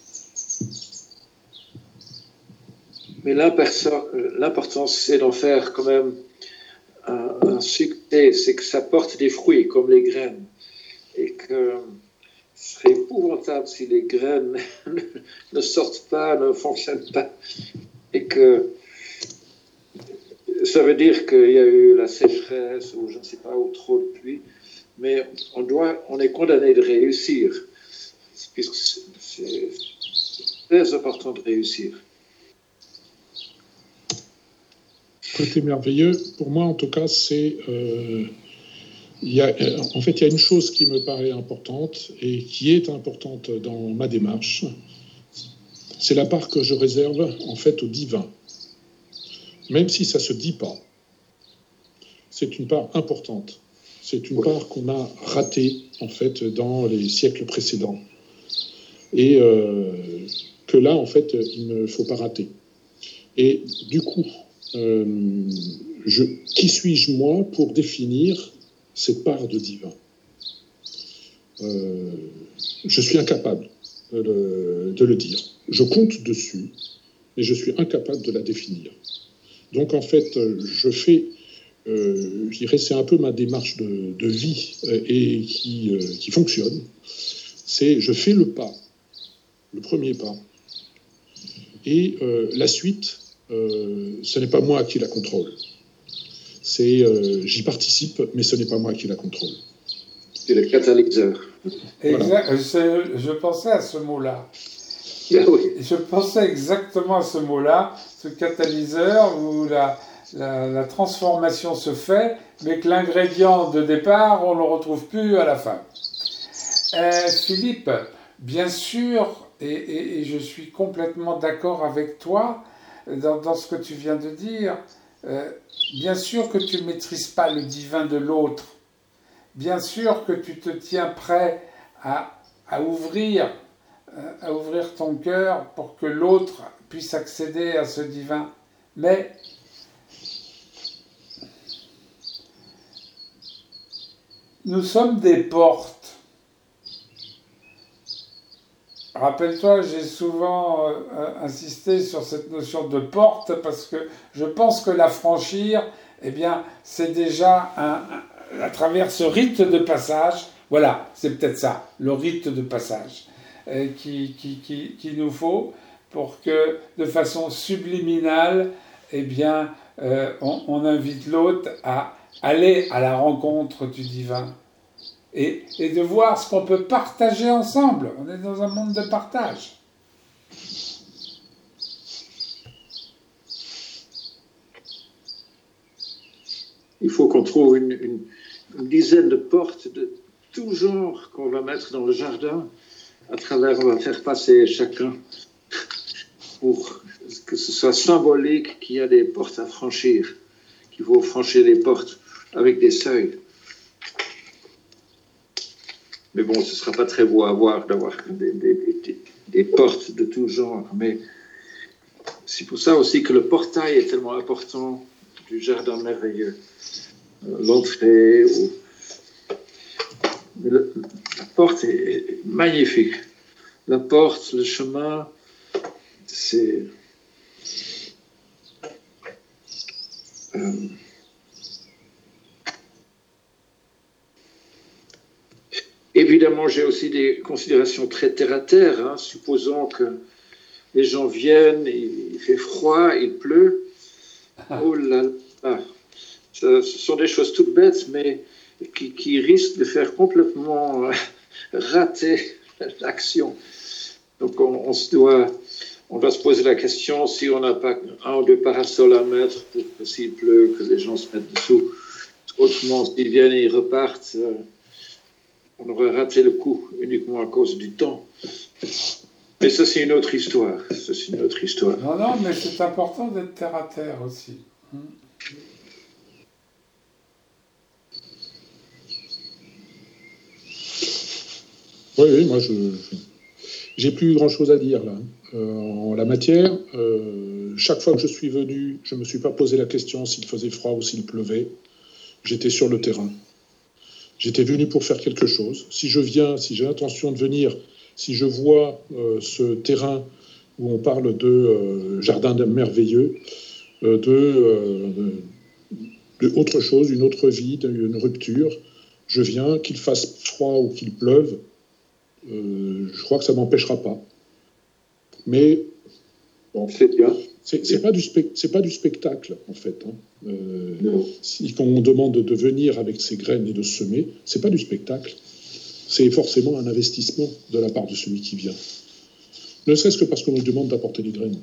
mais l'important, c'est d'en faire quand même un, un succès. C'est que ça porte des fruits, comme les graines. Et que ce serait épouvantable si les graines ne sortent pas, ne fonctionnent pas. Et que ça veut dire qu'il y a eu la sécheresse, ou je ne sais pas, ou trop de pluie. Mais on, doit, on est condamné de réussir. Puisque c'est très important de réussir. Côté merveilleux, pour moi en tout cas, c'est... Euh, y a, en fait, il y a une chose qui me paraît importante et qui est importante dans ma démarche. C'est la part que je réserve en fait au divin. Même si ça ne se dit pas, c'est une part importante. C'est une part qu'on a ratée en fait dans les siècles précédents. Et euh, que là, en fait, il ne faut pas rater. Et du coup, euh, je, qui suis-je, moi, pour définir cette part de divin? euh, Je suis incapable de le, de le dire. Je compte dessus, mais je suis incapable de la définir. Donc, en fait, je fais, euh, je dirais, c'est un peu ma démarche de, de vie euh, et qui, euh, qui fonctionne. C'est, je fais le pas, le premier pas. Et euh, la suite, euh, ce n'est pas moi qui la contrôle. C'est, euh, j'y participe, mais ce n'est pas moi qui la contrôle. C'est le catalyseur. Exact. Voilà. Je pensais à ce mot-là. Ah oui. Je pensais exactement à ce mot-là, ce catalyseur où la, la, la transformation se fait, mais que l'ingrédient de départ, on ne le retrouve plus à la fin. Euh, Philippe, bien sûr, et, et, et je suis complètement d'accord avec toi dans, dans ce que tu viens de dire, euh, bien sûr que tu ne maîtrises pas le divin de l'autre, bien sûr que tu te tiens prêt à, à ouvrir à ouvrir ton cœur pour que l'autre puisse accéder à ce divin. Mais nous sommes des portes. Rappelle-toi, j'ai souvent euh, insisté sur cette notion de porte parce que je pense que la franchir, eh bien, c'est déjà un, un, à travers ce rite de passage. Voilà, c'est peut-être ça, le rite de passage. Qui, qui, qui, qui nous faut pour que, de façon subliminale, eh bien, euh, on, on invite l'autre à aller à la rencontre du divin et, et de voir ce qu'on peut partager ensemble. On est dans un monde de partage. Il faut qu'on trouve une, une, une dizaine de portes de tout genre qu'on va mettre dans le jardin. À travers, on va faire passer chacun pour que ce soit symbolique qu'il y a des portes à franchir, qu'il faut franchir les portes avec des seuils. Mais bon, ce ne sera pas très beau à voir d'avoir des, des, des, des portes de tout genre. Mais c'est pour ça aussi que le portail est tellement important du jardin merveilleux. L'entrée ou... Le, la porte est magnifique. La porte, le chemin, c'est... Euh, évidemment, j'ai aussi des considérations très terre-à-terre. Hein. Supposons que les gens viennent, il fait froid, il pleut. Oh là là. Ce, ce sont des choses toutes bêtes, mais qui, qui risquent de faire complètement rater l'action. Donc on, on, se doit, on doit se poser la question si on n'a pas un ou deux parasols à mettre pour que s'il pleut, que les gens se mettent dessous. Autrement, s'ils viennent et ils repartent, euh, on aurait raté le coup uniquement à cause du temps. Mais ça, c'est une autre histoire. Ça, c'est une autre histoire. Non, non, mais c'est important d'être terre à terre aussi. Oui, oui, moi, je, je j'ai plus grand-chose à dire là. Euh, en la matière, euh, chaque fois que je suis venu, je ne me suis pas posé la question s'il faisait froid ou s'il pleuvait. J'étais sur le terrain. J'étais venu pour faire quelque chose. Si je viens, si j'ai l'intention de venir, si je vois euh, ce terrain où on parle de euh, jardin merveilleux, euh, de, euh, de autre chose, une autre vie, une rupture, je viens, qu'il fasse froid ou qu'il pleuve, euh, je crois que ça ne m'empêchera pas. Mais bon, c'est bien. C'est, c'est pas du spec, c'est pas du spectacle en fait. Hein. Euh, si on demande de venir avec ses graines et de semer, c'est pas du spectacle. C'est forcément un investissement de la part de celui qui vient. Ne serait-ce que parce qu'on nous demande d'apporter des graines.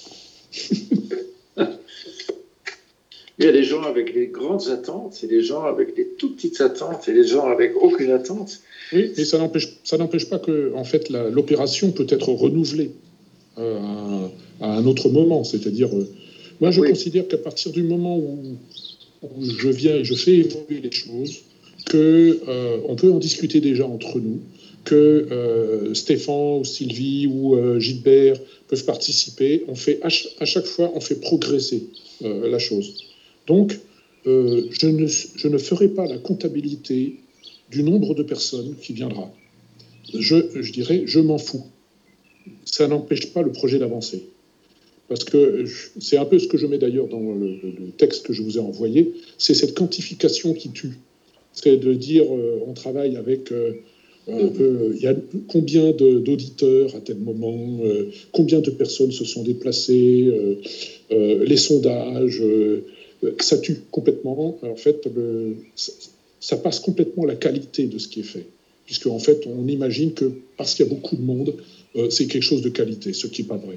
Il y a des gens avec des grandes attentes, et des gens avec des tout petites attentes, et des gens avec aucune attente. Oui, mais ça n'empêche, ça n'empêche pas que, en fait, la, l'opération peut être renouvelée euh, à, à un autre moment. C'est-à-dire, euh, moi, je oui. considère qu'à partir du moment où, où je viens et je fais évoluer les choses, que euh, on peut en discuter déjà entre nous, que euh, Stéphane ou Sylvie ou euh, Gilbert peuvent participer. On fait à, ch- à chaque fois, on fait progresser euh, la chose. Donc, euh, je, ne, je ne ferai pas la comptabilité du nombre de personnes qui viendra. Je, je dirais, je m'en fous. Ça n'empêche pas le projet d'avancer. Parce que je, c'est un peu ce que je mets d'ailleurs dans le, le texte que je vous ai envoyé, c'est cette quantification qui tue. C'est de dire, euh, on travaille avec... Euh, un peu, il y a combien de, d'auditeurs à tel moment, euh, combien de personnes se sont déplacées, euh, euh, les sondages... Euh, ça tue complètement. En fait, le, ça, ça passe complètement la qualité de ce qui est fait. Puisque, en fait, on imagine que parce qu'il y a beaucoup de monde, euh, c'est quelque chose de qualité, ce qui n'est pas vrai.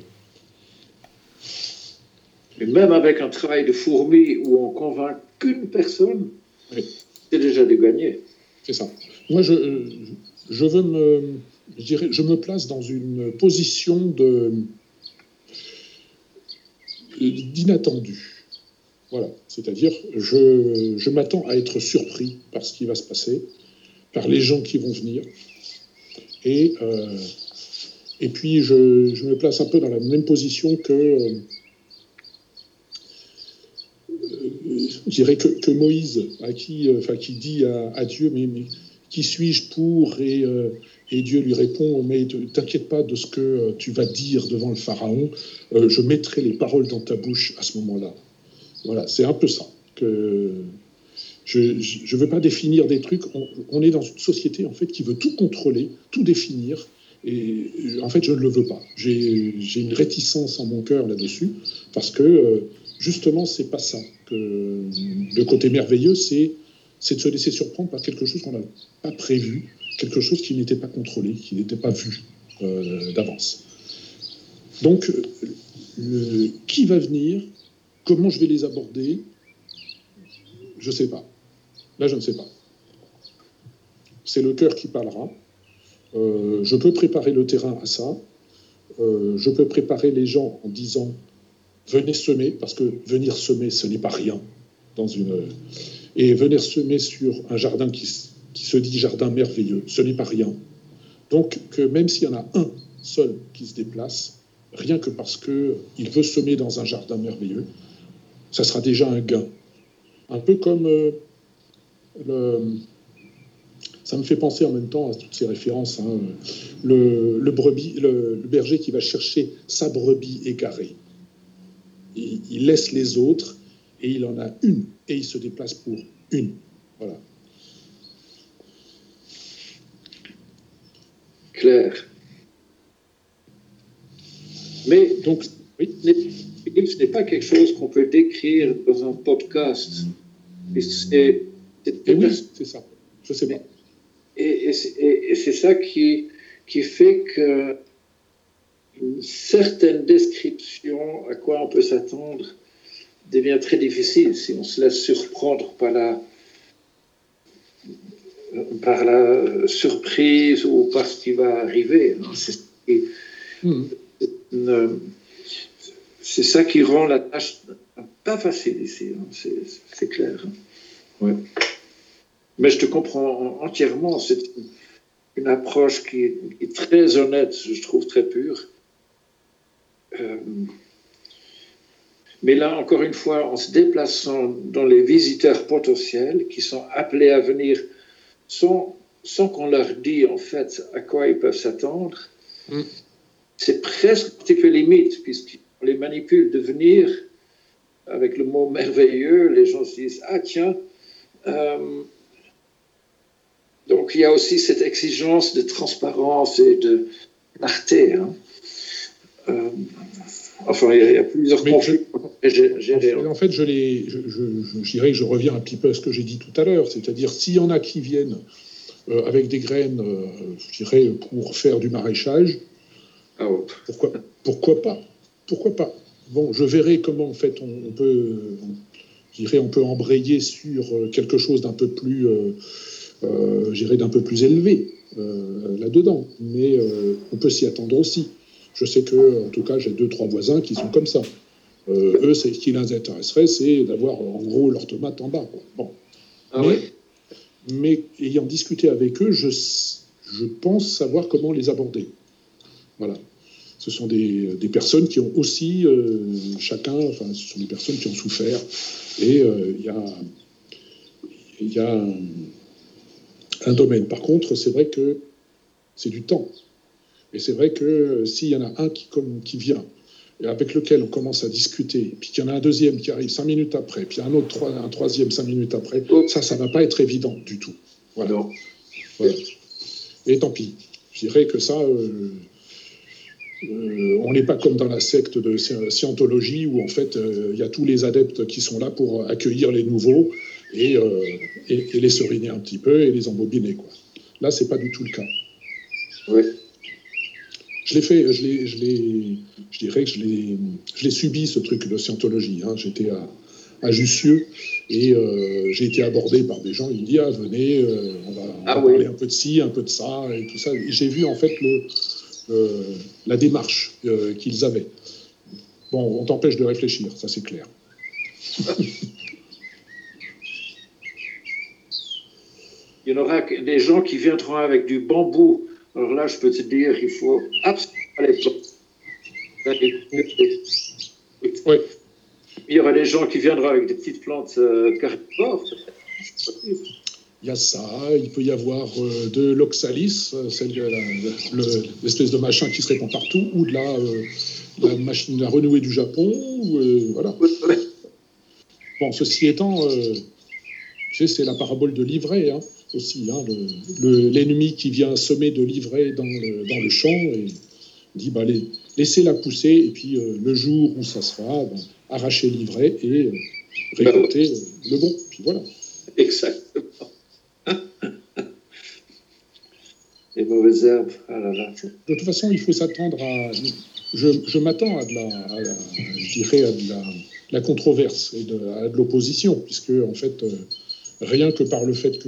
Mais même avec un travail de fourmi où on convainc qu'une personne, oui. C'est déjà du gagné. C'est ça. Moi, je, je veux me, je dirais, je me place dans une position de d'inattendu. Voilà. C'est-à-dire, je, je m'attends à être surpris par ce qui va se passer, par les gens qui vont venir. Et, euh, et puis, je, je me place un peu dans la même position que... Euh, je dirais que, que Moïse, à qui, euh, enfin, qui dit à, à Dieu, mais, mais qui suis-je pour et, euh, et Dieu lui répond, mais t'inquiète pas de ce que tu vas dire devant le Pharaon, euh, je mettrai les paroles dans ta bouche à ce moment-là. Voilà, c'est un peu ça. Que je ne veux pas définir des trucs. On, on est dans une société en fait qui veut tout contrôler, tout définir. Et en fait, je ne le veux pas. J'ai, j'ai une réticence en mon cœur là-dessus, parce que euh, justement, c'est pas ça. Que le côté merveilleux, c'est, c'est de se laisser surprendre par quelque chose qu'on n'a pas prévu, quelque chose qui n'était pas contrôlé, qui n'était pas vu euh, d'avance. Donc, le, qui va venir, comment je vais les aborder, je ne sais pas. Là, je ne sais pas. C'est le cœur qui parlera. Euh, je peux préparer le terrain à ça. Euh, je peux préparer les gens en disant venez semer, parce que venir semer, ce n'est pas rien. Dans une... Et venir semer sur un jardin qui, qui se dit jardin merveilleux, ce n'est pas rien. Donc, que même s'il y en a un seul qui se déplace, rien que parce qu'il veut semer dans un jardin merveilleux, ça sera déjà un gain. Un peu comme euh, le... Ça me fait penser en même temps à toutes ces références. Hein, le, le, brebis, le, le berger qui va chercher sa brebis égarée. Il, il laisse les autres et il en a une et il se déplace pour une. Voilà. Claire. Mais donc, oui. Ce n'est pas quelque chose qu'on peut décrire dans un podcast. Et c'est, c'est, et oui, c'est ça. Je sais pas. Et, et, et c'est ça qui, qui fait que une certaine description à quoi on peut s'attendre devient très difficile si on se laisse surprendre par la, par la surprise ou par ce qui va arriver. C'est, mmh. une, c'est ça qui rend la tâche pas facile ici, c'est, c'est clair. Ouais. Mais je te comprends entièrement, c'est une approche qui est, qui est très honnête, je trouve très pure. Euh, mais là, encore une fois, en se déplaçant dans les visiteurs potentiels qui sont appelés à venir sans, sans qu'on leur dise en fait à quoi ils peuvent s'attendre, mm. c'est presque un petit peu limite, puisqu'on les manipule de venir avec le mot merveilleux, les gens se disent « Ah tiens euh, !» Donc il y a aussi cette exigence de transparence et de clarté. Hein. Euh, enfin, il y a plusieurs conflits. Je, en fait, je, les, je, je, je dirais que je reviens un petit peu à ce que j'ai dit tout à l'heure, c'est-à-dire s'il y en a qui viennent euh, avec des graines, euh, je dirais, pour faire du maraîchage, ah, oh. pourquoi, pourquoi pas Pourquoi pas Bon, je verrai comment en fait on, on peut, je dirais, on peut embrayer sur quelque chose d'un peu plus euh, Euh, j'irai d'un peu plus élevé euh, là-dedans, mais euh, on peut s'y attendre aussi. Je sais que, en tout cas, j'ai deux, trois voisins qui sont comme ça. Euh, eux, c'est, ce qui les intéresserait, c'est d'avoir, en gros, leur tomate en bas. Quoi. Bon. Ah mais, ouais. mais ayant discuté avec eux, je, je pense savoir comment les aborder. Voilà. Ce sont des, des personnes qui ont aussi, euh, chacun, enfin, ce sont des personnes qui ont souffert. Et il euh, y a... Il y a un, un domaine. Par contre, c'est vrai que c'est du temps. Et c'est vrai que s'il y en a un qui, comme, qui vient, et avec lequel on commence à discuter, puis qu'il y en a un deuxième qui arrive cinq minutes après, puis un autre, un troisième cinq minutes après, ça, ça ne va pas être évident du tout. Voilà. Voilà. Et tant pis. Je dirais que ça, euh, euh, on n'est pas comme dans la secte de Scientologie où en fait, euh, il y a tous les adeptes qui sont là pour accueillir les nouveaux et, euh, et, et les seriner un petit peu et les embobiner, quoi. Là, c'est pas du tout le cas. Oui. Je l'ai fait, je l'ai, je l'ai, je dirais que je l'ai, je l'ai subi ce truc de scientologie. Hein. J'étais à, à Jussieu et euh, j'ai été abordé par des gens. Ils me disent ah venez, euh, on va, on Ah va oui. parler un peu de ci, un peu de ça et tout ça. Et j'ai vu en fait le, euh, la démarche euh, qu'ils avaient. Bon, on t'empêche de réfléchir, ça c'est clair. Il y en aura des gens qui viendront avec du bambou. Alors là, je peux te dire, il faut absolument les plantes. Oui. Il y aura des gens qui viendront avec des petites plantes euh, carnivores. Il y a ça, il peut y avoir euh, de l'oxalis, euh, celle de la- le- l'espèce de machin qui se répand partout, ou de la, euh, la machine à renouer du Japon, ou, euh, voilà. Bon, ceci étant, euh, tu sais, c'est la parabole de l'ivraie, hein, aussi, hein, le- le- l'ennemi qui vient semer de l'ivraie dans le, dans le champ et dit, bah, les- laissez-la pousser, et puis euh, le jour où ça se fera, ben, arrachez l'ivraie et euh, récoltez euh, le bon, puis voilà. Exactement. Les mauvaises herbes. Ah là là. De toute façon, il faut s'attendre à. Je, je m'attends à de la, à la- je dirais, à de la, la controverse et de, à de l'opposition, puisque en fait, euh, rien que par le fait que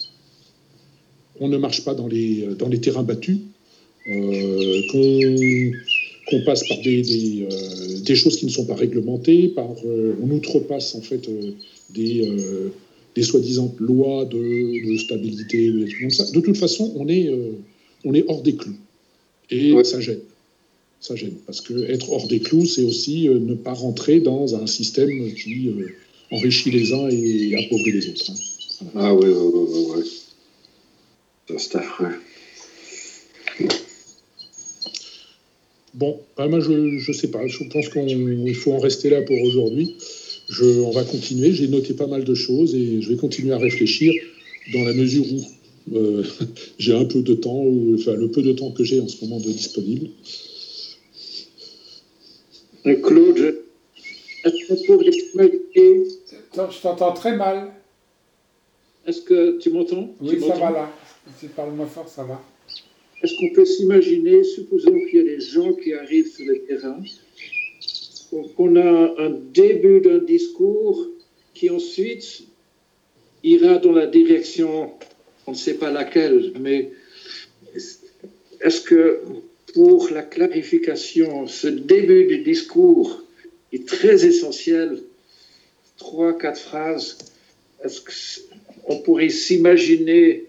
on ne marche pas dans les, dans les terrains battus, euh, qu'on qu'on passe par des, des, euh, des choses qui ne sont pas réglementées, par, euh, on outrepasse en fait euh, des, euh, des soi-disant lois de, de stabilité ou des trucs comme ça. De toute façon, on est, euh, on est hors des clous. Et Ouais. ça gêne. Ça gêne. Parce que être hors des clous, c'est aussi euh, ne pas rentrer dans un système qui euh, enrichit les uns et appauvrit les autres. Hein. Ah oui, oui, oui, oui, oui. Ça, c'est affreux. Bon, bah, moi je ne sais pas, je pense qu'il faut en rester là pour aujourd'hui. Je, on va continuer, j'ai noté pas mal de choses et je vais continuer à réfléchir dans la mesure où euh, j'ai un peu de temps, ou, enfin le peu de temps que j'ai en ce moment de disponible. Et Claude, est-ce que pour expliquer, Attends, je t'entends très mal. est-ce que tu m'entends? Oui, Tu ça m'entends? va là. Si tu parles moins fort, ça va. Est-ce qu'on peut s'imaginer, supposons qu'il y a des gens qui arrivent sur le terrain, qu'on a un début d'un discours qui ensuite ira dans la direction, on ne sait pas laquelle, mais est-ce que pour la clarification, ce début du discours est très essentiel, trois, quatre phrases, est-ce qu'on pourrait s'imaginer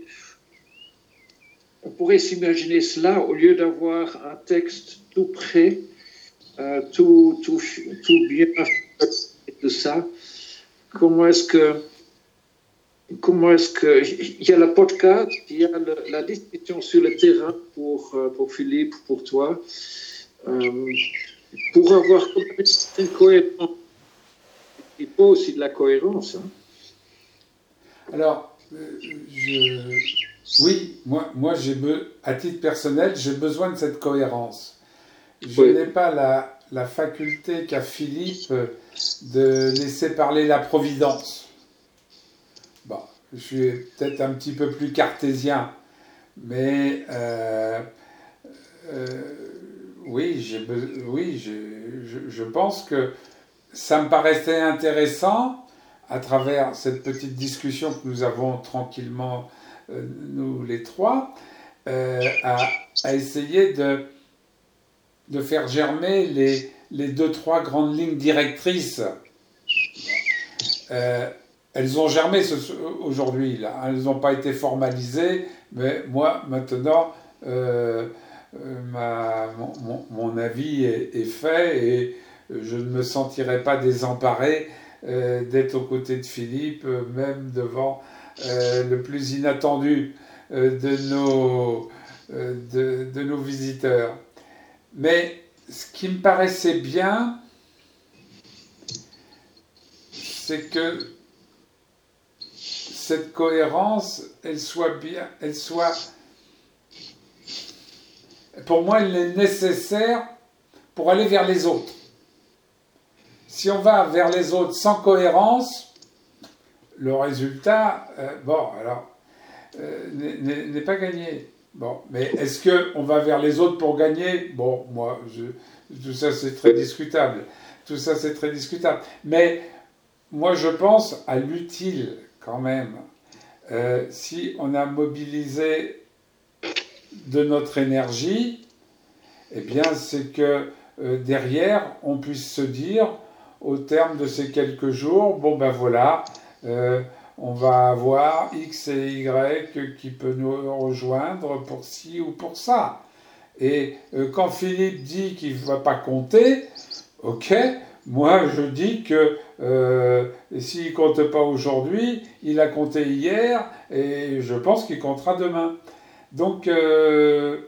On pourrait s'imaginer cela au lieu d'avoir un texte tout prêt, euh, tout, tout, tout bien fait, et tout ça. Comment est-ce que, comment est-ce que, il y a le podcast, il y a le, la discussion sur le terrain pour, pour Philippe, pour toi, euh, pour avoir une cohérence. Il faut aussi de la cohérence. Hein. Alors, euh, je... oui, moi, moi j'ai be... à titre personnel, j'ai besoin de cette cohérence. Je Oui. n'ai pas la, la faculté qu'a Philippe de laisser parler la providence. Bon, je suis peut-être un petit peu plus cartésien, mais euh, euh, oui, j'ai be... oui j'ai... Je, je pense que ça me paraissait intéressant à travers cette petite discussion que nous avons tranquillement, euh, nous les trois, euh, à, à essayer de, de faire germer les, les deux, trois grandes lignes directrices. Euh, elles ont germé ce, aujourd'hui, là. Elles n'ont pas été formalisées, mais moi, maintenant, euh, ma, mon, mon avis est, est fait et je ne me sentirai pas désemparé euh, d'être aux côtés de Philippe, euh, même devant euh, le plus inattendu euh, de, nos, euh, de, de nos visiteurs. Mais ce qui me paraissait bien, c'est que cette cohérence, elle soit bien, elle soit... Pour moi, elle est nécessaire pour aller vers les autres. Si on va vers les autres sans cohérence, le résultat, euh, bon, alors, euh, n'est pas gagné. Bon, mais est-ce qu'on va vers les autres pour gagner? Bon, moi, je, tout ça c'est très discutable. Tout ça c'est très discutable. Mais moi je pense à l'utile quand même. Euh, si on a mobilisé de notre énergie, eh bien c'est que euh, derrière on puisse se dire, au terme de ces quelques jours, bon ben voilà, euh, on va avoir X et Y qui peut nous rejoindre pour ci ou pour ça. Et euh, quand Philippe dit qu'il ne va pas compter, ok, moi je dis que euh, s'il ne compte pas aujourd'hui, il a compté hier et je pense qu'il comptera demain. Donc euh,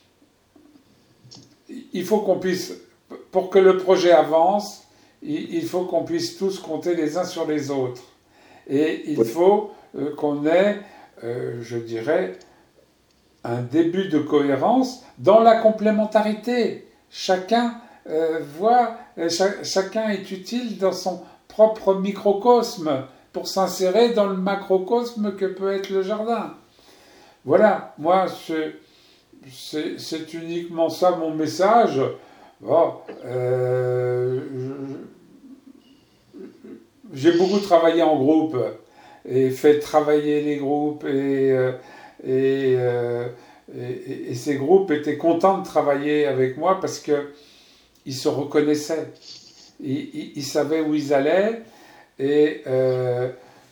il faut qu'on puisse, pour que le projet avance, il faut qu'on puisse tous compter les uns sur les autres. Et il faut euh, qu'on ait, euh, je dirais, un début de cohérence dans la complémentarité. Chacun euh, voit, euh, cha- chacun est utile dans son propre microcosme pour s'insérer dans le macrocosme que peut être le jardin. Voilà, moi, je, c'est, c'est uniquement ça mon message. Bon, euh, j'ai beaucoup travaillé en groupe et fait travailler les groupes et, euh, et, euh, et, et ces groupes étaient contents de travailler avec moi parce qu'ils se reconnaissaient, ils, ils, ils savaient où ils allaient et euh,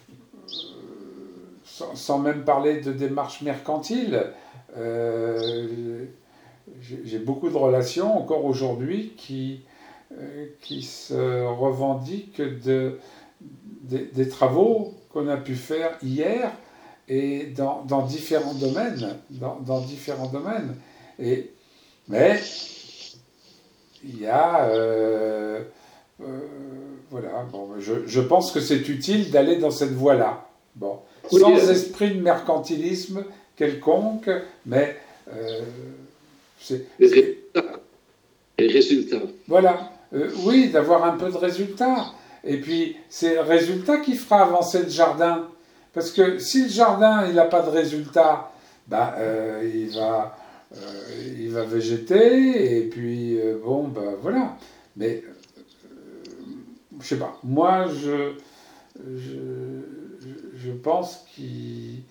sans, sans même parler de démarche mercantile, euh, j'ai, j'ai beaucoup de relations encore aujourd'hui qui, euh, qui se revendiquent de Des, des travaux qu'on a pu faire hier et dans, dans différents domaines, dans, dans différents domaines. Et, mais il y a, euh, euh, voilà, bon, je, je pense que c'est utile d'aller dans cette voie-là. Bon, Oui, sans euh, esprit de mercantilisme quelconque, mais euh, c'est, les c'est- résultats. Les résultats. voilà, Euh, oui, d'avoir un peu de résultats. Et puis, c'est le résultat qui fera avancer le jardin. Parce que si le jardin, il n'a pas de résultat, bah, euh, il va, euh, il va végéter, et puis, euh, bon, bah, voilà. Mais, je sais pas, moi, je, je, je pense qu'il,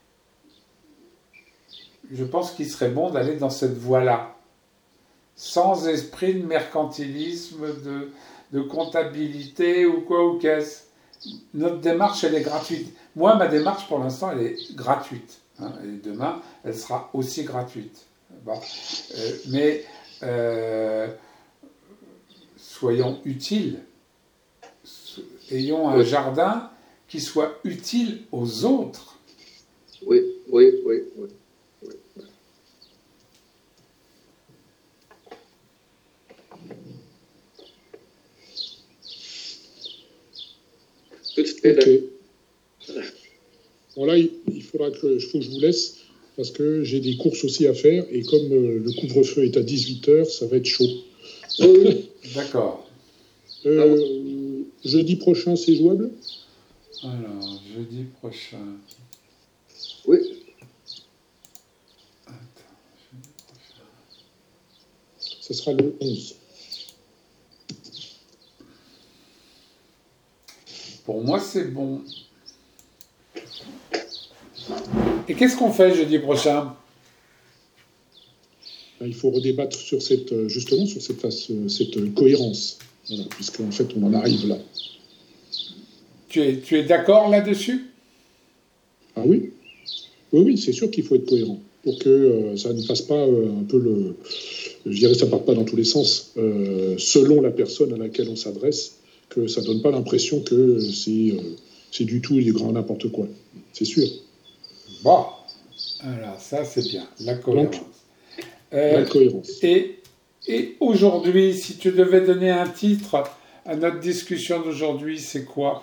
je pense qu'il serait bon d'aller dans cette voie-là. Sans esprit de mercantilisme, de, de comptabilité ou quoi ou qu'est-ce. Notre démarche, elle est gratuite. Moi, ma démarche, pour l'instant, elle est gratuite. Hein, et demain, elle sera aussi gratuite. Bon. Euh, mais euh, soyons utiles. Ayons un Oui, jardin qui soit utile aux autres. oui, oui, oui, oui. oui. Good. Ok. Bon, là, il il faudra que, faut que je vous laisse parce que j'ai des courses aussi à faire et comme euh, le couvre-feu est à dix-huit heures, ça va être chaud. Oui, D'accord. Euh, jeudi prochain, c'est jouable? Alors, jeudi prochain. oui. Ce sera le onze. Pour moi, c'est bon. Et qu'est-ce qu'on fait jeudi prochain? Ben, il faut redébattre sur cette, euh, justement sur cette, face, euh, cette euh, cohérence, voilà, puisqu'en fait on en arrive là. Tu es, tu es d'accord là-dessus? Ah oui? Oui, oui, c'est sûr qu'il faut être cohérent pour que euh, ça ne fasse pas euh, un peu le. Je dirais que ça ne parte pas dans tous les sens, euh, selon la personne à laquelle on s'adresse, que ça ne donne pas l'impression que c'est, euh, c'est du tout et du grand n'importe quoi. C'est sûr. Bon. Alors, ça, c'est bien. La cohérence. Donc, Euh, la cohérence. et, et aujourd'hui, si tu devais donner un titre à notre discussion d'aujourd'hui, c'est quoi?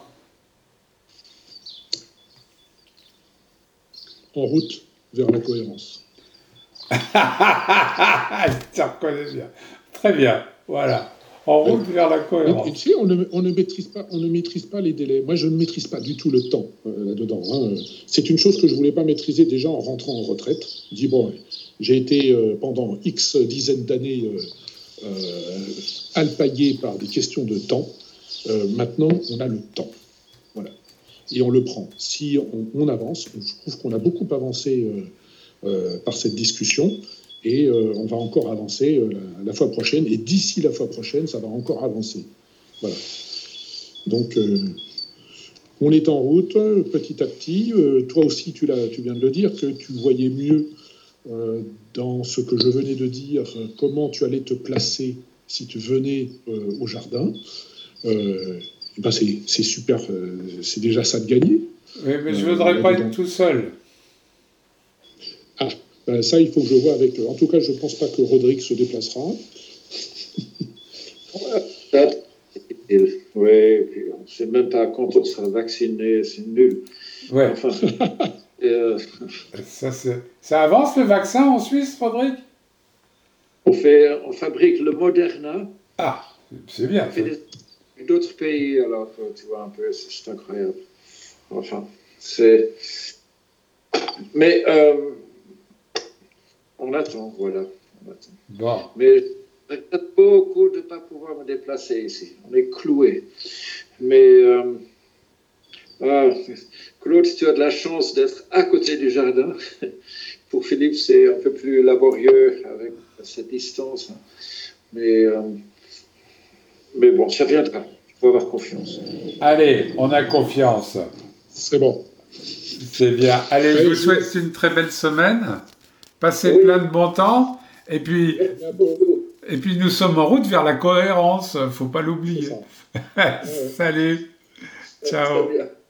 En route vers la cohérence. Tu reconnais bien. Très bien. Voilà. En route vers la Et, et cohérence. tu sais, on ne, on ne maîtrise pas, on ne maîtrise pas les délais. Moi, je ne maîtrise pas du tout le temps euh, là-dedans. Hein. C'est une chose que je voulais pas maîtriser déjà en rentrant en retraite. Je dis bon, j'ai été euh, pendant X dizaines d'années euh, euh, alpagué par des questions de temps. Euh, maintenant, on a le temps. Voilà. Et on le prend. Si on, on avance, je trouve qu'on a beaucoup avancé euh, euh, par cette discussion. Et euh, on va encore avancer euh, la, la fois prochaine. Et d'ici la fois prochaine, ça va encore avancer. Voilà. Donc, euh, on est en route petit à petit. Euh, toi aussi, tu, l'as, tu viens de le dire, que tu voyais mieux euh, dans ce que je venais de dire, euh, comment tu allais te placer si tu venais euh, au jardin. Euh, ben c'est, c'est super. Euh, c'est déjà ça de gagner. Oui, mais je ne Euh, voudrais pas là-dedans. être tout seul. Ah, ben ça, il faut que je vois avec. En tout cas, je ne pense pas que Rodrigue se déplacera. Oui, et puis on ne sait même pas quand on sera vacciné, c'est nul. Ouais. Enfin, euh, Ça, c'est- ça avance le vaccin en Suisse, Rodrigue? on, fait, on fabrique le Moderna, Ah, c'est bien. on fait ça. des- d'autres pays, alors euh, tu vois un peu, c'est, c'est incroyable. Enfin, c'est. Mais euh, on attend, voilà. On attend. Bon. Mais je regrette beaucoup de ne pas pouvoir me déplacer ici. On est cloué. Mais euh, ah, Claude, tu as de la chance d'être à côté du jardin. Pour Philippe, c'est un peu plus laborieux avec cette distance. Mais, euh, mais bon, ça viendra. Il faut avoir confiance. Allez, on a confiance. C'est bon. C'est bien. Allez, je Oui, vous je- souhaite une très belle semaine. Passez Oui. plein de bon temps. Et puis, et puis nous sommes en route vers la cohérence. Faut pas C'est l'oublier. ça. Ouais. Salut. Ciao. Très bien.